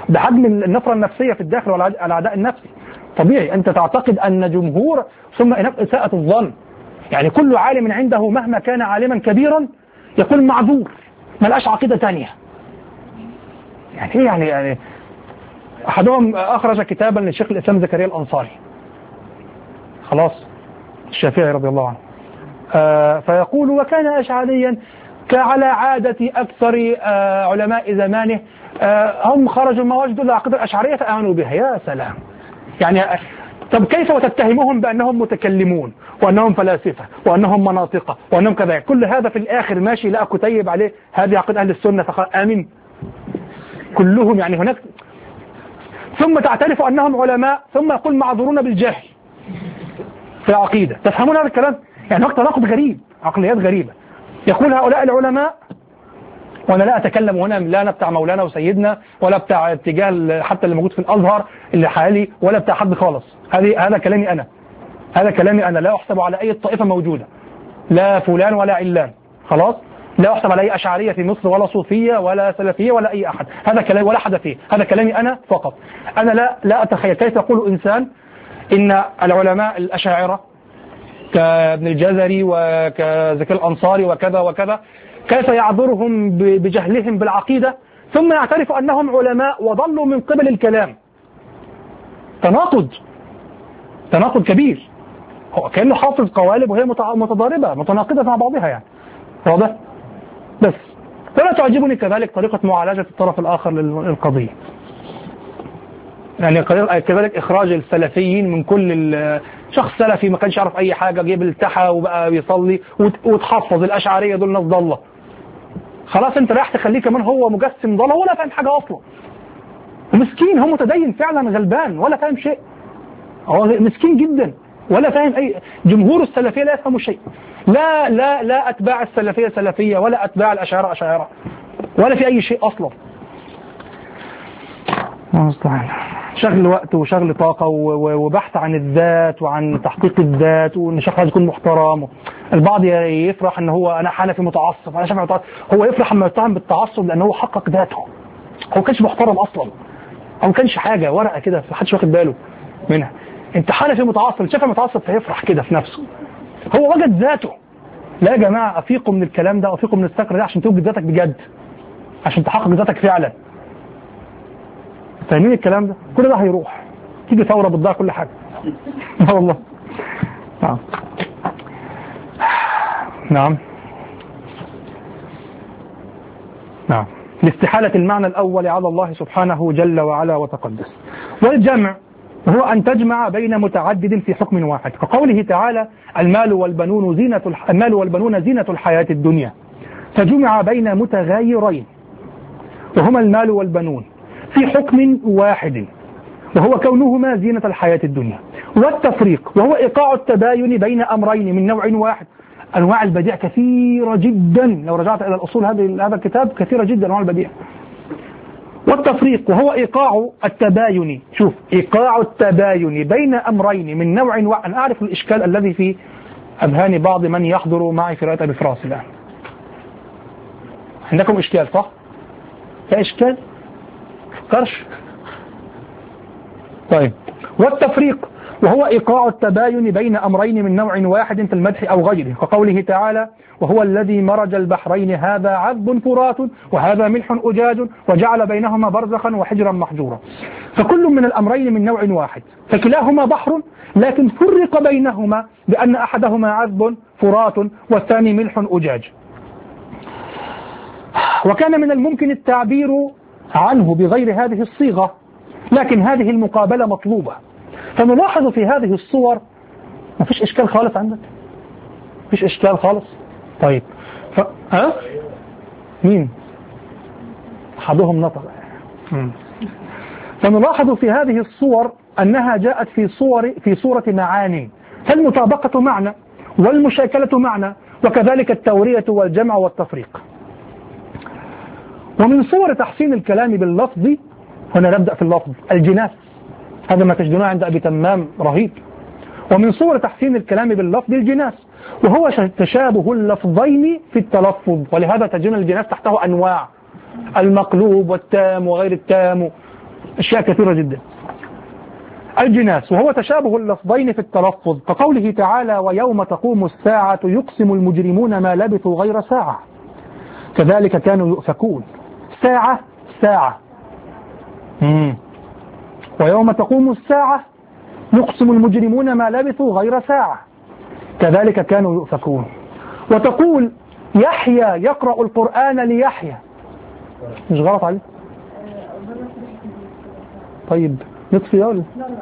بحجم النفرة النفسية في الداخل والعداء النفسي. طبيعي أنت تعتقد أن جمهور، ثم إساءة الظن. يعني كل عالم عنده مهما كان عالما كبيرا يكون معذور، ما لقاش عقيدة تانية. يعني إيه يعني, يعني أحدهم أخرج كتابا للشيخ الإسلام زكريا الأنصاري، خلاص، الشافعي رضي الله عنه، آه فيقول: وكان أشعريا كعلى عادة أكثر آه علماء زمانه، آه هم خرجوا ما وجدوا العقيدة الأشعرية فآمنوا بها. يا سلام! يعني طب كيف وتتهمهم بأنهم متكلمون وأنهم فلاسفة وأنهم مناطقة وأنهم كذا؟ كل هذا في الآخر ماشي لقى كتيب عليه هذه عقيدة أهل السنة فقال آمن كلهم. يعني هناك، ثم تعترف أنهم علماء ثم يقول معذورون بالجهل في العقيدة. تفهمون هذا الكلام؟ يعني وقت تناقض غريب، عقليات غريبة. يقول هؤلاء العلماء، وانا لا اتكلم هنا لا بتاع مولانا وسيدنا ولا بتاع اتجاه حتى اللي موجود في الازهر اللي حالي ولا بتاع حد خالص، هذه هذا كلامي انا، هذا كلامي انا، لا احسب على اي طائفه موجوده، لا فلان ولا علان، خلاص، لا احسب على اي اشعريه في مصر ولا صوفيه ولا سلفيه ولا اي احد، هذا كلام ولا حد فيه، هذا كلامي انا فقط. انا لا لا اتخيل كيف يقول انسان ان العلماء الاشاعره كابن الجزري وكزكي الانصاري وكذا وكذا كيف يعذرهم بجهلهم بالعقيدة ثم يعترف أنهم علماء وضلوا من قبل الكلام. تناقض، تناقض كبير، كأنه حافظ قوالب وهي متضاربة متناقضة مع بعضها، يعني واضح؟ بس ولا تعجبني كذلك طريقة معالجة الطرف الآخر للقضية، يعني كذلك إخراج السلفيين من كل شخص سلفي ما كانش يعرف أي حاجة جيب التحى وبقى بيصلي وتحفظ الأشعرية دول ناس ضالة. خلاص انت رايح تخليه كمان هو مجسم ضاله ولا فاهم حاجه اصلا، ومسكين، هو متدين فعلا غلبان ولا فاهم شيء، هو مسكين جدا ولا فاهم اي. جمهور السلفيه لا يفهموا شيء، لا لا لا اتباع السلفيه سلفيه ولا اتباع الاشاعره اشاعره ولا في اي شيء اصلا. مستحيل. شغل وقت وشغل طاقه وبحث عن الذات وعن تحقيق الذات، وان الشيخ لازم يكون محترم. البعض يفرح ان هو انا حنفي متعصب، انا شافعي متعصب، هو يفرح لما يتهم بالتعصب لان هو حقق ذاته، هو كانش محترم اصلا، او ما كانش حاجه ورقه كده ما حدش واخد باله منها. انت حنفي متعصب، شافعي متعصب فيفرح كده في نفسه، هو وجد ذاته. لا يا جماعه، افيقوا من الكلام ده، افيقوا من السكر ده عشان توجد ذاتك بجد، عشان تحقق ذاتك فعلا. فاهمين الكلام ده؟ كل ده هيروح، تيجي ثوره بتضيع كل حاجه. والله. نعم. نعم. نعم. لاستحالة المعنى الأول على الله سبحانه جل وعلا وتقدس. والجمع هو أن تجمع بين متعدد في حكم واحد، كقوله تعالى: المال والبنون زينة الح... المال والبنون زينة الحياة الدنيا، فجمع بين متغايرين وهما المال والبنون في حكم واحد وهو كونهما زينة الحياة الدنيا. والتفريق وهو إيقاع التباين بين أمرين من نوع واحد. أنواع البديع كثيرة جدا، لو رجعت إلى الأصول هذا الكتاب كثيرة جدا أنواع البديع. والتفريق وهو إيقاع التباين، شوف، إيقاع التباين بين أمرين من نوع واحد. أنا أعرف الإشكال الذي في أذهان بعض من يحضر معي في رواية أبي فراس الآن. عندكم إشكال صح؟ لا إشكال؟ فكرش؟ طيب. والتفريق وهو إيقاع التباين بين أمرين من نوع واحد في المدح أو غيره، كقوله تعالى: وهو الذي مرج البحرين هذا عذب فرات وهذا ملح أجاج وجعل بينهما برزخا وحجرا محجورا. فكل من الأمرين من نوع واحد، فكلاهما بحر لكن فرق بينهما بأن أحدهما عذب فرات والثاني ملح أجاج. وكان من الممكن التعبير عنه بغير هذه الصيغة، لكن هذه المقابلة مطلوبة. فنلاحظ في هذه الصور ما فيش إشكال خالص عندك؟ فيش إشكال خالص؟ طيب. ف... ها؟ مين؟ أحدهم نطق. فنلاحظ في هذه الصور أنها جاءت في صور في صورة معاني، فالمطابقة معنى والمشاكلة معنى، وكذلك التورية والجمع والتفريق. ومن صور تحسين الكلام باللفظ، هنا نبدأ في اللفظ، الجناس، هذا ما تجدونه عند أبي تمام رهيب. ومن صور تحسين الكلام باللفظ الجناس، وهو تشابه اللفظين في التلفظ، ولهذا تجدون الجناس تحته أنواع، المقلوب والتام وغير التام، أشياء كثيرة جدا. الجناس وهو تشابه اللفظين في التلفظ كقوله تعالى ويوم تقوم الساعة يقسم المجرمون ما لبثوا غير ساعة كذلك كانوا يؤفكون. ساعة ساعة مم. ويوم تقوم الساعة يقسم المجرمون ما لبثوا غير ساعة كذلك كانوا يؤفكون. وتقول يحيى يقرأ القرآن ليحيى مش غلط عليه؟ طيب نطفي ولا؟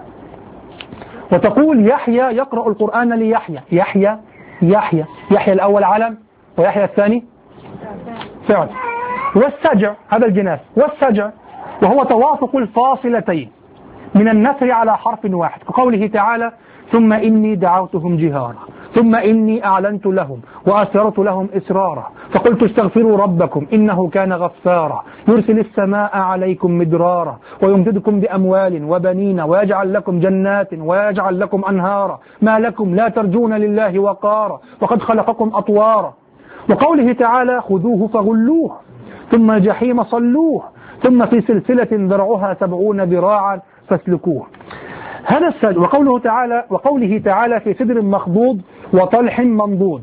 وتقول يحيى يقرأ القرآن ليحيى يحيى يحيى يحيى الأول علم ويحيى الثاني فعل. والسجع هذا الجناس والسجع وهو توافق الفاصلتين من النثر على حرف واحد كقوله تعالى ثم إني دعوتهم جهارا ثم إني أعلنت لهم وأسررت لهم إسرارا فقلت استغفروا ربكم إنه كان غفارا يرسل السماء عليكم مدرارا ويمددكم بأموال وبنين ويجعل لكم جنات ويجعل لكم أنهارا ما لكم لا ترجون لله وقارا وقد خلقكم أطوارا. وقوله تعالى خذوه فغلوه ثم الجحيم صلوه ثم في سلسلة ذرعها سبعون ذراعا فاسلكوه. هذا السجع. وقوله تعالى وقوله تعالى في سدر مخضود وطلح منضود.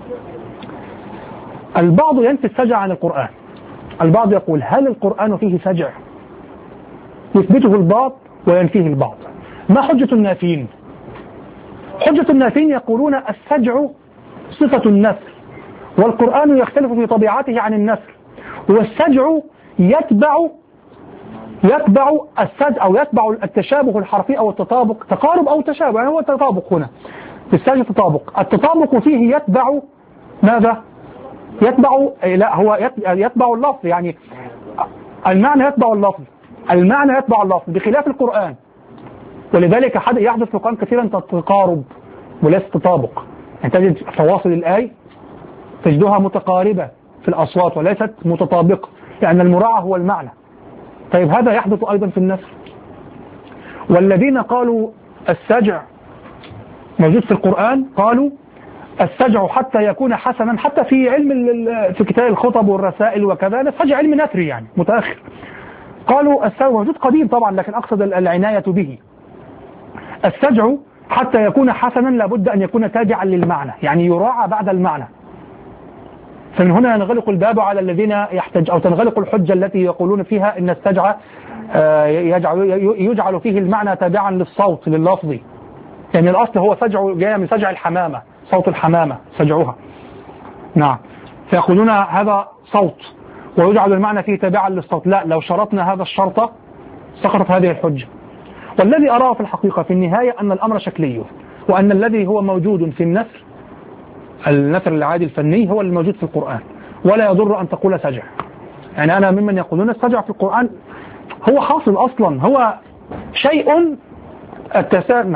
البعض ينفي السجع عن القرآن. البعض يقول هل القرآن فيه سجع؟ يثبته البعض وينفيه البعض. ما حجة النافين؟ حجة النافين يقولون السجع صفة النثر والقرآن يختلف في طبيعته عن النثر والسجع يتبع يتبع السجع أو يتبع التشابه الحرفي أو التطابق تقارب أو تشابه يعني هو التطابق هنا في السجع تطابق. التطابق فيه يتبع ماذا؟ يتبع لا هو يتبع اللفظ يعني المعنى يتبع اللفظ المعنى يتبع اللفظ بخلاف القرآن. ولذلك يحدث في القرآن كثيرا تقارب وليس تطابق يعني تجد فواصل الآية تجدها متقاربة في الأصوات وليست متطابقة لأن المراعى هو المعنى. طيب هذا يحدث أيضا في النثر. والذين قالوا السجع موجود في القرآن قالوا السجع حتى يكون حسنا حتى في علم في كتاب الخطب والرسائل وكذا السجع علم نثري يعني متأخر. قالوا السجع موجود قديم طبعا لكن أقصد العناية به. السجع حتى يكون حسنا لابد أن يكون تابعا للمعنى يعني يراعى بعد المعنى. فمن هنا ينغلق الباب على الذين يحتج أو تنغلق الحجة التي يقولون فيها إن السجع يجعل, يجعل فيه المعنى تابعا للصوت لللفظ يعني الأصل هو سجع جاي من سجع الحمامة صوت الحمامة سجعها نعم فيقولون هذا صوت ويجعل المعنى فيه تابعا للصوت. لا لو شرطنا هذا الشرط سقطت هذه الحجة. والذي أراه في الحقيقة في النهاية أن الأمر شكلي وأن الذي هو موجود في النثر النثر العادي الفني هو الموجود في القرآن ولا يضر أن تقول سجع. يعني أنا ممن يقولون السجع في القرآن هو حاصل أصلا هو شيء التسارنا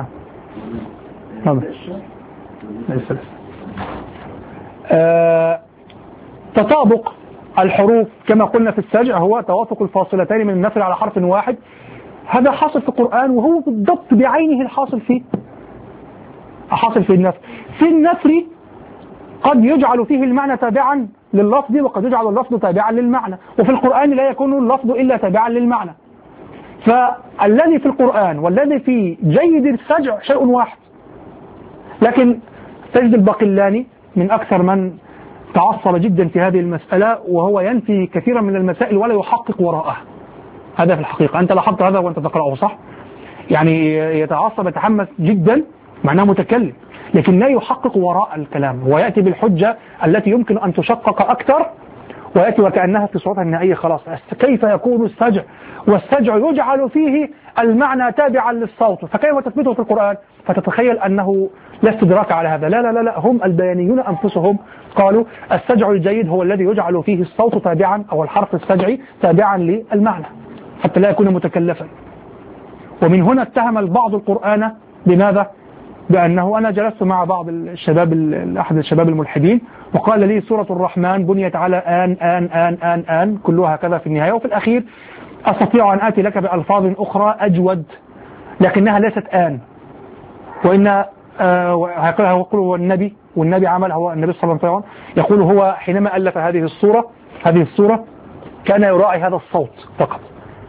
آه تطابق الحروف كما قلنا في السجع هو توافق الفاصلتين من النثر على حرف واحد. هذا حاصل في القرآن وهو بالضبط بعينه الحاصل فيه حاصل في النثر. في النثر قد يجعل فيه المعنى تابعا لللفظ وقد يجعل اللفظ تابعا للمعنى وفي القرآن لا يكون اللفظ إلا تابعا للمعنى. فالذي في القرآن والذي في جيد السجع شيء واحد. لكن تجد الباقلاني من أكثر من تعصب جدا في هذه المسألة وهو ينفي كثيرا من المسائل ولا يحقق وراءها. هذا في الحقيقة أنت لاحظت هذا وأنت تقرأه صح؟ يعني يتعصب يتحمس جدا معناه متكلم لكن لا يحقق وراء الكلام ويأتي بالحجة التي يمكن أن تشقق أكثر ويأتي وكأنها في صورتها النهائية خلاص. كيف يكون السجع والسجع يجعل فيه المعنى تابعا للصوت فكيف تثبته في القرآن؟ فتتخيل أنه لا استدراك على هذا. لا لا لا, لا. هم البيانيون أنفسهم قالوا السجع الجيد هو الذي يجعل فيه الصوت تابعا أو الحرف السجعي تابعا للمعنى حتى لا يكون متكلفا. ومن هنا اتهم البعض القرآن بماذا؟ بأنه أنا جلست مع بعض الشباب أحد الشباب الملحدين وقال لي سورة الرحمن بنيت على آن آن آن آن آن كلها كذا في النهاية وفي الأخير أستطيع أن آتي لك بألفاظ أخرى أجود لكنها ليست آن. وإن هكذا يقول هو النبي والنبي عمل هو النبي صلى الله عليه وسلم يقول هو حينما ألف هذه السورة هذه السورة كان يراعي هذا الصوت فقط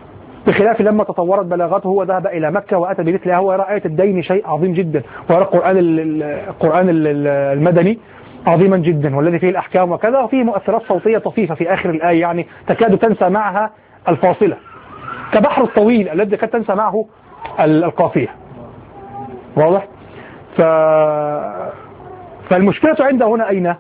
بخلاف لما تطورت بلاغته وذهب إلى مكة وأتى بمثلها، هو يرى آية الدين شيء عظيم جدا، ويرى القرآن القرآن المدني عظيما جدا والذي فيه الأحكام وكذا، وفيه مؤثرات صوتية طفيفة في آخر الآية يعني تكاد تنسى معها الفاصلة، كبحر الطويل الذي كانت تنسى معه القافية. واضح؟ ف... فالمشكلة عند هنا أين؟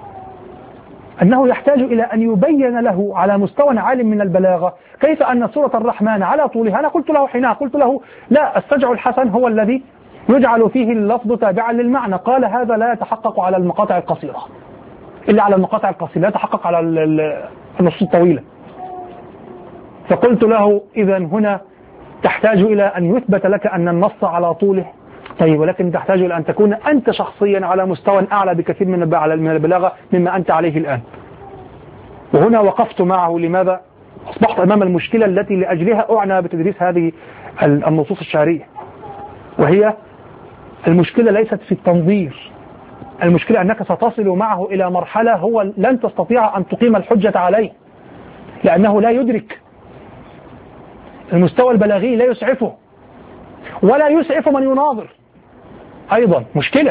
أنه يحتاج إلى أن يبين له على مستوى عال من البلاغة كيف أن سورة الرحمن على طولها، أنا قلت له حينها قلت له لا، السجع الحسن هو الذي يجعل فيه اللفظ تابعا للمعنى. قال هذا لا يتحقق على المقاطع القصيرة إلا على المقاطع القصيرة، لا يتحقق على النصوص الطويلة. فقلت له إذا هنا تحتاج إلى أن يثبت لك أن النص على طوله، طيب ولكن تحتاج إلى أن تكون أنت شخصيا على مستوى أعلى بكثير من البلاغة مما أنت عليه الآن. وهنا وقفت معه. لماذا؟ أصبحت أمام المشكلة التي لأجلها أعنى بتدريس هذه النصوص الشعرية، وهي المشكلة ليست في التنظير، المشكلة أنك ستصل معه إلى مرحلة هو لن تستطيع أن تقيم الحجة عليه، لأنه لا يدرك المستوى البلاغي، لا يسعفه ولا يسعف من يناظر، أيضا مشكلة.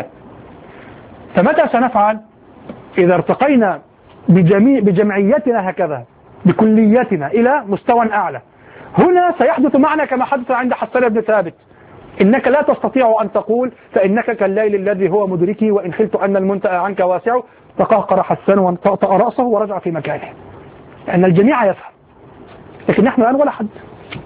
فمتى سنفعل؟ إذا ارتقينا بجميع بجمعيتنا هكذا بكليتنا إلى مستوى أعلى، هنا سيحدث معنا كما حدث عند حسان بن ثابت، إنك لا تستطيع أن تقول فإنك كالليل الذي هو مدركي وإن خلت أن المنتهى عنك واسع. تقهقر حسان وطأطأ رأسه ورجع في مكانه، لأن الجميع يفهم، لكن نحن الآن ولا حد.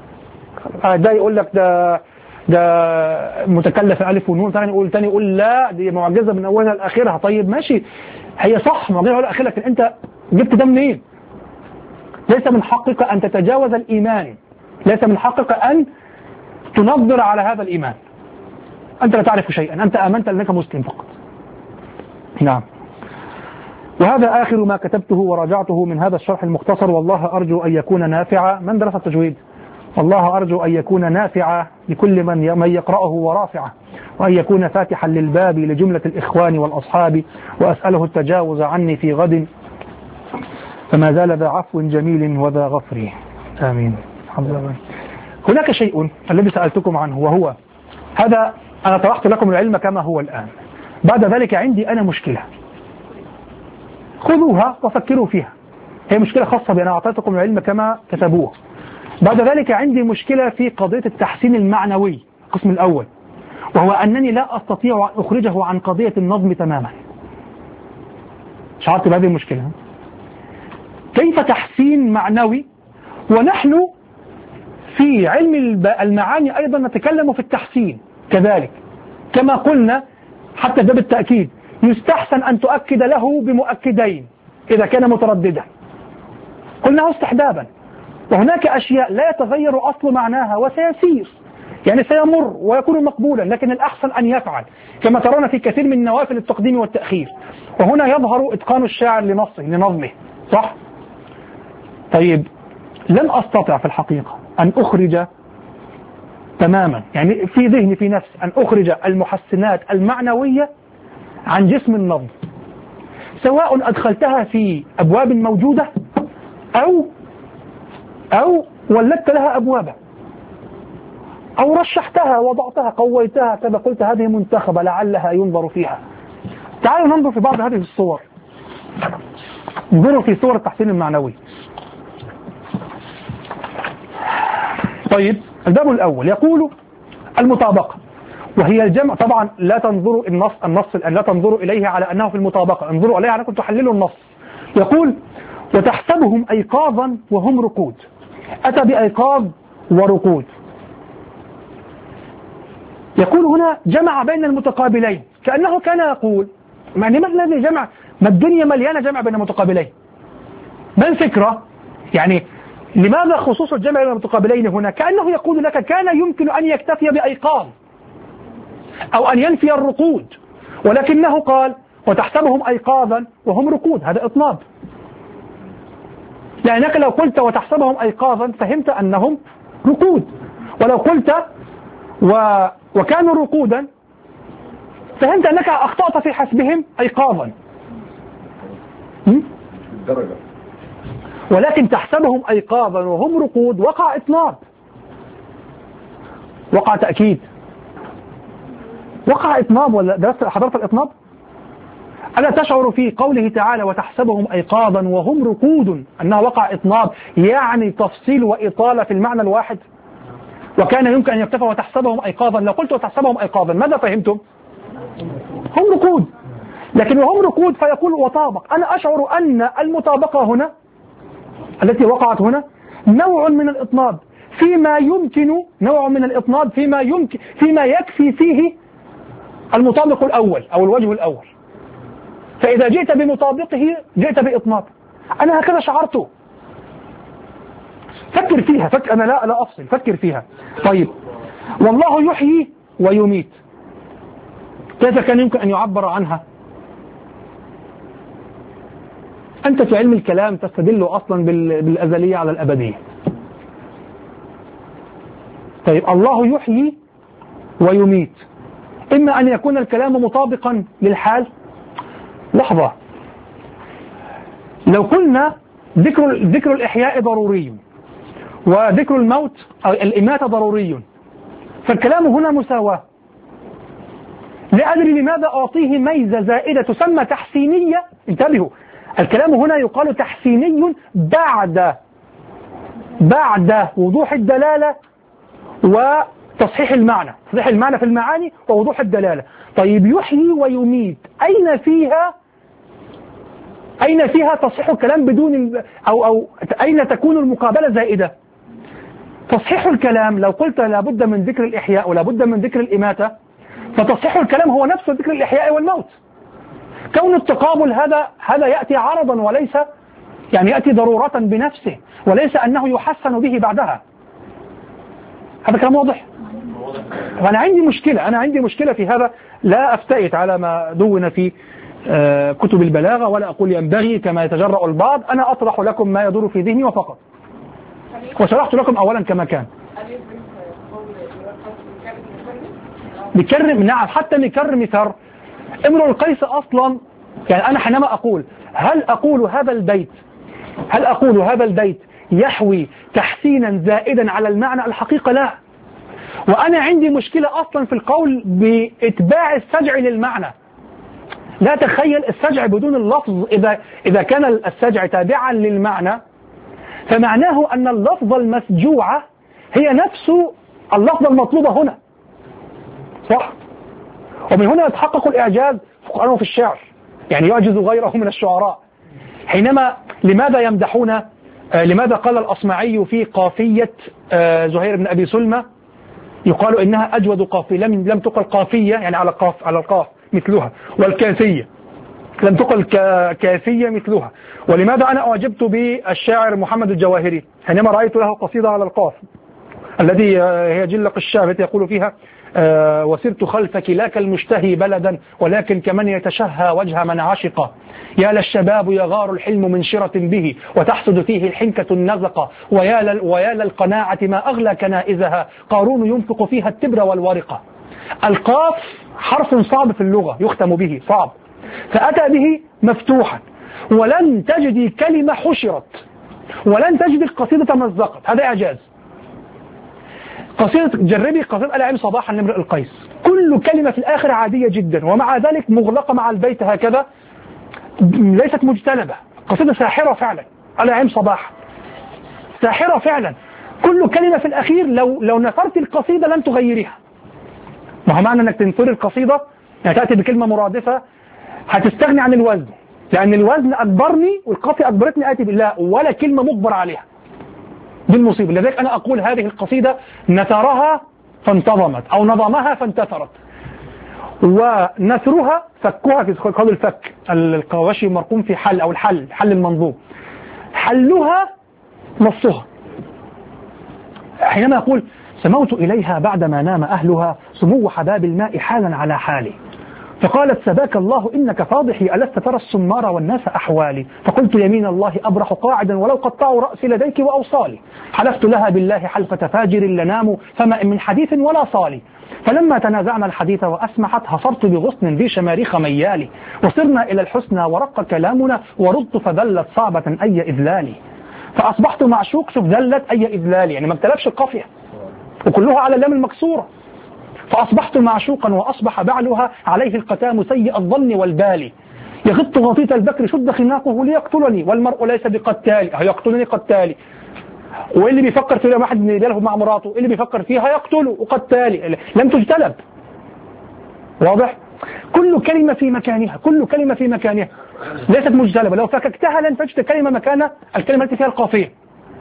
ده يقول لك ده ده متكلف ألف ونون، ثاني يقول ثاني يقول لا دي معجزة من أولها لآخرها. طيب ماشي، هي صح معجزة من أولها لآخرها، لكن أنت جبت ده منين؟ ليس من حقك أن تتجاوز الإيمان، ليس من حقك أن تنظر على هذا الإيمان، أنت لا تعرف شيئا، أنت آمنت أنك مسلم فقط. نعم. وهذا آخر ما كتبته وراجعته من هذا الشرح المختصر، والله أرجو أن يكون نافعا. من درس التجويد؟ والله أرجو أن يكون نافعا لكل من من يقرأه ورافعه، وأن يكون فاتحا للباب لجملة الإخوان والأصحاب، وأسأله التجاوز عني في غد، فما زال ذا عفو جميل وذا غفر. آمين. هناك شيء الذي سألتكم عنه، وهو هذا أنا طرحت لكم العلم كما هو الآن، بعد ذلك عندي أنا مشكلة، خذوها وفكروا فيها، هي مشكلة خاصة بأن أعطيتكم العلم كما كتبوه. بعد ذلك عندي مشكلة في قضية التحسين المعنوي القسم الأول، وهو أنني لا أستطيع أن أخرجه عن قضية النظم تماما. شعرت بهذه المشكلة؟ كيف تحسين معنوي ونحن في علم المعاني أيضا نتكلم في التحسين كذلك، كما قلنا حتى ده بالتأكيد يستحسن أن تؤكد له بمؤكدين إذا كان مترددا، قلناه استحبابا. وهناك أشياء لا يتغير أصل معناها وسيسير، يعني سيمر ويكون مقبولا، لكن الأحسن أن يفعل كما ترون في كثير من نوافل التقديم والتأخير. وهنا يظهر إتقان الشاعر لنصه لنظمه، صح؟ طيب لم أستطع في الحقيقة أن أخرج تماما، يعني في ذهني في نفسي أن أخرج المحسنات المعنوية عن جسم النظم، سواء أدخلتها في أبواب موجودة أو أو ولدت لها أبوابا، أو رشحتها وضعتها قويتها كذا، قلت هذه منتخبة لعلها ينظر فيها. تعالوا ننظر في بعض هذه الصور، انظروا في صور التحسين المعنوي. طيب الباب الأول يقول المطابقة، وهي الجمع. طبعا لا تنظروا النص النص الآن لا تنظروا إليه على أنه في المطابقة، انظروا عليه على أنكم تحللوا النص. يقول وتحسبهم أيقاظا وهم رقود، أتى بأيقاظ ورقود. يقول هنا جمع بين المتقابلين، كأنه كان يقول يعني ما الذي جمع؟ ما الدنيا مليانة جمع بين المتقابلين، ما الفكرة؟ يعني لماذا خصوص الجمع بين المتقابلين هنا؟ كأنه يقول لك كان يمكن أن يكتفي بأيقاظ أو أن ينفي الرقود، ولكنه قال وتحسبهم أيقاظا وهم رقود، هذا إطناب. لأنك لو قلت وتحسبهم أيقاظا فهمت أنهم رقود، ولو قلت و... وكانوا رقودا فهمت أنك أخطأت في حسبهم أيقاظا.
درجة.
ولكن تحسبهم أيقاظا وهم رقود وقع إطناب، وقع تأكيد، وقع إطناب. ولا درست حضرت الإطناب؟ ألا تشعر في قوله تعالى وتحسبهم أيقاظا وهم رقود أنها وقع إطناب، يعني تفصيل وإطالة في المعنى الواحد؟ وكان يمكن أن يكتفى وتحسبهم أيقاظا. لو قلت وتحسبهم أيقاظا ماذا فهمتم؟ هم رقود، لكن وهم رقود فيقول وطابق. أنا أشعر أن المطابقة هنا التي وقعت هنا نوع من الإطناب فيما يمكن، نوع من الإطناب فيما يمكن، فيما يكفي فيه المطابق الأول أو الوجه الأول. فإذا جئت بمطابقه جئت بإطناب. أنا هكذا شعرت. فكر فيها، فكر، أنا لا لا أفصل، فكر فيها. طيب، والله يحيي ويميت، كيف كان يمكن أن يعبر عنها؟ أنت في علم الكلام تستدل أصلا بالأزلية على الأبدية. طيب، الله يحيي ويميت، إما أن يكون الكلام مطابقا للحال. لحظة، لو قلنا ذكر ذكر الإحياء ضروري وذكر الموت أو الإماتة ضروري، فالكلام هنا مساواة. لا أدري لماذا أعطيه ميزة زائدة تسمى تحسينية. انتبهوا، الكلام هنا يقال تحسيني بعد بعد وضوح الدلالة وتصحيح المعنى، تصحيح المعنى في المعاني ووضوح الدلالة. طيب، يحيي ويميت، أين فيها أين فيها تصحيح الكلام بدون أو أو أين تكون المقابلة زائدة؟ تصحيح الكلام لو قلت لابد من ذكر الإحياء ولابد من ذكر الإماتة، فتصحيح الكلام هو نفسه ذكر الإحياء والموت. كون التقابل هذا هذا يأتي عرضا وليس يعني يأتي ضرورة بنفسه، وليس أنه يحسن به بعدها. هذا كلام واضح؟ وأنا عندي مشكلة أنا عندي مشكلة في هذا. لا أفتئت على ما دون في كتب البلاغة، ولا أقول ينبغي كما يتجرأ البعض. أنا أطرح لكم ما يدور في ذهني وفقط، وشرحت لكم أولا كما كان. نكرم، نعم، حتى نكرم ثر امرؤ القيس أصلا. يعني أنا حينما أقول هل أقول هذا البيت هل أقول هذا البيت يحوي تحسينا زائدا على المعنى؟ الحقيقة لا. وأنا عندي مشكلة أصلا في القول بإتباع السجع للمعنى. لا تخيل السجع بدون اللفظ، إذا إذا كان السجع تابعا للمعنى فمعناه أن اللفظ المسجوعة هي نفس اللفظ المطلوبة هنا، صح؟ ومن هنا يتحقق الإعجاز في القرآن وفي الشعر، يعني يعجز غيره من الشعراء. حينما لماذا يمدحون آه لماذا قال الأصمعي في قافية آه زهير بن أبي سلمى يقال إنها أجود قافية، لم لم تقل قافية يعني على القاف على القاف مثلها، والكافية لم تقل كافية مثلها. ولماذا أنا أعجبت بالشاعر محمد الجواهري حينما رأيت له قصيدة على القاف الذي هي جلق الشعر التي يقول فيها آه وسرت خلفك لا كالمشتهي بلدا ولكن كمن يتشهى وجه من عشق، يا للشباب يغار الحلم من شرة به وتحصد فيه الحنكة النزقة، ويا ويا للقناعة ما أغلى كنائزها قارون ينفق فيها التبر والورقة. القاف حرف صعب في اللغة يختم به، صعب، فأتى به مفتوحا، ولن تجدي كلمة حشرت ولن تجدي القصيدة مزقت. هذا إعجاز. قصيدة جربي قصيدة العين صباحا لامرئ القيس، كل كلمة في الآخر عادية جدا، ومع ذلك مغلقة مع البيت هكذا، ليست مجتلبة. قصيدة ساحرة فعلا. العين صباحا ساحرة فعلا، كل كلمة في الأخير لو لو نثرت القصيدة لن تغيرها. ما هو معنى أنك تنثر القصيدة يعني تأتي بكلمة مرادفة هتستغني عن الوزن، لأن الوزن أجبرني والقافية أجبرتني آتي بالله ولا كلمة مجبر عليها. دي المصيبة. لذلك أنا أقول هذه القصيدة نثرها فانتظمت أو نظمها فانتثرت، ونثرها فكها في قول الفك القواشي مرقوم في حل أو الحل حل المنظوم، حلها نصها. حينما يقول سموت إليها بعدما نام أهلها سمو حباب الماء حالا على حالي، فقالت سباك الله إنك فاضحي ألست ترى السمار والناس أحوالي، فقلت يمين الله أبرح قاعدا ولو قطعوا رأسي لديك وأوصالي، حلفت لها بالله حلفة فاجر لنام فما من حديث ولا صالي، فلما تنازعنا الحديث وأسمحت هصرت بغصن ذي شماريخ ميالي، وصرنا إلى الحسنى ورق كلامنا ورضت فذلت صعبة أي إذلالي، فأصبحت معشوق. شوف ذلت أي إذلالي يعني ما اكتلفش القافية، وكلها على اللام المكسورة. فأصبحت معشوقا وأصبح بعلها عليه القتام سيء الظن والبال، يغط غطيط البكر شد خناقه ليقتلني والمرء ليس بقتالي، هيقتلني قتالي. واللي بيفكر في واحد من رجاله مع مراته اللي بيفكر فيها يقتله وقتالي، لم تجتلب. واضح؟ كل كلمة في مكانها، كل كلمة في مكانها ليست مجتلبة، لو فككتها لن تجد كلمة مكان الكلمة التي فيها القافية.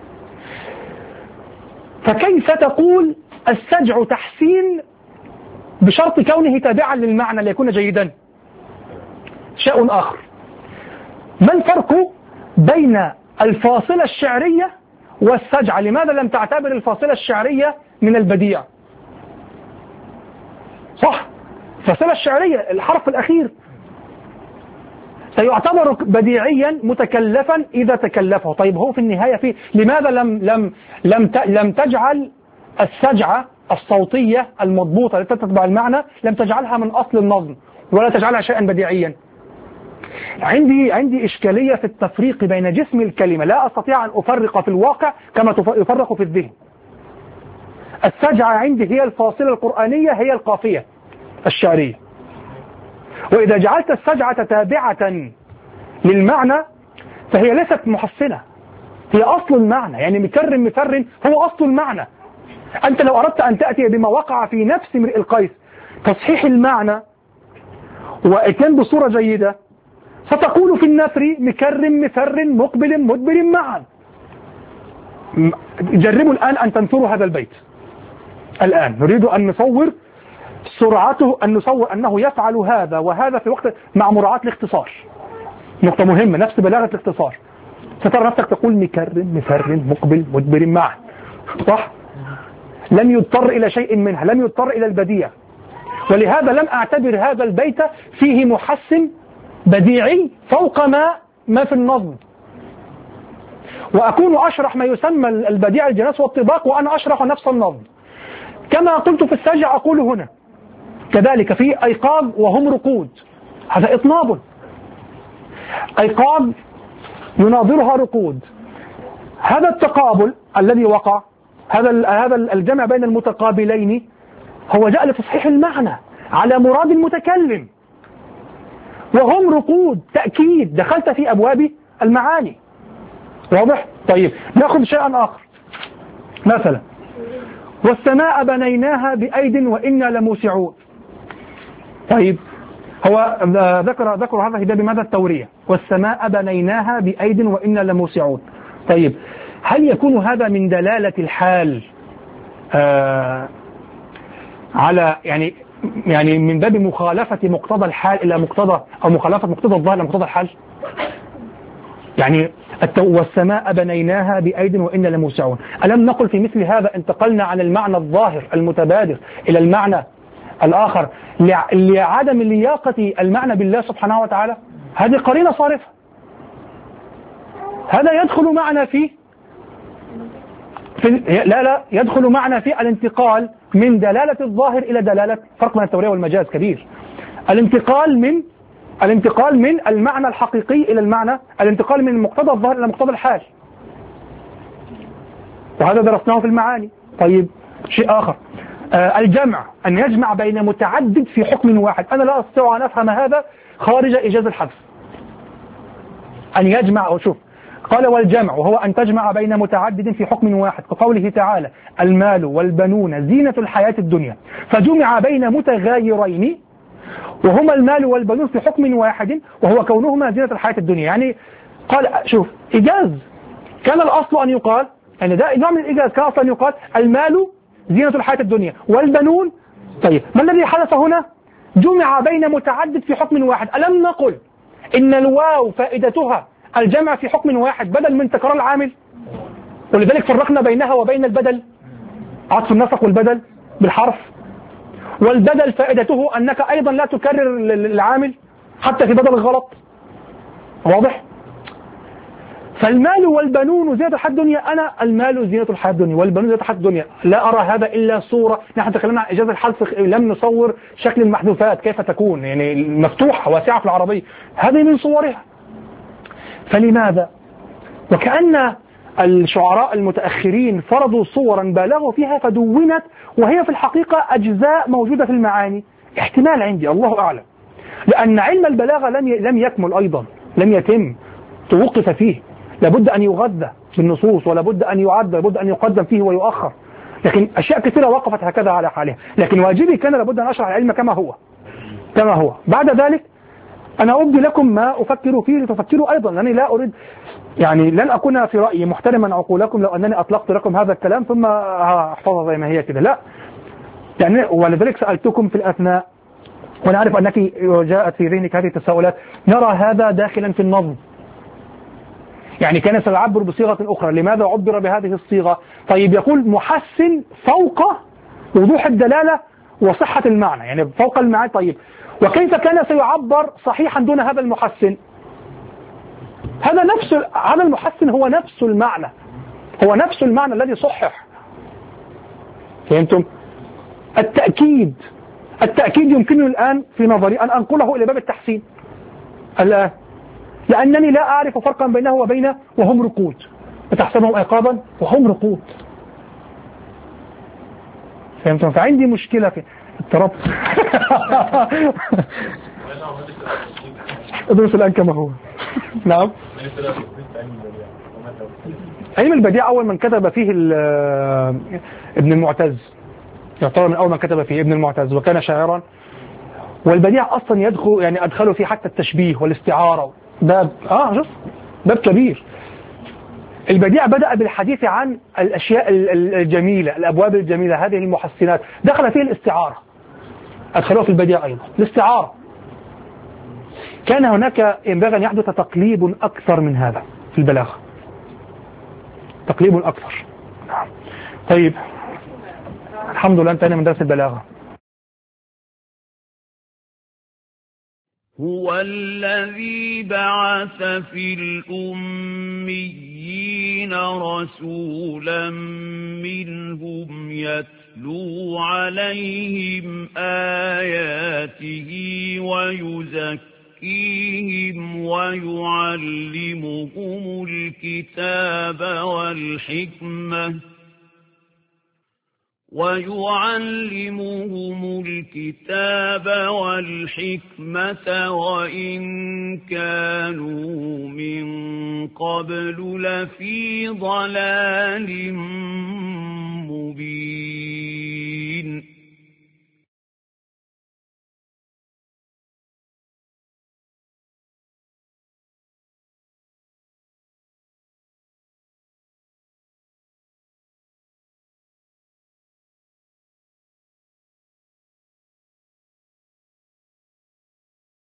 فكيف تقول السجع تحسين بشرط كونه تابعا للمعنى ليكون جيدا؟ شيء آخر، ما الفرق بين الفاصلة الشعرية والسجع؟ لماذا لم تعتبر الفاصلة الشعرية من البديع؟ صح، الفاصلة الشعرية الحرف الأخير سيعتبر بديعيا متكلفا إذا تكلفه. طيب هو في النهاية فيه لماذا لم لم لم لم تجعل السجعة الصوتية المضبوطة التي تتبع المعنى لم تجعلها من أصل النظم ولا تجعلها شيئا بديعيا؟ عندي عندي إشكالية في التفريق بين جسم الكلمة، لا أستطيع أن أفرق في الواقع كما يفرق في الذهن. السجعة عندي هي الفاصلة القرآنية، هي القافية الشعرية. وإذا جعلت السجعة تابعة للمعنى فهي ليست محسنة، هي أصل المعنى، يعني مكرم مفرن هو أصل المعنى. أنت لو أردت أن تأتي بما وقع في نفس امرئ القيس تصحيح المعنى وإتيان بصورة جيدة ستقول في النثر مكرم مفرن مقبل مدبر معا. جربوا الآن أن تنثروا هذا البيت. الآن نريد أن نصور سرعته، أن نصور أنه يفعل هذا وهذا في وقت مع مراعاة الاختصار. نقطة مهمة، نفس بلاغة الاختصار. سترى نفسك تقول مكرم مفرن مقبل مدبر معا، صح؟ لم يضطر إلى شيء منها، لم يضطر إلى البديع. ولهذا لم أعتبر هذا البيت فيه محسن بديعي فوق ما ما في النظم، وأكون أشرح ما يسمى البديع الجناس والطباق وأنا أشرح نفس النظم. كما قلت في السجع أقول هنا كذلك في أيقاظ وهم رقود، هذا إطناب. أيقاظ يناظرها رقود، هذا التقابل الذي وقع، هذا هذا الجمع بين المتقابلين هو جاء لتصحيح المعنى على مراد المتكلم. وهم رقود تأكيد، دخلت في أبواب المعاني. واضح؟ طيب نأخذ شيئا آخر، مثلا والسماء بنيناها بأيد وإنا لموسعون. طيب هو ذكر ذكر هذا هداية بماذا؟ التورية، والسماء بنيناها بأيد وإنا لموسعون. طيب هل يكون هذا من دلالة الحال آه على يعني يعني من باب مخالفة مقتضى الحال إلى مقتضى أو مخالفة مقتضى الظاهر إلى مقتضى الحال؟ يعني والسماء بنيناها بأيد وإنا لموسعون، ألم نقل في مثل هذا انتقلنا عن المعنى الظاهر المتبادر إلى المعنى الآخر لعدم لياقة المعنى بالله سبحانه وتعالى؟ هذه قرينة صارفة. هذا يدخل معنا في, في لا لا يدخل معنا في الانتقال من دلالة الظاهر إلى دلالة، فرق بين التورية والمجاز كبير. الانتقال من الانتقال من المعنى الحقيقي إلى المعنى، الانتقال من مقتضى الظاهر إلى مقتضى الحال، وهذا درسناه في المعاني. طيب شيء آخر، آه الجمع، أن يجمع بين متعدد في حكم واحد. أنا لا أستطيع أن أفهم هذا خارج إيجاز الحذف. أن يجمع، أو شوف قال والجمع وهو أن تجمع بين متعدد في حكم واحد، كقوله تعالى المال والبنون زينة الحياة الدنيا، فجمع بين متغايرين وهما المال والبنون في حكم واحد وهو كونهما زينة الحياة الدنيا. يعني قال شوف إيجاز، كان الأصل أن يقال، يعني ده نوع من الإيجاز، كان الأصل أن يقال المال زينة الحياة الدنيا والبنون. طيب ما الذي حدث هنا؟ جمع بين متعدد في حكم واحد. ألم نقل إن الواو فائدتها الجمع في حكم واحد بدل من تكرار العامل؟ ولذلك فرقنا بينها وبين البدل، عطف النسق والبدل بالحرف. والبدل فائدته أنك أيضا لا تكرر العامل حتى في بدل الغلط. واضح؟ فالمال والبنون زينة الحياة الدنيا، أنا المال زينة الحياة الدنيا والبنون زينة الحياة الدنيا، لا أرى هذا إلا صورة. نحن تكلمنا عن إجازة الحذف، لم نصور شكل المحذوفات كيف تكون، يعني مفتوحة واسعة في العربية، هذه من صورها. فلماذا؟ وكأن الشعراء المتأخرين فرضوا صورا بالغوا فيها فدونت وهي في الحقيقة أجزاء موجودة في المعاني. احتمال عندي، الله أعلم، لأن علم البلاغة لم لم يكمل أيضا، لم يتم، توقف فيه، لابد أن يغذى بالنصوص ولابد أن يعد، لابد أن يقدم فيه ويؤخر، لكن أشياء كثيرة وقفت هكذا على حالها. لكن واجبي كان لابد أن أشرح العلم كما هو كما هو. بعد ذلك أنا أبدي لكم ما أفكر فيه لتفكروا أيضا، لأنني لا أريد يعني لن أكون في رأيي محترما عقولكم لو أنني أطلقت لكم هذا الكلام ثم أحفظها زي ما هي كده، لا. يعني ولذلك سألتكم في الأثناء وأنا أعرف أنك جاءت في ذهنك هذه التساؤلات، نرى هذا داخلا في النظم، يعني كان سيعبر بصيغة أخرى، لماذا عبر بهذه الصيغة؟ طيب يقول محسن فوق وضوح الدلالة وصحة المعنى، يعني فوق المعنى. طيب وكيف كان سيعبر صحيحا دون هذا المحسن؟ هذا نفس هذا المحسن هو نفس المعنى، هو نفس المعنى الذي صحح. فهمتم؟ التأكيد التأكيد يمكنني الآن في نظري أن أنقله إلى باب التحسين الآن، لأنني لا أعرف فرقا بينه وبين وهم رقود، وتحسبهم أيقاظا وهم رقود. فهمتم؟ فعندي مشكلة في اضطراب. ادرس الآن كما هو. نعم. علم البديع أول من كتب فيه ابن المعتز، يعتبر من أول من كتب فيه ابن المعتز، وكان شاعرا. والبديع أصلا يدخل يعني أدخلوا فيه حتى التشبيه والاستعارة، باب آه شوف باب كبير. البديع بدأ بالحديث عن الأشياء الجميلة، الأبواب الجميلة، هذه المحسنات، دخل فيه الاستعارة، أدخلوه في البديع أيضا الاستعارة. كان هناك ينبغي أن يحدث تقليب أكثر من هذا في البلاغة، تقليب أكثر. طيب الحمد لله انتهينا من درس البلاغة.
هو الذي بعث في الأميين رسولا منهم يتلو عليهم آياته ويزكيهم ويعلمهم الكتاب والحكمة ويعلمهم الكتاب والحكمة وإن كانوا من قبل لفي ضلال